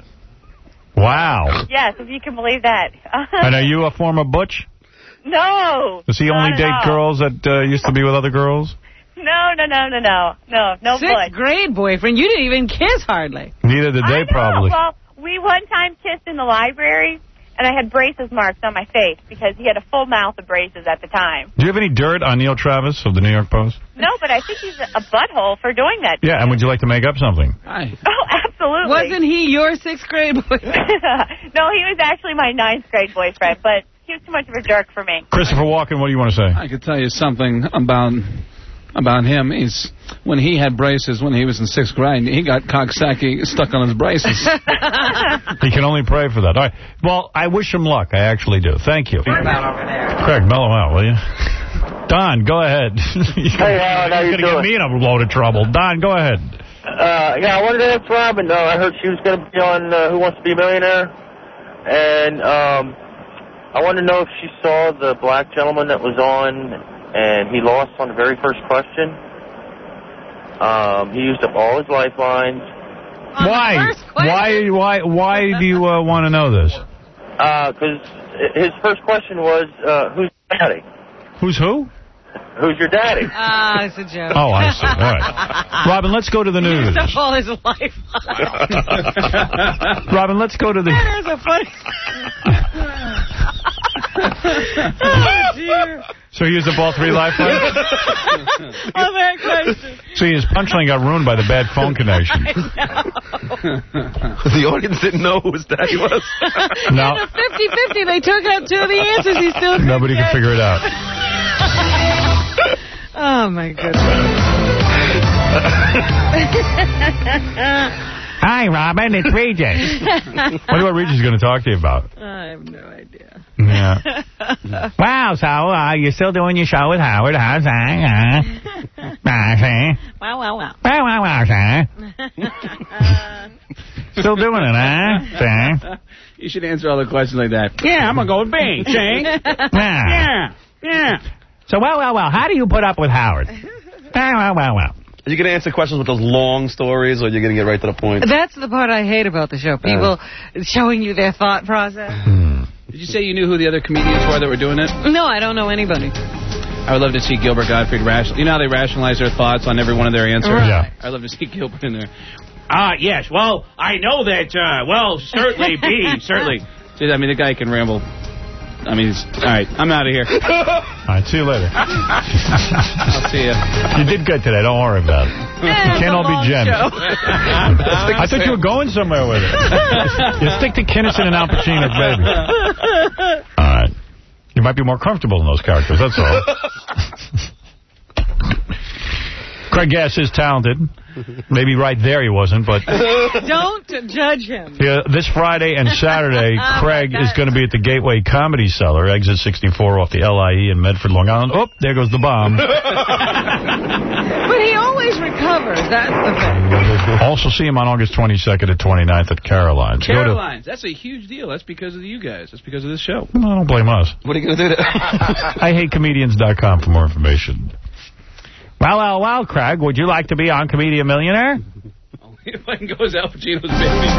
Wow. Yes, if you can believe that. And are you a former butch? No. Does he only date girls that uh, used to be with other girls? No, no, no, no, no. No, no Sixth butch. grade boyfriend. You didn't even kiss hardly. Neither did they, I know. probably. Well, we one time kissed in the library. And I had braces marks on my face because he had a full mouth of braces at the time. Do you have any dirt on Neil Travis of the New York Post? No, but I think he's a butthole for doing that. Yeah, and would you like to make up something? Hi. Oh, absolutely. Wasn't he your sixth grade boyfriend? No, he was actually my ninth grade boyfriend, but he was too much of a jerk for me. Christopher Walken, what do you want to say? I could tell you something about about him. He's when he had braces when he was in sixth grade, he got cocksacky stuck on his braces. He can only pray for that. All right. Well, I wish him luck. I actually do. Thank you. What about over there? Craig, mellow out, will you? Don, go ahead. Hey, Howard, how you You're going to doing? get me in a load of trouble. Don, go ahead. Uh, yeah, I wanted to ask Robin, though. I heard she was going to be on uh, Who Wants to Be a Millionaire. And um, I wanted to know if she saw the black gentleman that was on and he lost on the very first question. Um, he used up all his lifelines. Why? Why? Why? Why do you uh, want to know this? Because uh, his first question was, uh, "Who's your daddy?" Who's who? Who's your daddy? Ah, it's a joke. Oh, I see. All right. Robin, let's go to the news. He used up all his life. Robin, let's go to the... That is a funny... Oh, dear. So he used up all three lifelines? On that question. See, his punchline got ruined by the bad phone connection. The audience didn't know who his daddy was. No. In a fifty fifty, they took out two of the answers. He still Nobody can figure it out. Oh, my goodness. Hi, Robin. It's Regis. Wonder what Regis is going to talk to you about. I have no idea. Yeah. Wow, so uh, you're still doing your show with Howard. How's that? Uh, wow, wow, wow. Wow, wow, wow, sir. Still doing it, huh? You should answer all the questions like that. Yeah, I'm going to go with Bing, Ching. Yeah. Yeah, yeah. So, well, well, well, how do you put up with Howard? Well, well, well, well. Are you going to answer questions with those long stories, or are you going to get right to the point? That's the part I hate about the show. People uh. showing you their thought process. Hmm. Did you say you knew who the other comedians were that were doing it? No, I don't know anybody. I would love to see Gilbert Gottfried rational. You know how they rationalize their thoughts on every one of their answers? Right. Yeah. I'd love to see Gilbert in there. Ah, uh, yes. Well, I know that, uh, well, certainly be, certainly. See, I mean, the guy can ramble. I mean, all right, I'm out of here. All right, see you later. I'll see you. You did good today. Don't worry about it. Yeah, you can't all be gems. I thought you were going somewhere with it. You stick to Kinnison and Al Pacino, baby. All right. You might be more comfortable in those characters, that's all. Craig Gass is talented. Maybe right there he wasn't, but... Don't judge him. Yeah, this Friday and Saturday, Craig is going to be at the Gateway Comedy Cellar, exit sixty-four off the L I E in Medford, Long Island. Oh, there goes the bomb. But he always recovers. That's the thing. Also see him on August twenty-second and twenty-ninth at Caroline's. Caroline's. That's a huge deal. That's because of you guys. That's because of this show. No, don't blame us. What are you going to do there? I hate comedians dot com for more information. Well, well, well, Craig, would you like to be on Comedian Millionaire? If I can go as Al Pacino's baby.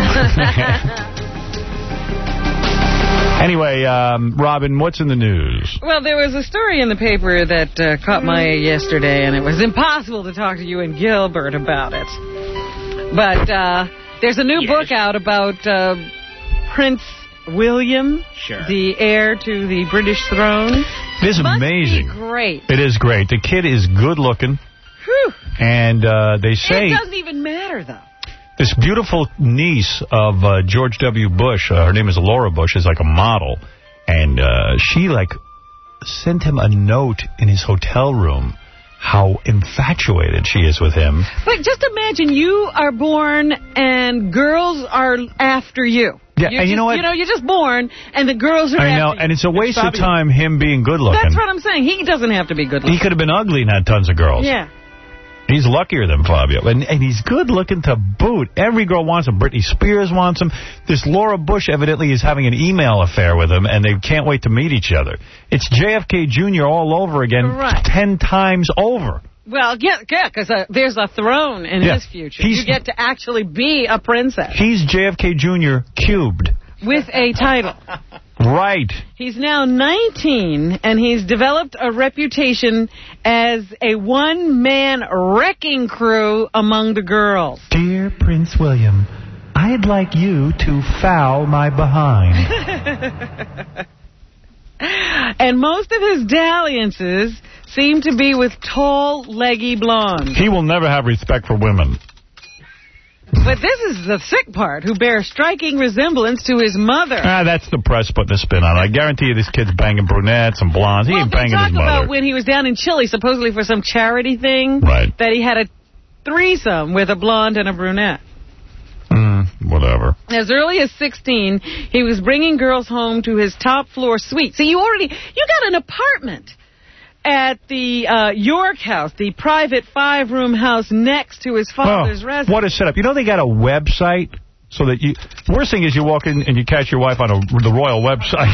Anyway, um, Robin, what's in the news? Well, there was a story in the paper that uh, caught my eye yesterday, and it was impossible to talk to you and Gilbert about it. But uh, There's a new Yes. book out about uh, Prince William, Sure. the heir to the British throne. It is Must amazing. be great. It is great. The kid is good looking. Whew. And uh, they say It doesn't even matter, though. this beautiful niece of uh, George W. Bush, uh, her name is Laura Bush, is like a model. And uh, she, like, sent him a note in his hotel room how infatuated she is with him. But just imagine you are born and girls are after you. Yeah, You're and you just, know what? You know, you're just born and the girls are I know, after you. and it's a waste of time him being good looking. That's what I'm saying. He doesn't have to be good looking. He could have been ugly and had tons of girls. Yeah. He's luckier than Fabio. And, and he's good looking to boot. Every girl wants him. Britney Spears wants him. This Laura Bush evidently is having an email affair with him, and they can't wait to meet each other. It's J F K Junior all over again, Right. ten times over. Well, yeah, yeah, because uh, there's a throne in Yeah. his future. He's- You get to actually be a princess He's J F K Junior cubed. with a title. Right. He's now nineteen, and he's developed a reputation as a one-man wrecking crew among the girls. Dear Prince William, I'd like you to foul my behind. And most of his dalliances seem to be with tall, leggy blondes. He will never have respect for women. But this is the sick part, who bears striking resemblance to his mother. Ah, that's the press putting a spin on it. I guarantee you this kid's banging brunettes and blondes. He Well, ain't they banging talk his mother. about when he was down in Chile, supposedly for some charity thing, Right. that he had a threesome with a blonde and a brunette. Mm, whatever. As early as sixteen, he was bringing girls home to his top floor suite. See, you already, you got an apartment at the uh, York House, the private five-room house next to his father's Oh, residence. what a setup. You know they got a website so that you... Worst thing is you walk in and you catch your wife on a, the royal website.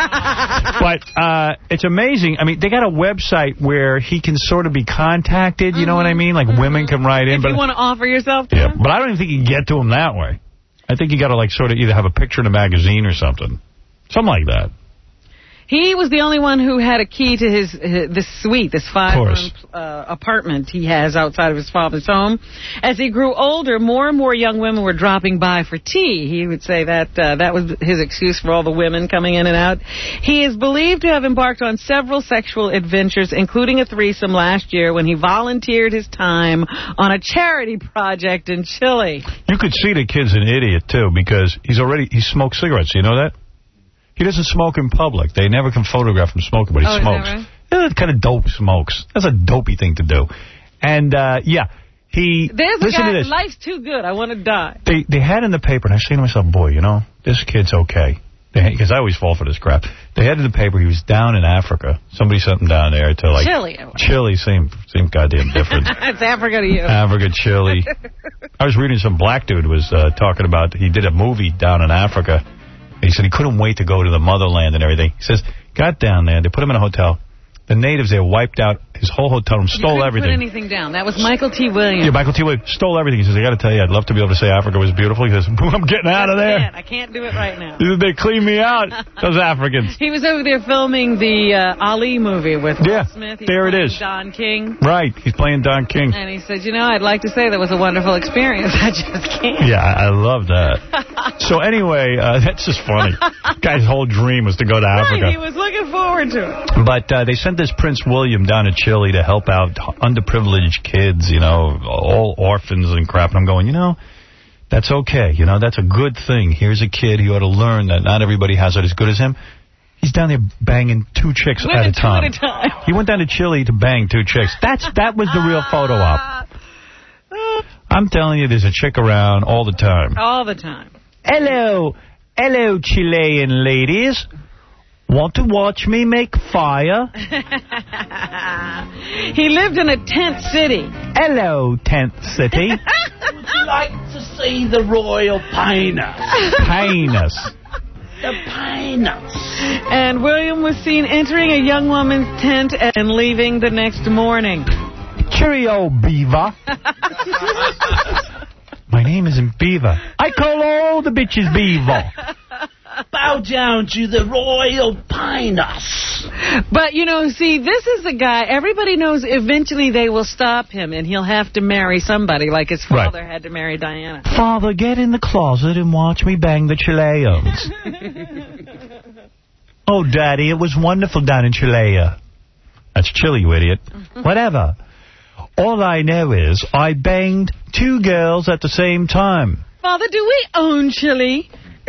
But uh, it's amazing. I mean, they got a website where he can sort of be contacted, you mm-hmm. know what I mean? Like mm-hmm. women can write in. If but you want to offer yourself to yeah, him? But I don't even think you can get to him that way. I think you got to like sort of either have a picture in a magazine or something. Something like that. He was the only one who had a key to his, his this suite, this five-room uh, apartment he has outside of his father's home. As he grew older, more and more young women were dropping by for tea. He would say that uh, that was his excuse for all the women coming in and out. He is believed to have embarked on several sexual adventures, including a threesome last year when he volunteered his time on a charity project in Chile. You could see the kid's an idiot, too, because he's already he smokes cigarettes. You know that? He doesn't smoke in public. They never can photograph him smoking, but he oh, smokes. Is that right? Yeah, that kind of dope smokes. That's a dopey thing to do. And, uh, yeah, he... There's a listen guy, to this. life's too good, I want to die. They they had in the paper, and I say to myself, boy, you know, this kid's okay. Because I always fall for this crap. They had in the paper he was down in Africa. Somebody sent him down there to, like... Chile. Chile seemed, seemed goddamn different. It's Africa to you. Africa, Chile. I was reading some black dude was uh, talking about, he did a movie down in Africa. He said he couldn't wait to go to the motherland and everything. He says, got down there, they put him in a hotel. The natives there wiped out his whole hotel room, stole you everything. Put anything down. That was Michael T. Williams. Yeah, Michael T. Williams stole everything. He says, I got to tell you, I'd love to be able to say Africa was beautiful. He says, I'm getting out of there. I can't. I can't do it right now. He said, they cleaned me out, those Africans. He was over there filming the uh, Ali movie with Will yeah, Smith. He's there it is. Don King. Right, he's playing Don King. And he said, you know, I'd like to say that was a wonderful experience. I just can't. Yeah, I, I love that. So anyway, uh, that's just funny. Guy's whole dream was to go to Africa. Right, he was looking forward to it. But uh, they sent this Prince William down to Chile to help out underprivileged kids, you know, all orphans and crap. And I'm going, you know, that's okay. You know, that's a good thing. Here's a kid. He ought to learn that not everybody has it as good as him. He's down there banging two chicks Women at a two time. at a time. He went down to Chile to bang two chicks. That's That was the real photo op. I'm telling you, there's a chick around all the time. All the time. Hello. Hello, Chilean ladies. Want to watch me make fire? He lived in a tent city. Hello, tent city. Would you like to see the royal penis? Penis. The penis. And William was seen entering a young woman's tent and leaving the next morning. Cheerio, Beaver. My name isn't Beaver. I call all the bitches Beaver. bow down to the royal highness. But, you know, see, this is the guy, everybody knows eventually they will stop him and he'll have to marry somebody like his father right. had to marry Diana. Father, get in the closet and watch me bang the Chileans. Oh, Daddy, it was wonderful down in Chile. That's Chile, you idiot. Whatever. All I know is I banged two girls at the same time. Father, do we own Chile?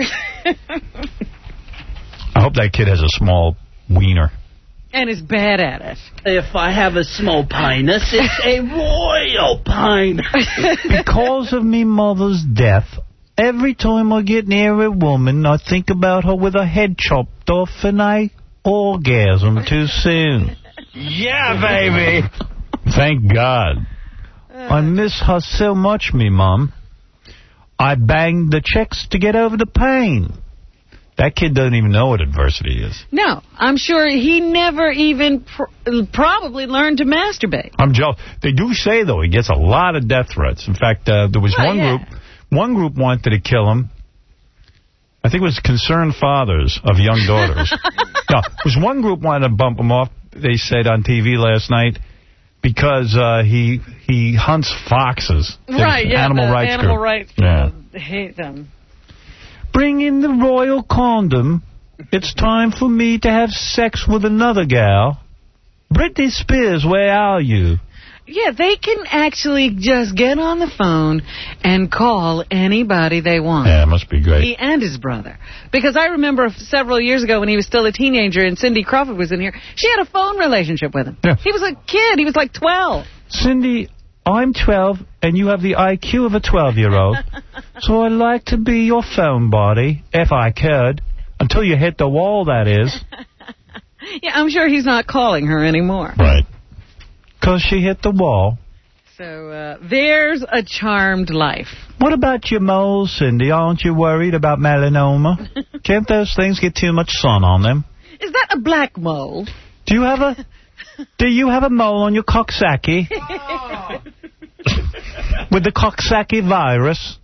I hope that kid has a small wiener. And is bad at it. If I have a small penis, it's a royal penis. Because of me mother's death, every time I get near a woman, I think about her with her head chopped off and I orgasm too soon. Yeah, baby. Thank God. I miss her so much, me mom. I banged the chicks to get over the pain. That kid doesn't even know what adversity is. No, I'm sure he never even pr probably learned to masturbate. I'm jealous. They do say, though, he gets a lot of death threats. In fact, uh, there was oh, one yeah. group one group wanted to kill him. I think it was concerned fathers of young daughters. No, there was one group wanted to bump him off, they said on T V last night, because uh, he he hunts foxes. Right, yeah, animal the rights animal group. rights yeah. I hate them. Bring in the royal condom. It's time for me to have sex with another gal. Britney Spears, where are you? Yeah, they can actually just get on the phone and call anybody they want. Yeah, it must be great. He and his brother. Because I remember several years ago when he was still a teenager and Cindy Crawford was in here, she had a phone relationship with him. Yeah. He was a kid. He was like twelve. Cindy, I'm twelve and you have the I Q of a twelve-year-old. So I'd like to be your phone buddy, if I could. Until you hit the wall, that is. Yeah, I'm sure he's not calling her anymore. Right. Because she hit the wall. So uh, there's a charmed life. What about your moles, Cindy? Aren't you worried about melanoma? Can't those things get too much sun on them? Is that a black mole? Do you have a Do you have a mole on your coxsackie? Oh. With the coxsackie virus?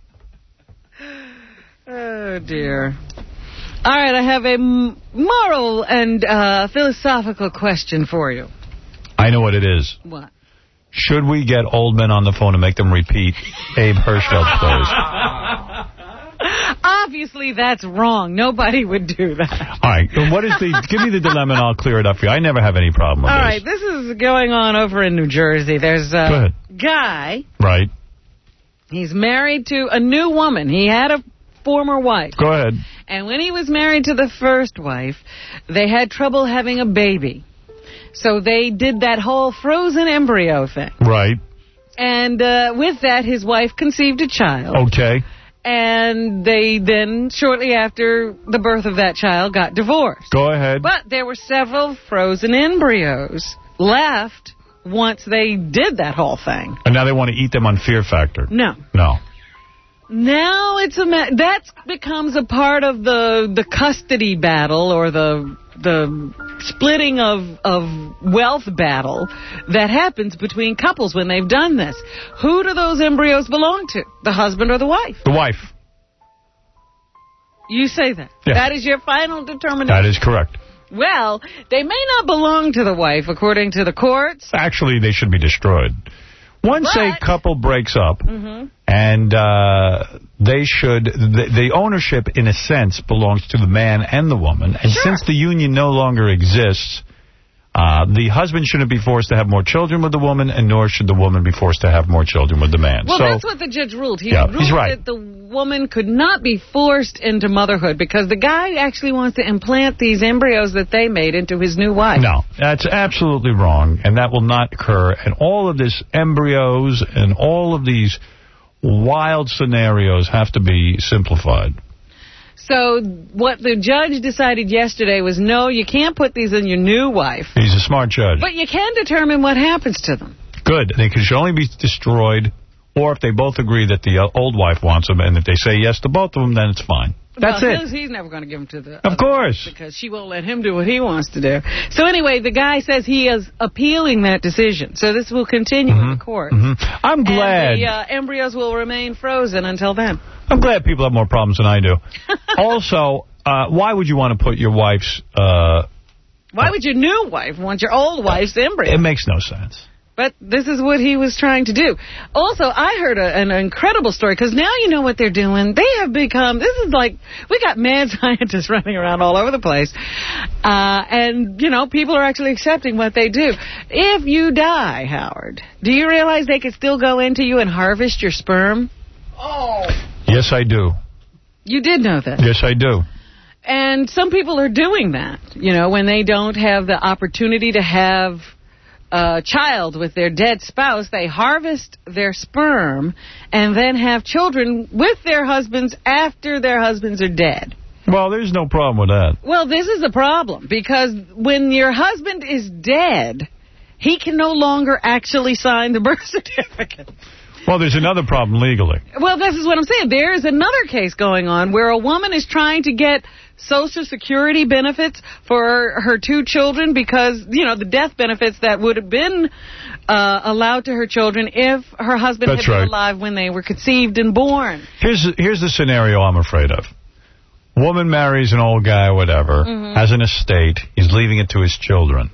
Oh, dear. All right, I have a moral and uh, philosophical question for you. I know what it is. What? Should we get old men on the phone and make them repeat Abe Hirschfeld stories? Obviously, that's wrong. Nobody would do that. All right. What is the... Give me the dilemma and I'll clear it up for you. I never have any problem with All this. All right. This is going on over in New Jersey. There's a guy. Right. He's married to a new woman. He had a former wife. Go ahead. And when he was married to the first wife, they had trouble having a baby. So they did that whole frozen embryo thing. Right. And uh, with that, his wife conceived a child. Okay. And they then, shortly after the birth of that child, got divorced. Go ahead. But there were several frozen embryos left once they did that whole thing. And now they want to eat them on Fear Factor. No. No. Now it's a ma that becomes a part of the the custody battle or the the splitting of of wealth battle that happens between couples when they've done this. Who do those embryos belong to? The husband or the wife? The wife. You say that. Yes. That is your final determination. That is correct. Well, they may not belong to the wife according to the courts. Actually, they should be destroyed. Once but, a couple breaks up, mm-hmm. and uh, they should, the, the ownership, in a sense, belongs to the man and the woman. And sure. since the union no longer exists, uh, the husband shouldn't be forced to have more children with the woman, and nor should the woman be forced to have more children with the man. Well, so, that's what the judge ruled. He yeah, ruled he's right. that the woman could not be forced into motherhood because the guy actually wants to implant these embryos that they made into his new wife. No, that's absolutely wrong, and that will not occur. And all of this embryos and all of these wild scenarios have to be simplified. So what the judge decided yesterday was, no, you can't put these in your new wife. He's a smart judge. But you can determine what happens to them. Good. They should only be destroyed, or if they both agree that the old wife wants them, and if they say yes to both of them, then it's fine. That's well, it. He's, he's never going to give them to the Of course. Because she won't let him do what he wants to do. So anyway, the guy says he is appealing that decision. So this will continue mm-hmm. in the court. Mm-hmm. I'm glad. And the uh, embryos will remain frozen until then. I'm glad people have more problems than I do. Also, uh, why would you want to put your wife's... Uh, Why would your new wife want your old wife's embryo? It makes no sense. But this is what he was trying to do. Also, I heard a, an incredible story, because now you know what they're doing. They have become, this is like, we got mad scientists running around all over the place. Uh, and, you know, people are actually accepting what they do. If you die, Howard, do you realize they could still go into you and harvest your sperm? Oh. Yes, I do. You did know that? Yes, I do. And some people are doing that, you know, when they don't have the opportunity to have a child with their dead spouse, they harvest their sperm and then have children with their husbands after their husbands are dead. Well, there's no problem with that. Well, this is a problem, because when your husband is dead, he can no longer actually sign the birth certificate. Well, there's another problem legally. Well, this is what I'm saying. There is another case going on where a woman is trying to get Social Security benefits for her two children because, you know, the death benefits that would have been uh, allowed to her children if her husband That's had been right. alive when they were conceived and born. Here's here's the scenario I'm afraid of. Woman marries an old guy or whatever, Mhm. has an estate, he's leaving it to his children.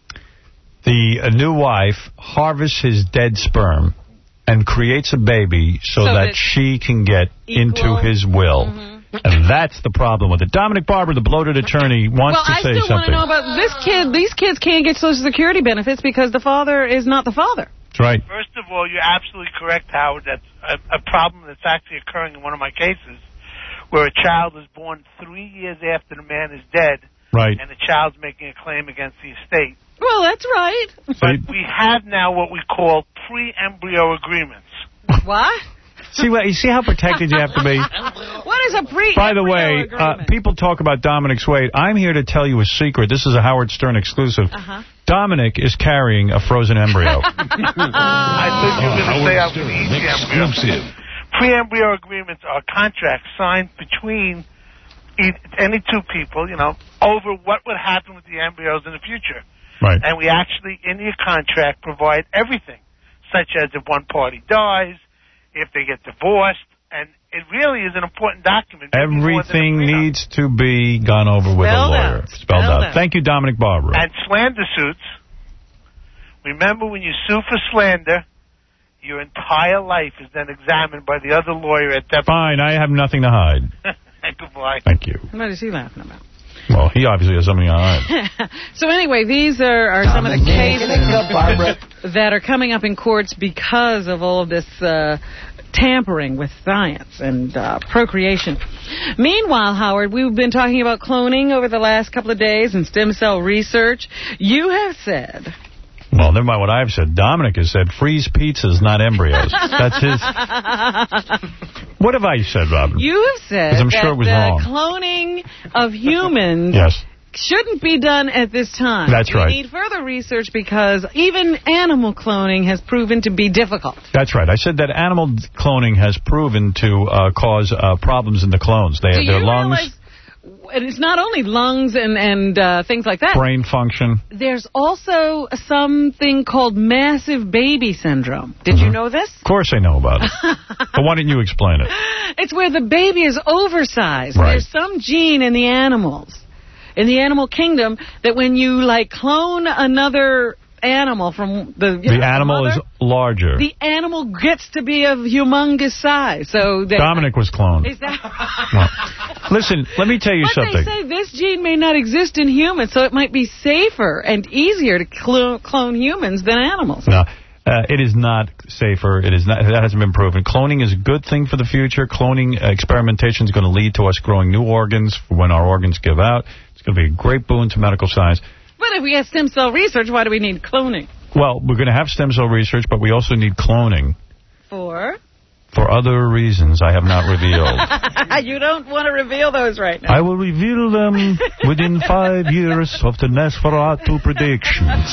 The uh, new wife harvests his dead sperm and creates a baby so, So that that she can get equal. into his will. Mhm. And that's the problem with it. Dominic Barber, the bloated attorney, wants well, to I say still want to something. know about this kid. These kids can't get Social Security benefits because the father is not the father. That's right. First of all, you're absolutely correct, Howard. That's a, a problem that's actually occurring in one of my cases, where a child is born three years after the man is dead, Right. and the child's making a claim against the estate. Well, that's right. But we have now what we call pre-embryo agreements. What? See what you see how protected you have to be? What is a pre By the way, uh, people talk about Dominic's weight. I'm here to tell you a secret. This is a Howard Stern exclusive. Uh-huh. Dominic is carrying a frozen embryo. I thought you were going to say I was an easy embryo. Pre-embryo agreements are contracts signed between e- any two people, you know, over what would happen with the embryos in the future. Right. And we actually, in the contract, provide everything, such as if one party dies, if they get divorced, and it really is an important document. maybe more than a Everything prenup. needs to be gone over with Spelled a lawyer. out. Spelled Spelled out. out. Thank you, Dominic Barber. And slander suits, remember when you sue for slander, your entire life is then examined by the other lawyer at that Fine, I have nothing to hide. Goodbye. Thank you. What is he laughing about? Well, he obviously has something on hide. So anyway, these are, are some of the cases that are coming up in courts because of all of this uh, tampering with science and uh, procreation. Meanwhile, Howard, we've been talking about cloning over the last couple of days and stem cell research. You have said... Well, never mind what I've said. Dominic has said freeze pizzas, not embryos. That's his... What have I said, Robin? You have said 'Cause I'm that sure it was the wrong. cloning of humans Yes. shouldn't be done at this time. That's we right. We need further research because even animal cloning has proven to be difficult. That's right. I said that animal cloning has proven to uh, cause uh, problems in the clones. They Do have their you lungs, realize, and it's not only lungs and, and uh, things like that. brain function. There's also something called massive baby syndrome. Did you know this? Of course I know about it. But why didn't you explain it? It's where the baby is oversized. Right. There's some gene in the animals, in the animal kingdom, that when you, like, clone another animal from the... you The know, animal mother, is larger. the animal gets to be of humongous size. So they, Dominic was cloned. Is that... Well, listen, let me tell you But something. they say this gene may not exist in humans, so it might be safer and easier to clo- clone humans than animals. No, uh, it is not safer. It is not. That hasn't been proven. Cloning is a good thing for the future. Cloning uh, experimentation is going to lead to us growing new organs for when our organs give out. It's going to be a great boon to medical science. But if we have stem cell research, why do we need cloning? Well, we're going to have stem cell research, but we also need cloning For? for other reasons I have not revealed. You don't want to reveal those right now. I will reveal them within five years of the Nosferatu predictions.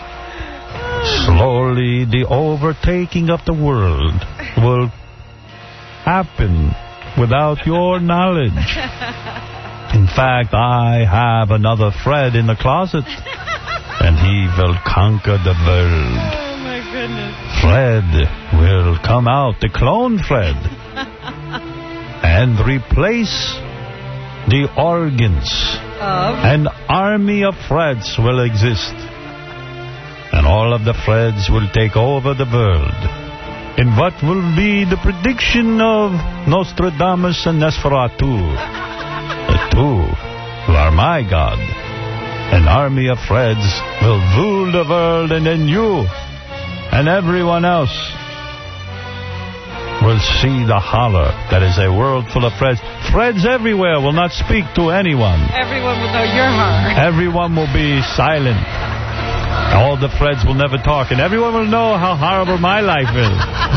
Slowly, the overtaking of the world will happen without your knowledge. In fact, I have another Fred in the closet, and he will conquer the world. Oh, my goodness. Fred will come out, the clone Fred, and replace the organs. Of? An army of Freds will exist. And all of the Freds will take over the world. In what will be the prediction of Nostradamus and Nosferatu. The two who are my God. An army of Freds will rule the world, and then you and everyone else will see the holler that is a world full of Freds. Freds everywhere will not speak to anyone. Everyone will know your heart. Everyone will be silent. All the Freds will never talk, and everyone will know how horrible my life is.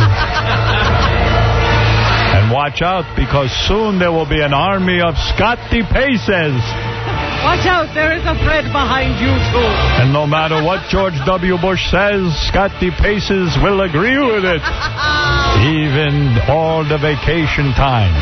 And watch out, because soon there will be an army of Scotty Paces. Watch out, there is a Fred behind you, too. And no matter what George W. Bush says, Scotty Paces will agree with it. Even all the vacation time.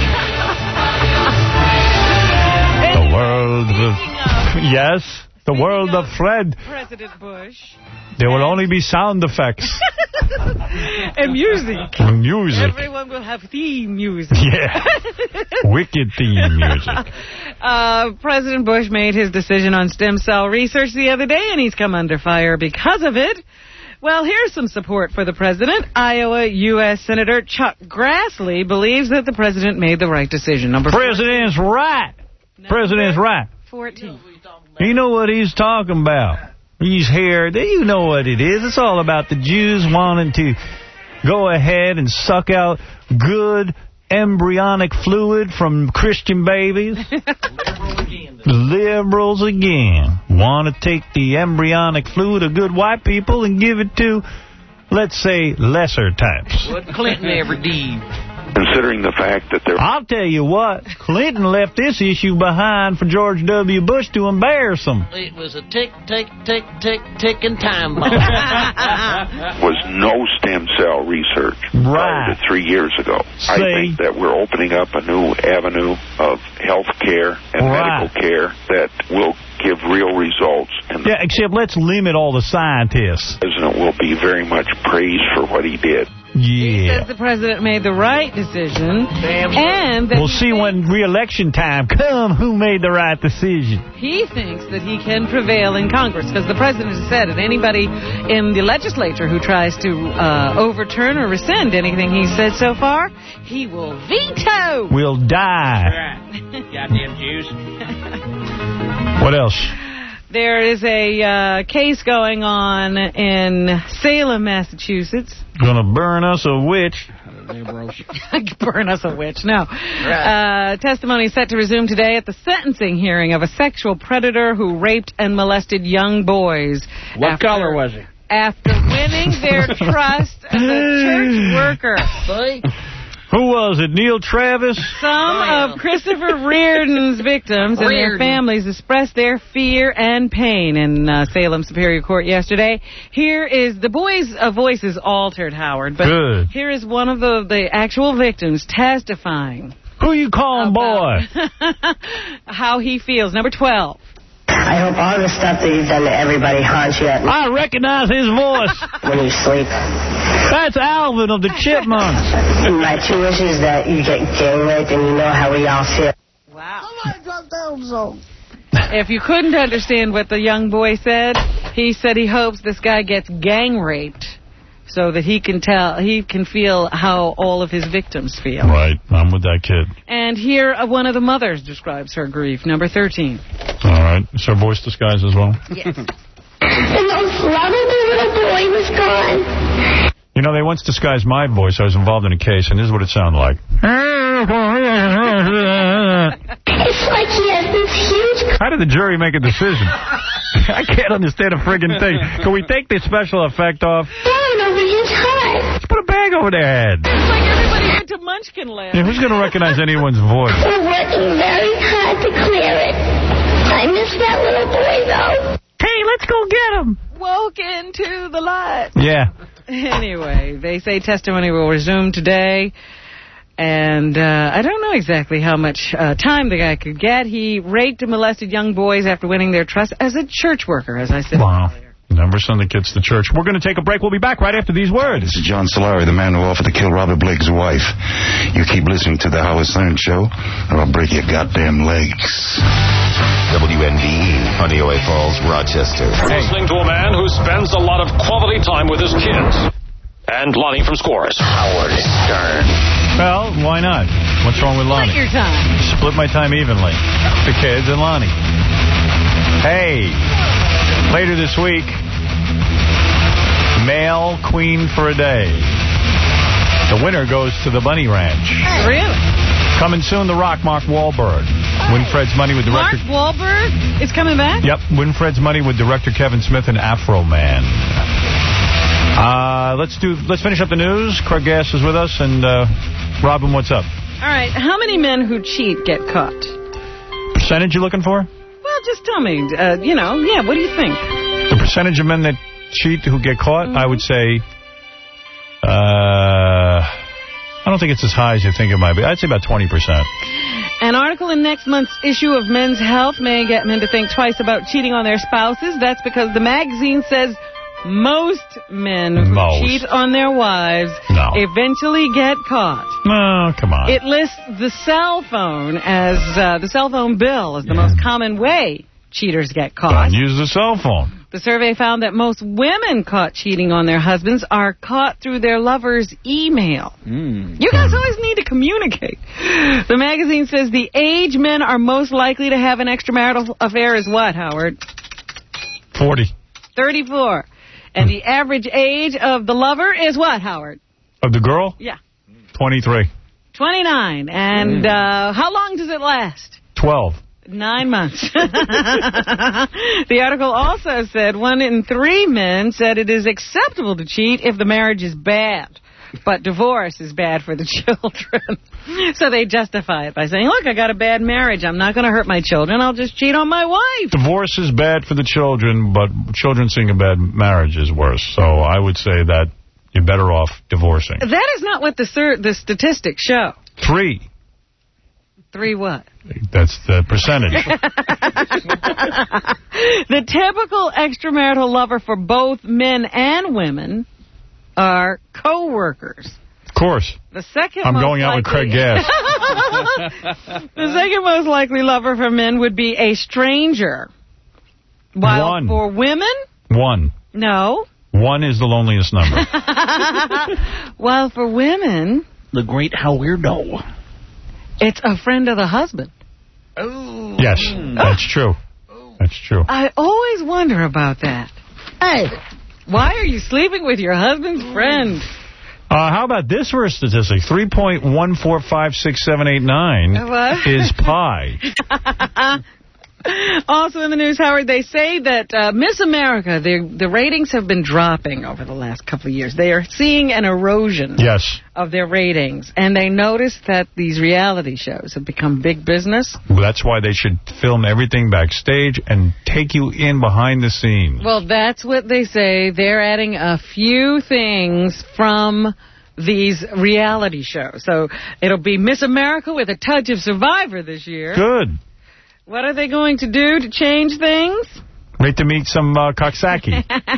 The world will... Yes, the world of Fred. President Bush. There will only be sound effects. And music. And music. Everyone will have theme music. Yeah. Wicked theme music. Uh, President Bush made his decision on stem cell research the other day, and he's come under fire because of it. Well, here's some support for the president. Iowa U S Senator Chuck Grassley believes that the president made the right decision. Number President's fourteen. Right. Number President's right. fourteen. You know what he's talking about. He's here. You know what it is. It's all about the Jews wanting to go ahead and suck out good embryonic fluid from Christian babies. Liberals again want to take the embryonic fluid of good white people and give it to, let's say, lesser types. What Clinton ever did. Considering the fact that they're... I'll tell you what, Clinton left this issue behind for George W. Bush to embarrass him. It was a tick, tick, tick, tick, ticking time bomb. was no stem cell research right. prior to three years ago. See? I think that we're opening up a new avenue of health care and right. medical care that will give real results. And yeah, except let's limit all the scientists. The president will be very much praised for what he did. Yeah. He says the president made the right decision. And that we'll see when re-election time come who made the right decision. He thinks that he can prevail in Congress because the president has said that anybody in the legislature who tries to uh, overturn or rescind anything he's said so far, he will veto. We'll die. Right. Goddamn Jews. What else? There is a uh, case going on in Salem, Massachusetts. Gonna burn us a witch. Burn us a witch. No. Right. Uh, testimony is set to resume today at the sentencing hearing of a sexual predator who raped and molested young boys. What after, color was he? After winning their trust as a church worker. Boy. Who was it? Neil Travis? Some of Christopher Reardon's victims and their families expressed their fear and pain in uh, Salem Superior Court yesterday. Here is the boys' uh, voices altered, Howard, but Good. Here is one of the, the actual victims testifying. Who you calling boy? How he feels. Number twelve. I hope all the stuff that you've done to everybody haunts you at night. I recognize his voice. When you sleep. That's Alvin of the Chipmunks. My two wishes that you get gang raped and you know how we all feel. Wow. If you couldn't understand what the young boy said, he said he hopes this guy gets gang raped so that he can tell, he can feel how all of his victims feel. Right, I'm with that kid. And here, uh, one of the mothers describes her grief. Number thirteen. All right. Is her voice disguised as well? Yes. The most lovable little boy was gone. You know, they once disguised my voice. I was involved in a case, and this is what it sounded like. It's like he has this huge... How did the jury make a decision? I can't understand a friggin' thing. Can we take this special effect off? Over his head. Let's put a bag over their head. It's like everybody went to Munchkin Land. Yeah, who's going to recognize anyone's voice? We're working very hard to clear it. I miss that little boy, though. Hey, let's go get him. Woke into the light. Yeah. Anyway, they say testimony will resume today. And uh, I don't know exactly how much uh, time the guy could get. He raped and molested young boys after winning their trust as a church worker, as I said wow. earlier. Never send the kids to church. We're going to take a break. We'll be back right after these words. This is John Solari, the man who offered to kill Robert Blake's wife. You keep listening to the Howard Stern Show, or I'll break your goddamn legs. W N B E, Honeoye Falls, Rochester. Hey. Listening to a man who spends a lot of quality time with his kids. And Lonnie from Scores. Howard Stern. Well, why not? What's wrong with Lonnie? Split your time. Split my time evenly. The kids and Lonnie. Hey, later this week, male queen for a day. The winner goes to the Bunny Ranch. Really? Coming soon, The Rock, Mark Wahlberg. Winfred's Money with director... Mark Wahlberg is coming back? Yep, Winfred's Money with director Kevin Smith and Afro Man. Uh, let's do. Let's finish up the news. Craig Gass is with us, and uh, Robin, what's up? All right, how many men who cheat get caught? Percentage you looking for? Well, just tell me, uh, you know, yeah, what do you think? The percentage of men that cheat who get caught, mm-hmm. I would say, uh, I don't think it's as high as you think it might be. I'd say about twenty percent. An article in next month's issue of Men's Health may get men to think twice about cheating on their spouses. That's because the magazine says most men who most. cheat on their wives no. eventually get caught. Oh, come on. It lists the cell phone as uh, the cell phone bill as the yeah. most common way cheaters get caught. Don't use the cell phone. The survey found that most women caught cheating on their husbands are caught through their lover's email. Mm. You guys always need to communicate. The magazine says the age men are most likely to have an extramarital affair is what, Howard? forty. thirty-four. And the average age of the lover is what, Howard? Of the girl? Yeah. twenty-three. twenty-nine. And mm. uh, how long does it last? twelve. Nine months. The article also said one in three men said it is acceptable to cheat if the marriage is bad. But divorce is bad for the children. So they justify it by saying, look, I got a bad marriage. I'm not going to hurt my children. I'll just cheat on my wife. Divorce is bad for the children, but children seeing a bad marriage is worse. So I would say that you're better off divorcing. That is not what the sur the statistics show. Three. Three what? That's the percentage. The typical extramarital lover for both men and women are co-workers. Of course. The second I'm most going out likely, with Craig Gass. The second most likely lover for men would be a stranger. While One. for women? One. No. One is the loneliest number. While for women... The great Howard-o. It's a friend of the husband. Oh. Yes, that's true. That's true. I always wonder about that. Hey, why are you sleeping with your husband's friend? Uh, how about this for a statistic? three point one four five six seven eight nine what? is pi. Also in the news, Howard, they say that uh, Miss America, the ratings have been dropping over the last couple of years. They are seeing an erosion yes. of their ratings, and they noticed that these reality shows have become big business. Well, that's why they should film everything backstage and take you in behind the scenes. Well, that's what they say. They're adding a few things from these reality shows. So it'll be Miss America with a touch of Survivor this year. Good. What are they going to do to change things? Wait to meet some uh, Coxsackie.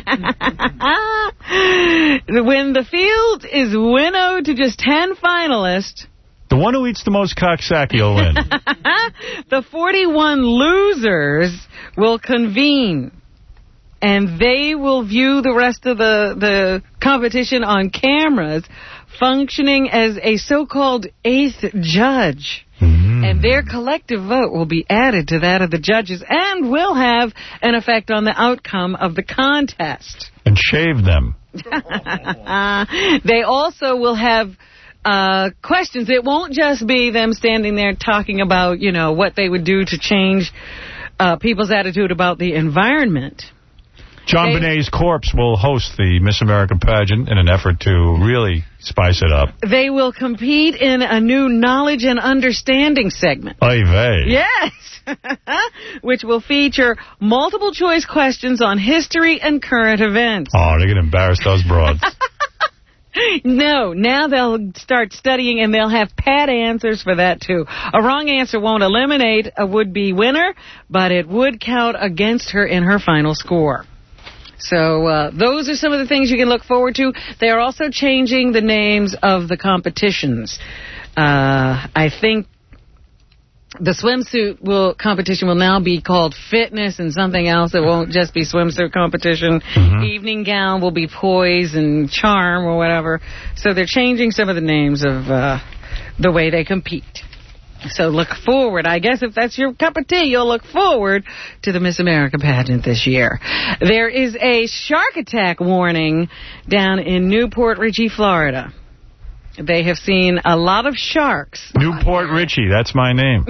When the field is winnowed to just ten finalists... The one who eats the most Coxsackie will win. The forty-one losers will convene. And they will view the rest of the, the competition on cameras, functioning as a so-called eighth judge. Mm. And their collective vote will be added to that of the judges and will have an effect on the outcome of the contest. And shave them. They also will have uh, questions. It won't just be them standing there talking about, you know, what they would do to change uh, people's attitude about the environment. John they, Bonet's corpse will host the Miss America pageant in an effort to really spice it up. They will compete in a new knowledge and understanding segment. Oy vey. Yes. Which will feature multiple choice questions on history and current events. Oh, they're going to embarrass those broads. No, now they'll start studying and they'll have pat answers for that, too. A wrong answer won't eliminate a would-be winner, but it would count against her in her final score. So uh, those are some of the things you can look forward to. They are also changing the names of the competitions. Uh, I think the swimsuit will competition will now be called fitness and something else. It won't just be swimsuit competition. Mm-hmm. Evening gown will be poise and charm or whatever. So they're changing some of the names of uh, the way they compete. So look forward. I guess if that's your cup of tea, you'll look forward to the Miss America pageant this year. There is a shark attack warning down in Newport Richey, Florida. They have seen a lot of sharks. Newport Richey, that's my name.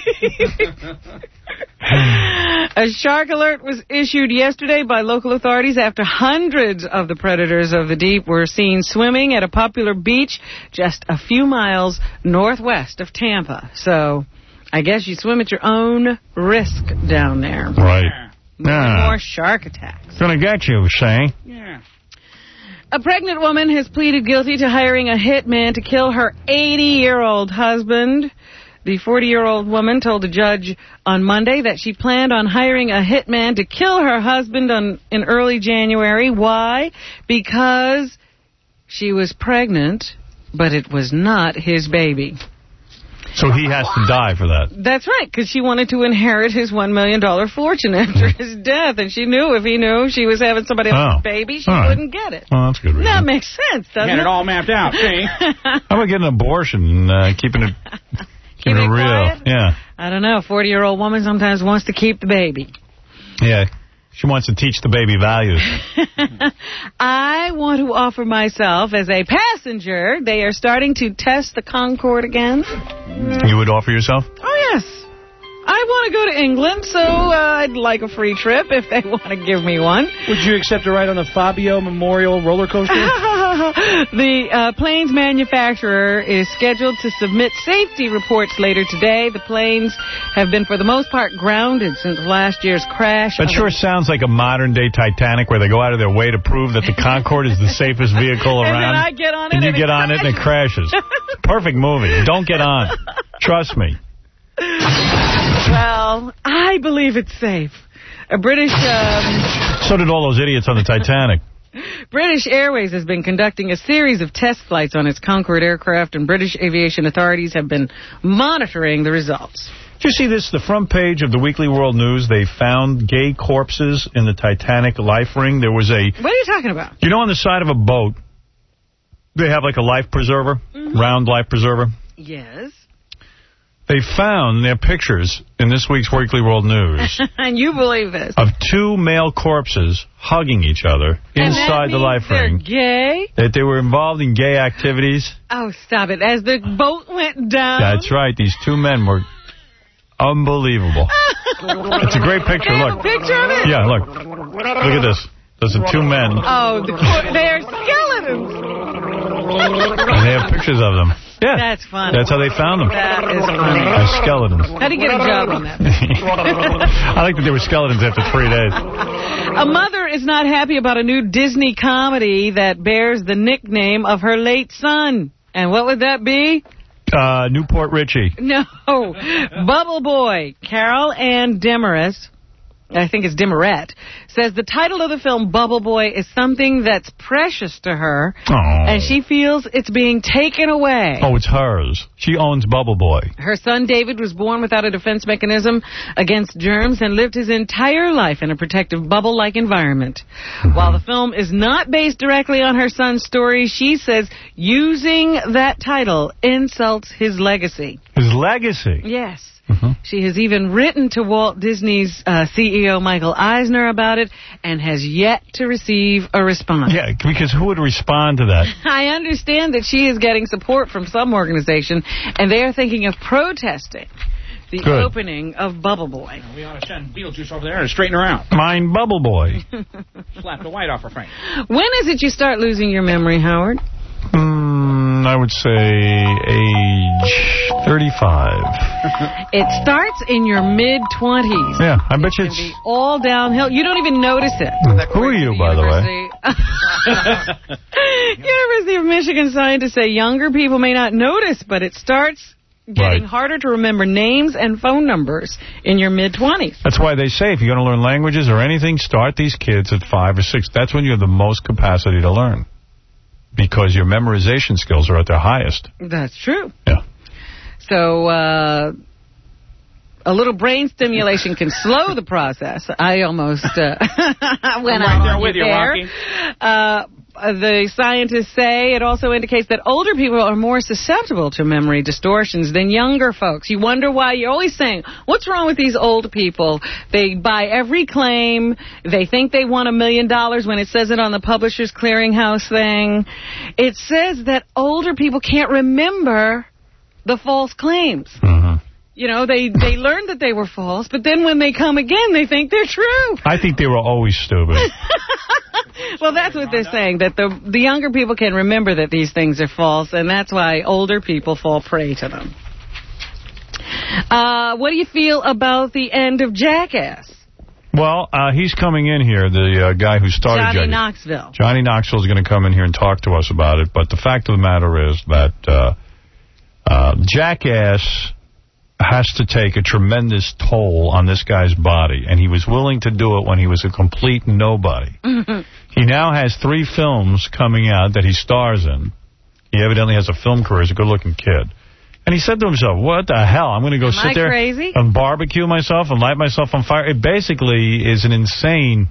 A shark alert was issued yesterday by local authorities after hundreds of the predators of the deep were seen swimming at a popular beach just a few miles northwest of Tampa. So I guess you swim at your own risk down there. Right. More, yeah. more shark attacks. Gonna get you, say. Yeah. A pregnant woman has pleaded guilty to hiring a hitman to kill her eighty-year-old husband. The forty-year-old woman told the judge on Monday that she planned on hiring a hitman to kill her husband on, in early January. Why? Because she was pregnant, but it was not his baby. So he has to die for that. That's right, because she wanted to inherit his one million dollars fortune after his death, and she knew if he knew she was having somebody else's oh. baby, she right. wouldn't get it. Well, that's a good reason. That makes sense, doesn't Get it? it all mapped out, see? How about getting an abortion and uh, keeping it, keeping it, it real? Quiet? Yeah. I don't know. A forty-year-old woman sometimes wants to keep the baby. Yeah. She wants to teach the baby values. I want to offer myself as a passenger. They are starting to test the Concorde again. You would offer yourself? Oh, yes. I want to go to England, so uh, I'd like a free trip if they want to give me one. Would you accept a ride on the Fabio Memorial roller coaster? The uh, plane's manufacturer is scheduled to submit safety reports later today. The planes have been, for the most part, grounded since last year's crash. That sure sounds like a modern-day Titanic where they go out of their way to prove that the Concorde is the safest vehicle around. And then I get on it and you and get it on it and it crashes. Perfect movie. Don't get on. Trust me. Well, I believe it's safe. A British... Um, so did all those idiots on the Titanic. British Airways has been conducting a series of test flights on its Concorde aircraft, and British aviation authorities have been monitoring the results. Did you see this? The front page of the Weekly World News, they found gay corpses in the Titanic life ring. There was a... What are you talking about? You know, on the side of a boat, they have like a life preserver, mm-hmm. round life preserver? Yes. They found their pictures in this week's Weekly World News. And you believe this? Of two male corpses hugging each other inside the life ring. Gay? That they were involved in gay activities. Oh, stop it. As the boat went down. That's right. These two men were unbelievable. It's a great picture. They have look. a picture of it? Yeah, look. Look at this. Those are two men. Oh, the they are skeletons. And they have pictures of them. Yeah. That's funny. That's how they found them. That is funny. As skeletons. How do you get a job on that? I like that they were skeletons after three days. A mother is not happy about a new Disney comedy that bears the nickname of her late son. And what would that be? Uh, Newport Richey. No. Bubble Boy. Carol Ann Demarest, I think it's Demarette, says the title of the film, Bubble Boy, is something that's precious to her, oh. and she feels it's being taken away. Oh, it's hers. She owns Bubble Boy. Her son David was born without a defense mechanism against germs and lived his entire life in a protective bubble-like environment. Mm-hmm. While the film is not based directly on her son's story, she says using that title insults his legacy. His legacy? Yes. Mm-hmm. She has even written to Walt Disney's uh, C E O, Michael Eisner, about it and has yet to receive a response. Yeah, because who would respond to that? I understand that she is getting support from some organization, and they are thinking of protesting the Good. opening of Bubble Boy. We ought to send Beetlejuice over there and straighten her out. Mine Bubble Boy. Slap the white off her frame. When is it you start losing your memory, Howard? Mm, I would say age thirty-five. It starts in your mid-twenties. Yeah, I bet you it's... it's... all downhill. You don't even notice it. Who are you, by the way? University of Michigan scientists say younger people may not notice, but it starts Getting Right. harder to remember names and phone numbers in your mid-twenties. That's why they say if you're going to learn languages or anything, start these kids at five or six. That's when you have the most capacity to learn. Because your memorization skills are at their highest. That's true. Yeah. So, uh, a little brain stimulation can slow the process. I almost uh, went right on there you with you, there. Rocky. Uh, the scientists say it also indicates that older people are more susceptible to memory distortions than younger folks. You wonder why. You're always saying, what's wrong with these old people? They buy every claim. They think they won a million dollars when it says it on the Publishers Clearinghouse thing. It says that older people can't remember the false claims. Mm-hmm. You know, they, they learned that they were false, but then when they come again, they think they're true. I think they were always stupid. Well, that's what they're saying, that the the younger people can remember that these things are false, and that's why older people fall prey to them. Uh, what do you feel about the end of Jackass? Well, uh, he's coming in here, the uh, guy who started Johnny Jackass. Knoxville. Johnny Knoxville is going to come in here and talk to us about it, but the fact of the matter is that uh, uh, Jackass has to take a tremendous toll on this guy's body, and he was willing to do it when he was a complete nobody. He now has three films coming out that he stars in. He evidently has a film career. He's a good-looking kid. And he said to himself, what the hell? I'm going to go Am sit I there crazy? and barbecue myself and light myself on fire. It basically is an insane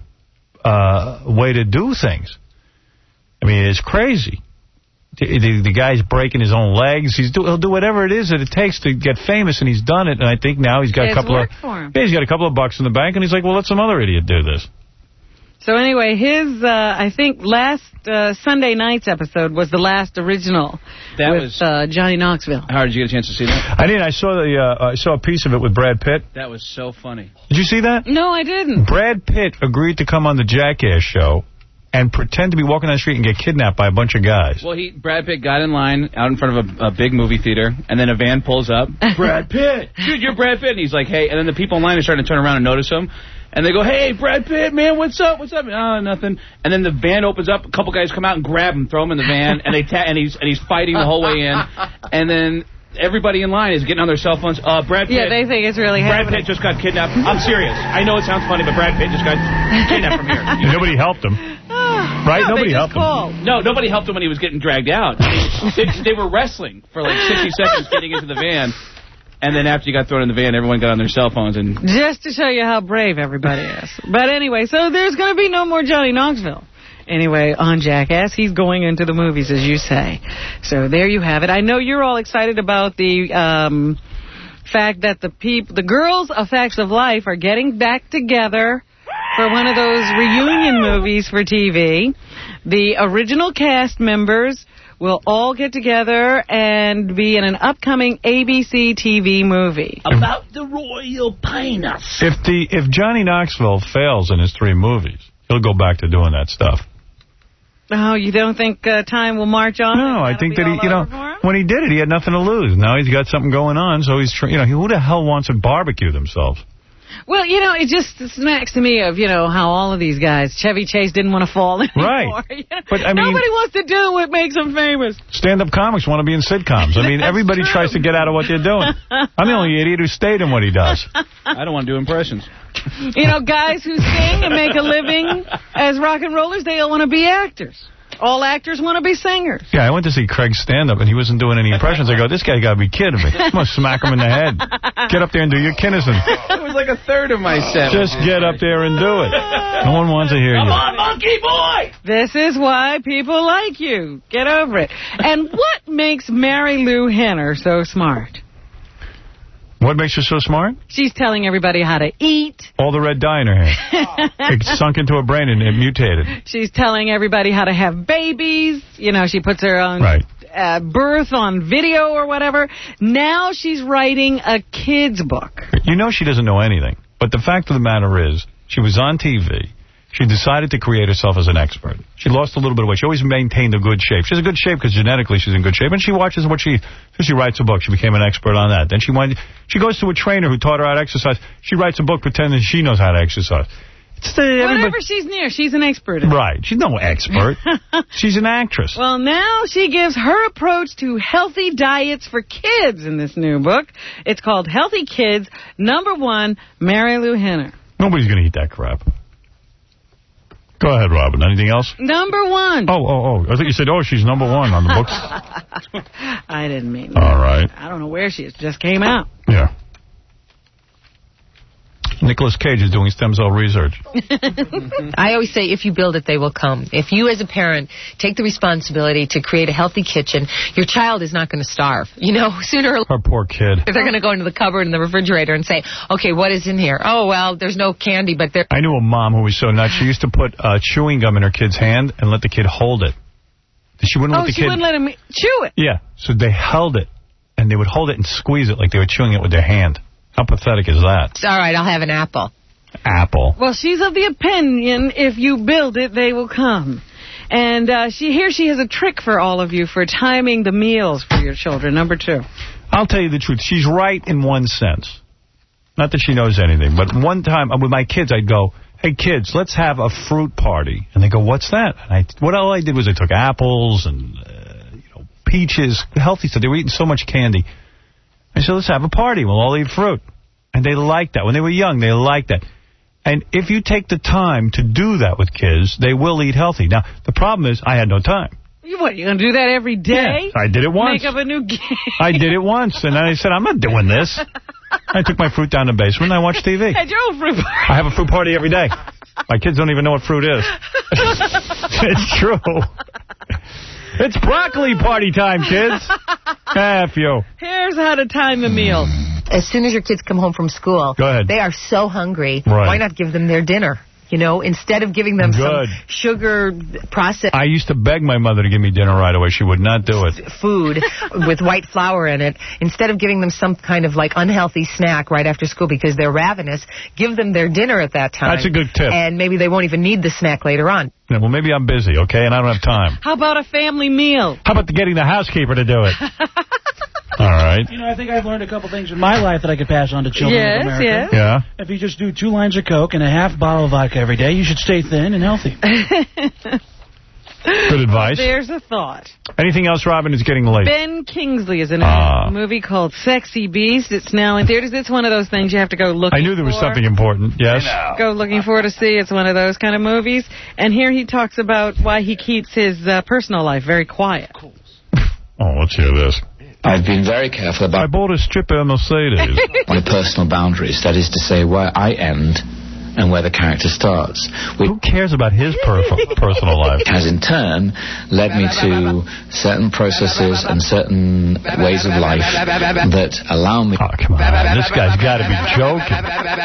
uh, way to do things. I mean, it's crazy. The, the, the guy's breaking his own legs. He's do, he'll do whatever it is that it takes to get famous, and he's done it. And I think now he's got It's a couple of worked for him. yeah, he's got a couple of bucks in the bank, and he's like, well, let some other idiot do this. So anyway, his, uh, I think, last uh, Sunday night's episode was the last original That with was uh, Johnny Knoxville. How did you get a chance to see that? I did. I saw the. Uh, I saw a piece of it with Brad Pitt. That was so funny. Did you see that? No, I didn't. Brad Pitt agreed to come on the Jackass show and pretend to be walking down the street and get kidnapped by a bunch of guys. Well, he Brad Pitt got in line out in front of a, a big movie theater, and then a van pulls up. Brad Pitt! Dude, you're Brad Pitt! And he's like, hey, and then the people in line are starting to turn around and notice him. And they go, hey, Brad Pitt, man, what's up? What's up? Oh, nothing. And then the van opens up. A couple guys come out and grab him, throw him in the van, and they ta- and he's and he's fighting the whole way in. And then everybody in line is getting on their cell phones. Uh, Brad Pitt. Yeah, they think it's really Brad happening. Pitt just got kidnapped. I'm serious. I know it sounds funny, but Brad Pitt just got kidnapped from here. And nobody helped him. Right? No, Nobody they helped just him. No, nobody helped him when he was getting dragged out. I mean, they, they were wrestling for like sixty seconds getting into the van. And then after you got thrown in the van, everyone got on their cell phones. and Just to show you how brave everybody is. But anyway, so there's going to be no more Johnny Knoxville. Anyway, on Jackass, he's going into the movies, as you say. So there you have it. I know you're all excited about the um, fact that the peop- the girls of Facts of Life are getting back together for one of those reunion movies for T V. The original cast members will all get together and be in an upcoming A B C T V movie. About the Royal Penis. If the if Johnny Knoxville fails in his three movies, he'll go back to doing that stuff. Oh, you don't think uh, time will march on? No, I think that he, you know, when he did it, he had nothing to lose. Now he's got something going on, so he's, you know, who the hell wants to barbecue themselves? Well, you know, it just smacks to me of, you know, how all of these guys, Chevy Chase didn't want to fall anymore. Right. You know? But, I mean, nobody wants to do what makes them famous. Stand-up comics want to be in sitcoms. I mean, That's everybody true. tries to get out of what they're doing. I'm the only idiot who stayed in what he does. I don't want to do impressions. You know, guys who sing and make a living as rock and rollers, they all want to be actors. All actors want to be singers. Yeah, I went to see Craig's stand-up, and he wasn't doing any impressions. I go, this guy got to be kidding me. I'm going to smack him in the head. Get up there and do your Kinnison. It was like a third of my set. Just get up there and do it. No one wants to hear you. Come on, monkey boy! This is why people like you. Get over it. And what makes Mary Lou Henner so smart? What makes her so smart? She's telling everybody how to eat. All the red dye in her hair. It sunk into her brain and it mutated. She's telling everybody how to have babies. You know, she puts her own Right. uh, birth on video or whatever. Now she's writing a kid's book. You know she doesn't know anything. But the fact of the matter is, she was on T V. She decided to create herself as an expert. She lost a little bit of weight. She always maintained a good shape. She's in good shape because genetically she's in good shape. And she watches what she... So she writes a book. She became an expert on that. Then she went... She goes to a trainer who taught her how to exercise. She writes a book pretending she knows how to exercise. It's the, Whatever everybody... she's near, she's an expert in. Right. She's no expert. She's an actress. Well, now she gives her approach to healthy diets for kids in this new book. It's called Healthy Kids. Number one, Mary Lou Henner. Nobody's going to eat that crap. Go ahead, Robin. Anything else? Number one. Oh, oh, oh. I think you said, oh, she's number one on the books. I didn't mean that. All right. I don't know where she is. Just came out. Yeah. Nicolas Cage is doing stem cell research. I always say, if you build it, they will come. If you, as a parent, take the responsibility to create a healthy kitchen, your child is not going to starve. You know, sooner or later... Our poor kid. They're going to go into the cupboard and the refrigerator and say, okay, what is in here? Oh, well, there's no candy, but there... I knew a mom who was so nuts. She used to put uh, chewing gum in her kid's hand and let the kid hold it. She wouldn't oh, let the she kid... wouldn't let him chew it. Yeah, so they held it, and they would hold it and squeeze it like they were chewing it with their hand. How pathetic is that? All right, I'll have an apple. Apple. Well, she's of the opinion, if you build it, they will come. And uh, she here she has a trick for all of you for timing the meals for your children. Number two. I'll tell you the truth. She's right in one sense. Not that she knows anything, but one time with my kids, I'd go, hey, kids, let's have a fruit party. And they go, what's that? And I, what all I did was I took apples and uh, you know, peaches, healthy stuff. They were eating so much candy. I said, let's have a party. We'll all eat fruit. And they liked that. When they were young, they liked that. And if you take the time to do that with kids, they will eat healthy. Now, the problem is I had no time. What, you're going to do that every day? Yeah, I did it once. Make up a new game? I did it once, and I said, I'm not doing this. I took my fruit down to the basement, and I watched T V. Had your own fruit party. I have a fruit party every day. My kids don't even know what fruit is. It's true. It's broccoli party time, kids. F you. Here's how to time the meal. As soon as your kids come home from school, Go ahead. they are so hungry. Right. Why not give them their dinner? You know, instead of giving them Good. some sugar processed I used to beg my mother to give me dinner right away. She would not do it. food with white flour in it, instead of giving them some kind of like unhealthy snack right after school because they're ravenous, give them their dinner at that time. That's a good tip. And maybe they won't even need the snack later on. Yeah, well, maybe I'm busy, okay, and I don't have time. How about a family meal? How about getting the housekeeper to do it? All right. You know, I think I've learned a couple things in my life that I could pass on to children Yes, of America. yes. Yeah. If you just do two lines of Coke and a half bottle of vodka every day, you should stay thin and healthy. Good advice. There's a thought. Anything else, Robin? It's getting late. Ben Kingsley is in a Ah. movie called Sexy Beast. It's now in theaters. It's one of those things you have to go looking for. I knew there was for. something important. Yes. Go looking for to see. It's one of those kind of movies. And here he talks about why he keeps his uh, personal life very quiet. Oh, let's hear this. I've been very careful about I bought a stripper Mercedes. my personal boundaries, that is to say, where I end and where the character starts. Who cares about his per personal life? Has in turn led me to certain processes and certain ways of life that allow me... Oh, come on. This guy's got to be joking.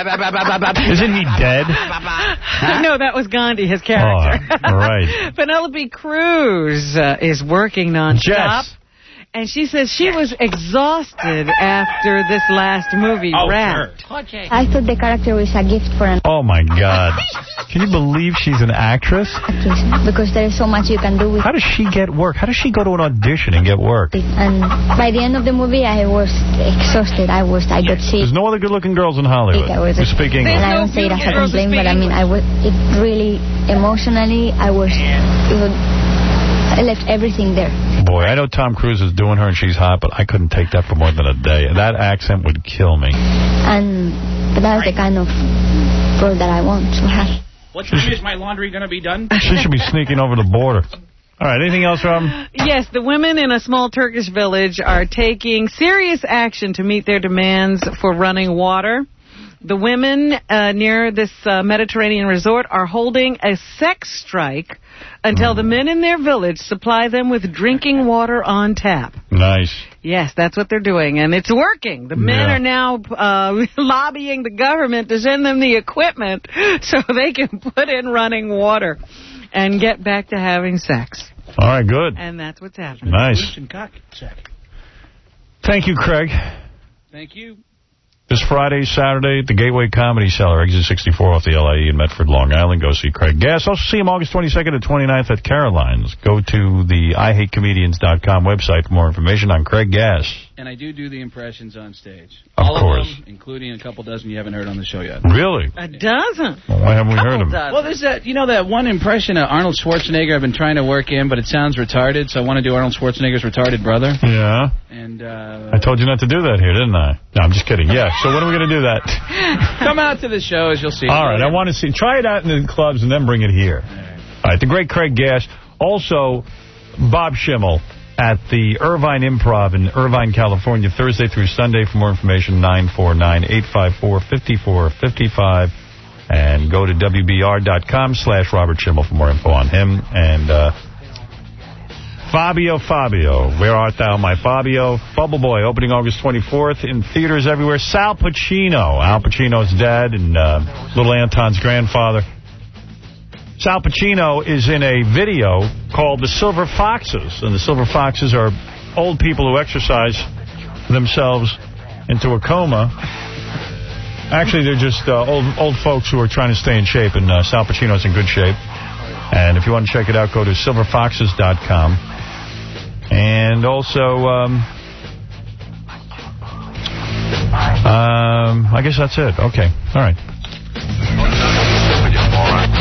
Isn't he dead? No, that was Gandhi, his character. Oh, all right. Penelope Cruz uh, is working nonstop. Jess. And she says she was exhausted after this last movie Oh, wrapped. sure. I thought the character was a gift for an Oh, my God. Can you believe she's an actress? actress because there is so much you can do with How does she get work? How does she go to an audition and get work? it. And by the end of the movie, I was exhausted. I was, I got sick. There's no other good-looking girls in Hollywood I was who speak English. And I don't say it as a complaint, but I mean, I was, it really, emotionally, I was, it was, I left everything there. Boy, I know Tom Cruise is doing her and she's hot, but I couldn't take that for more than a day. That accent would kill me. And that's the kind of girl that I want to have. What time is my laundry going to be done? She should be sneaking over the border. All right, anything else, Robin? Yes, the women in a small Turkish village are taking serious action to meet their demands for running water. The women uh, near this uh, Mediterranean resort are holding a sex strike until the men in their village supply them with drinking water on tap. Nice. Yes, that's what they're doing, and it's working. The men Yeah. are now uh, lobbying the government to send them the equipment so they can put in running water and get back to having sex. All right, good. And that's what's happening. Nice. Thank you, Craig. Thank you. This Friday, Saturday, at the Gateway Comedy Cellar, exit sixty-four off the L I E in Medford, Long Island. Go see Craig Gass. Also see him August twenty-second and twenty-ninth at Caroline's. Go to the I hate comedians dot com website for more information on Craig Gass. And I do do the impressions on stage. Of All course. of them, including a couple dozen you haven't heard on the show yet. Really? A dozen. Well, why haven't we heard them? Well, there's that, you know, that one impression of Arnold Schwarzenegger I've been trying to work in, but it sounds retarded, so I want to do Arnold Schwarzenegger's retarded brother. Yeah. And uh, I told you not to do that here, didn't I? No, I'm just kidding. Yeah. So when are we going to do that? come out to the shows, you'll see. All right. I want to see. Try it out in the clubs and then bring it here. All right. The great Craig Gass. Also, Bob Schimmel at the Irvine Improv in Irvine, California, Thursday through Sunday. For more information, nine four nine, eight five four, five four five five. And go to W B R dot com slash Robert Schimmel for more info on him. And uh, Fabio Fabio, Where Art Thou, My Fabio? Bubble Boy, opening August twenty-fourth in theaters everywhere. Sal Pacino, Al Pacino's dad and uh, little Anton's grandfather. Sal Pacino is in a video called The Silver Foxes. And the Silver Foxes are old people who exercise themselves into a coma. Actually, they're just uh, old old folks who are trying to stay in shape, and uh, Sal Pacino's in good shape. And if you want to check it out, go to silver foxes dot com. And also, um, um, I guess that's it. Okay. All right.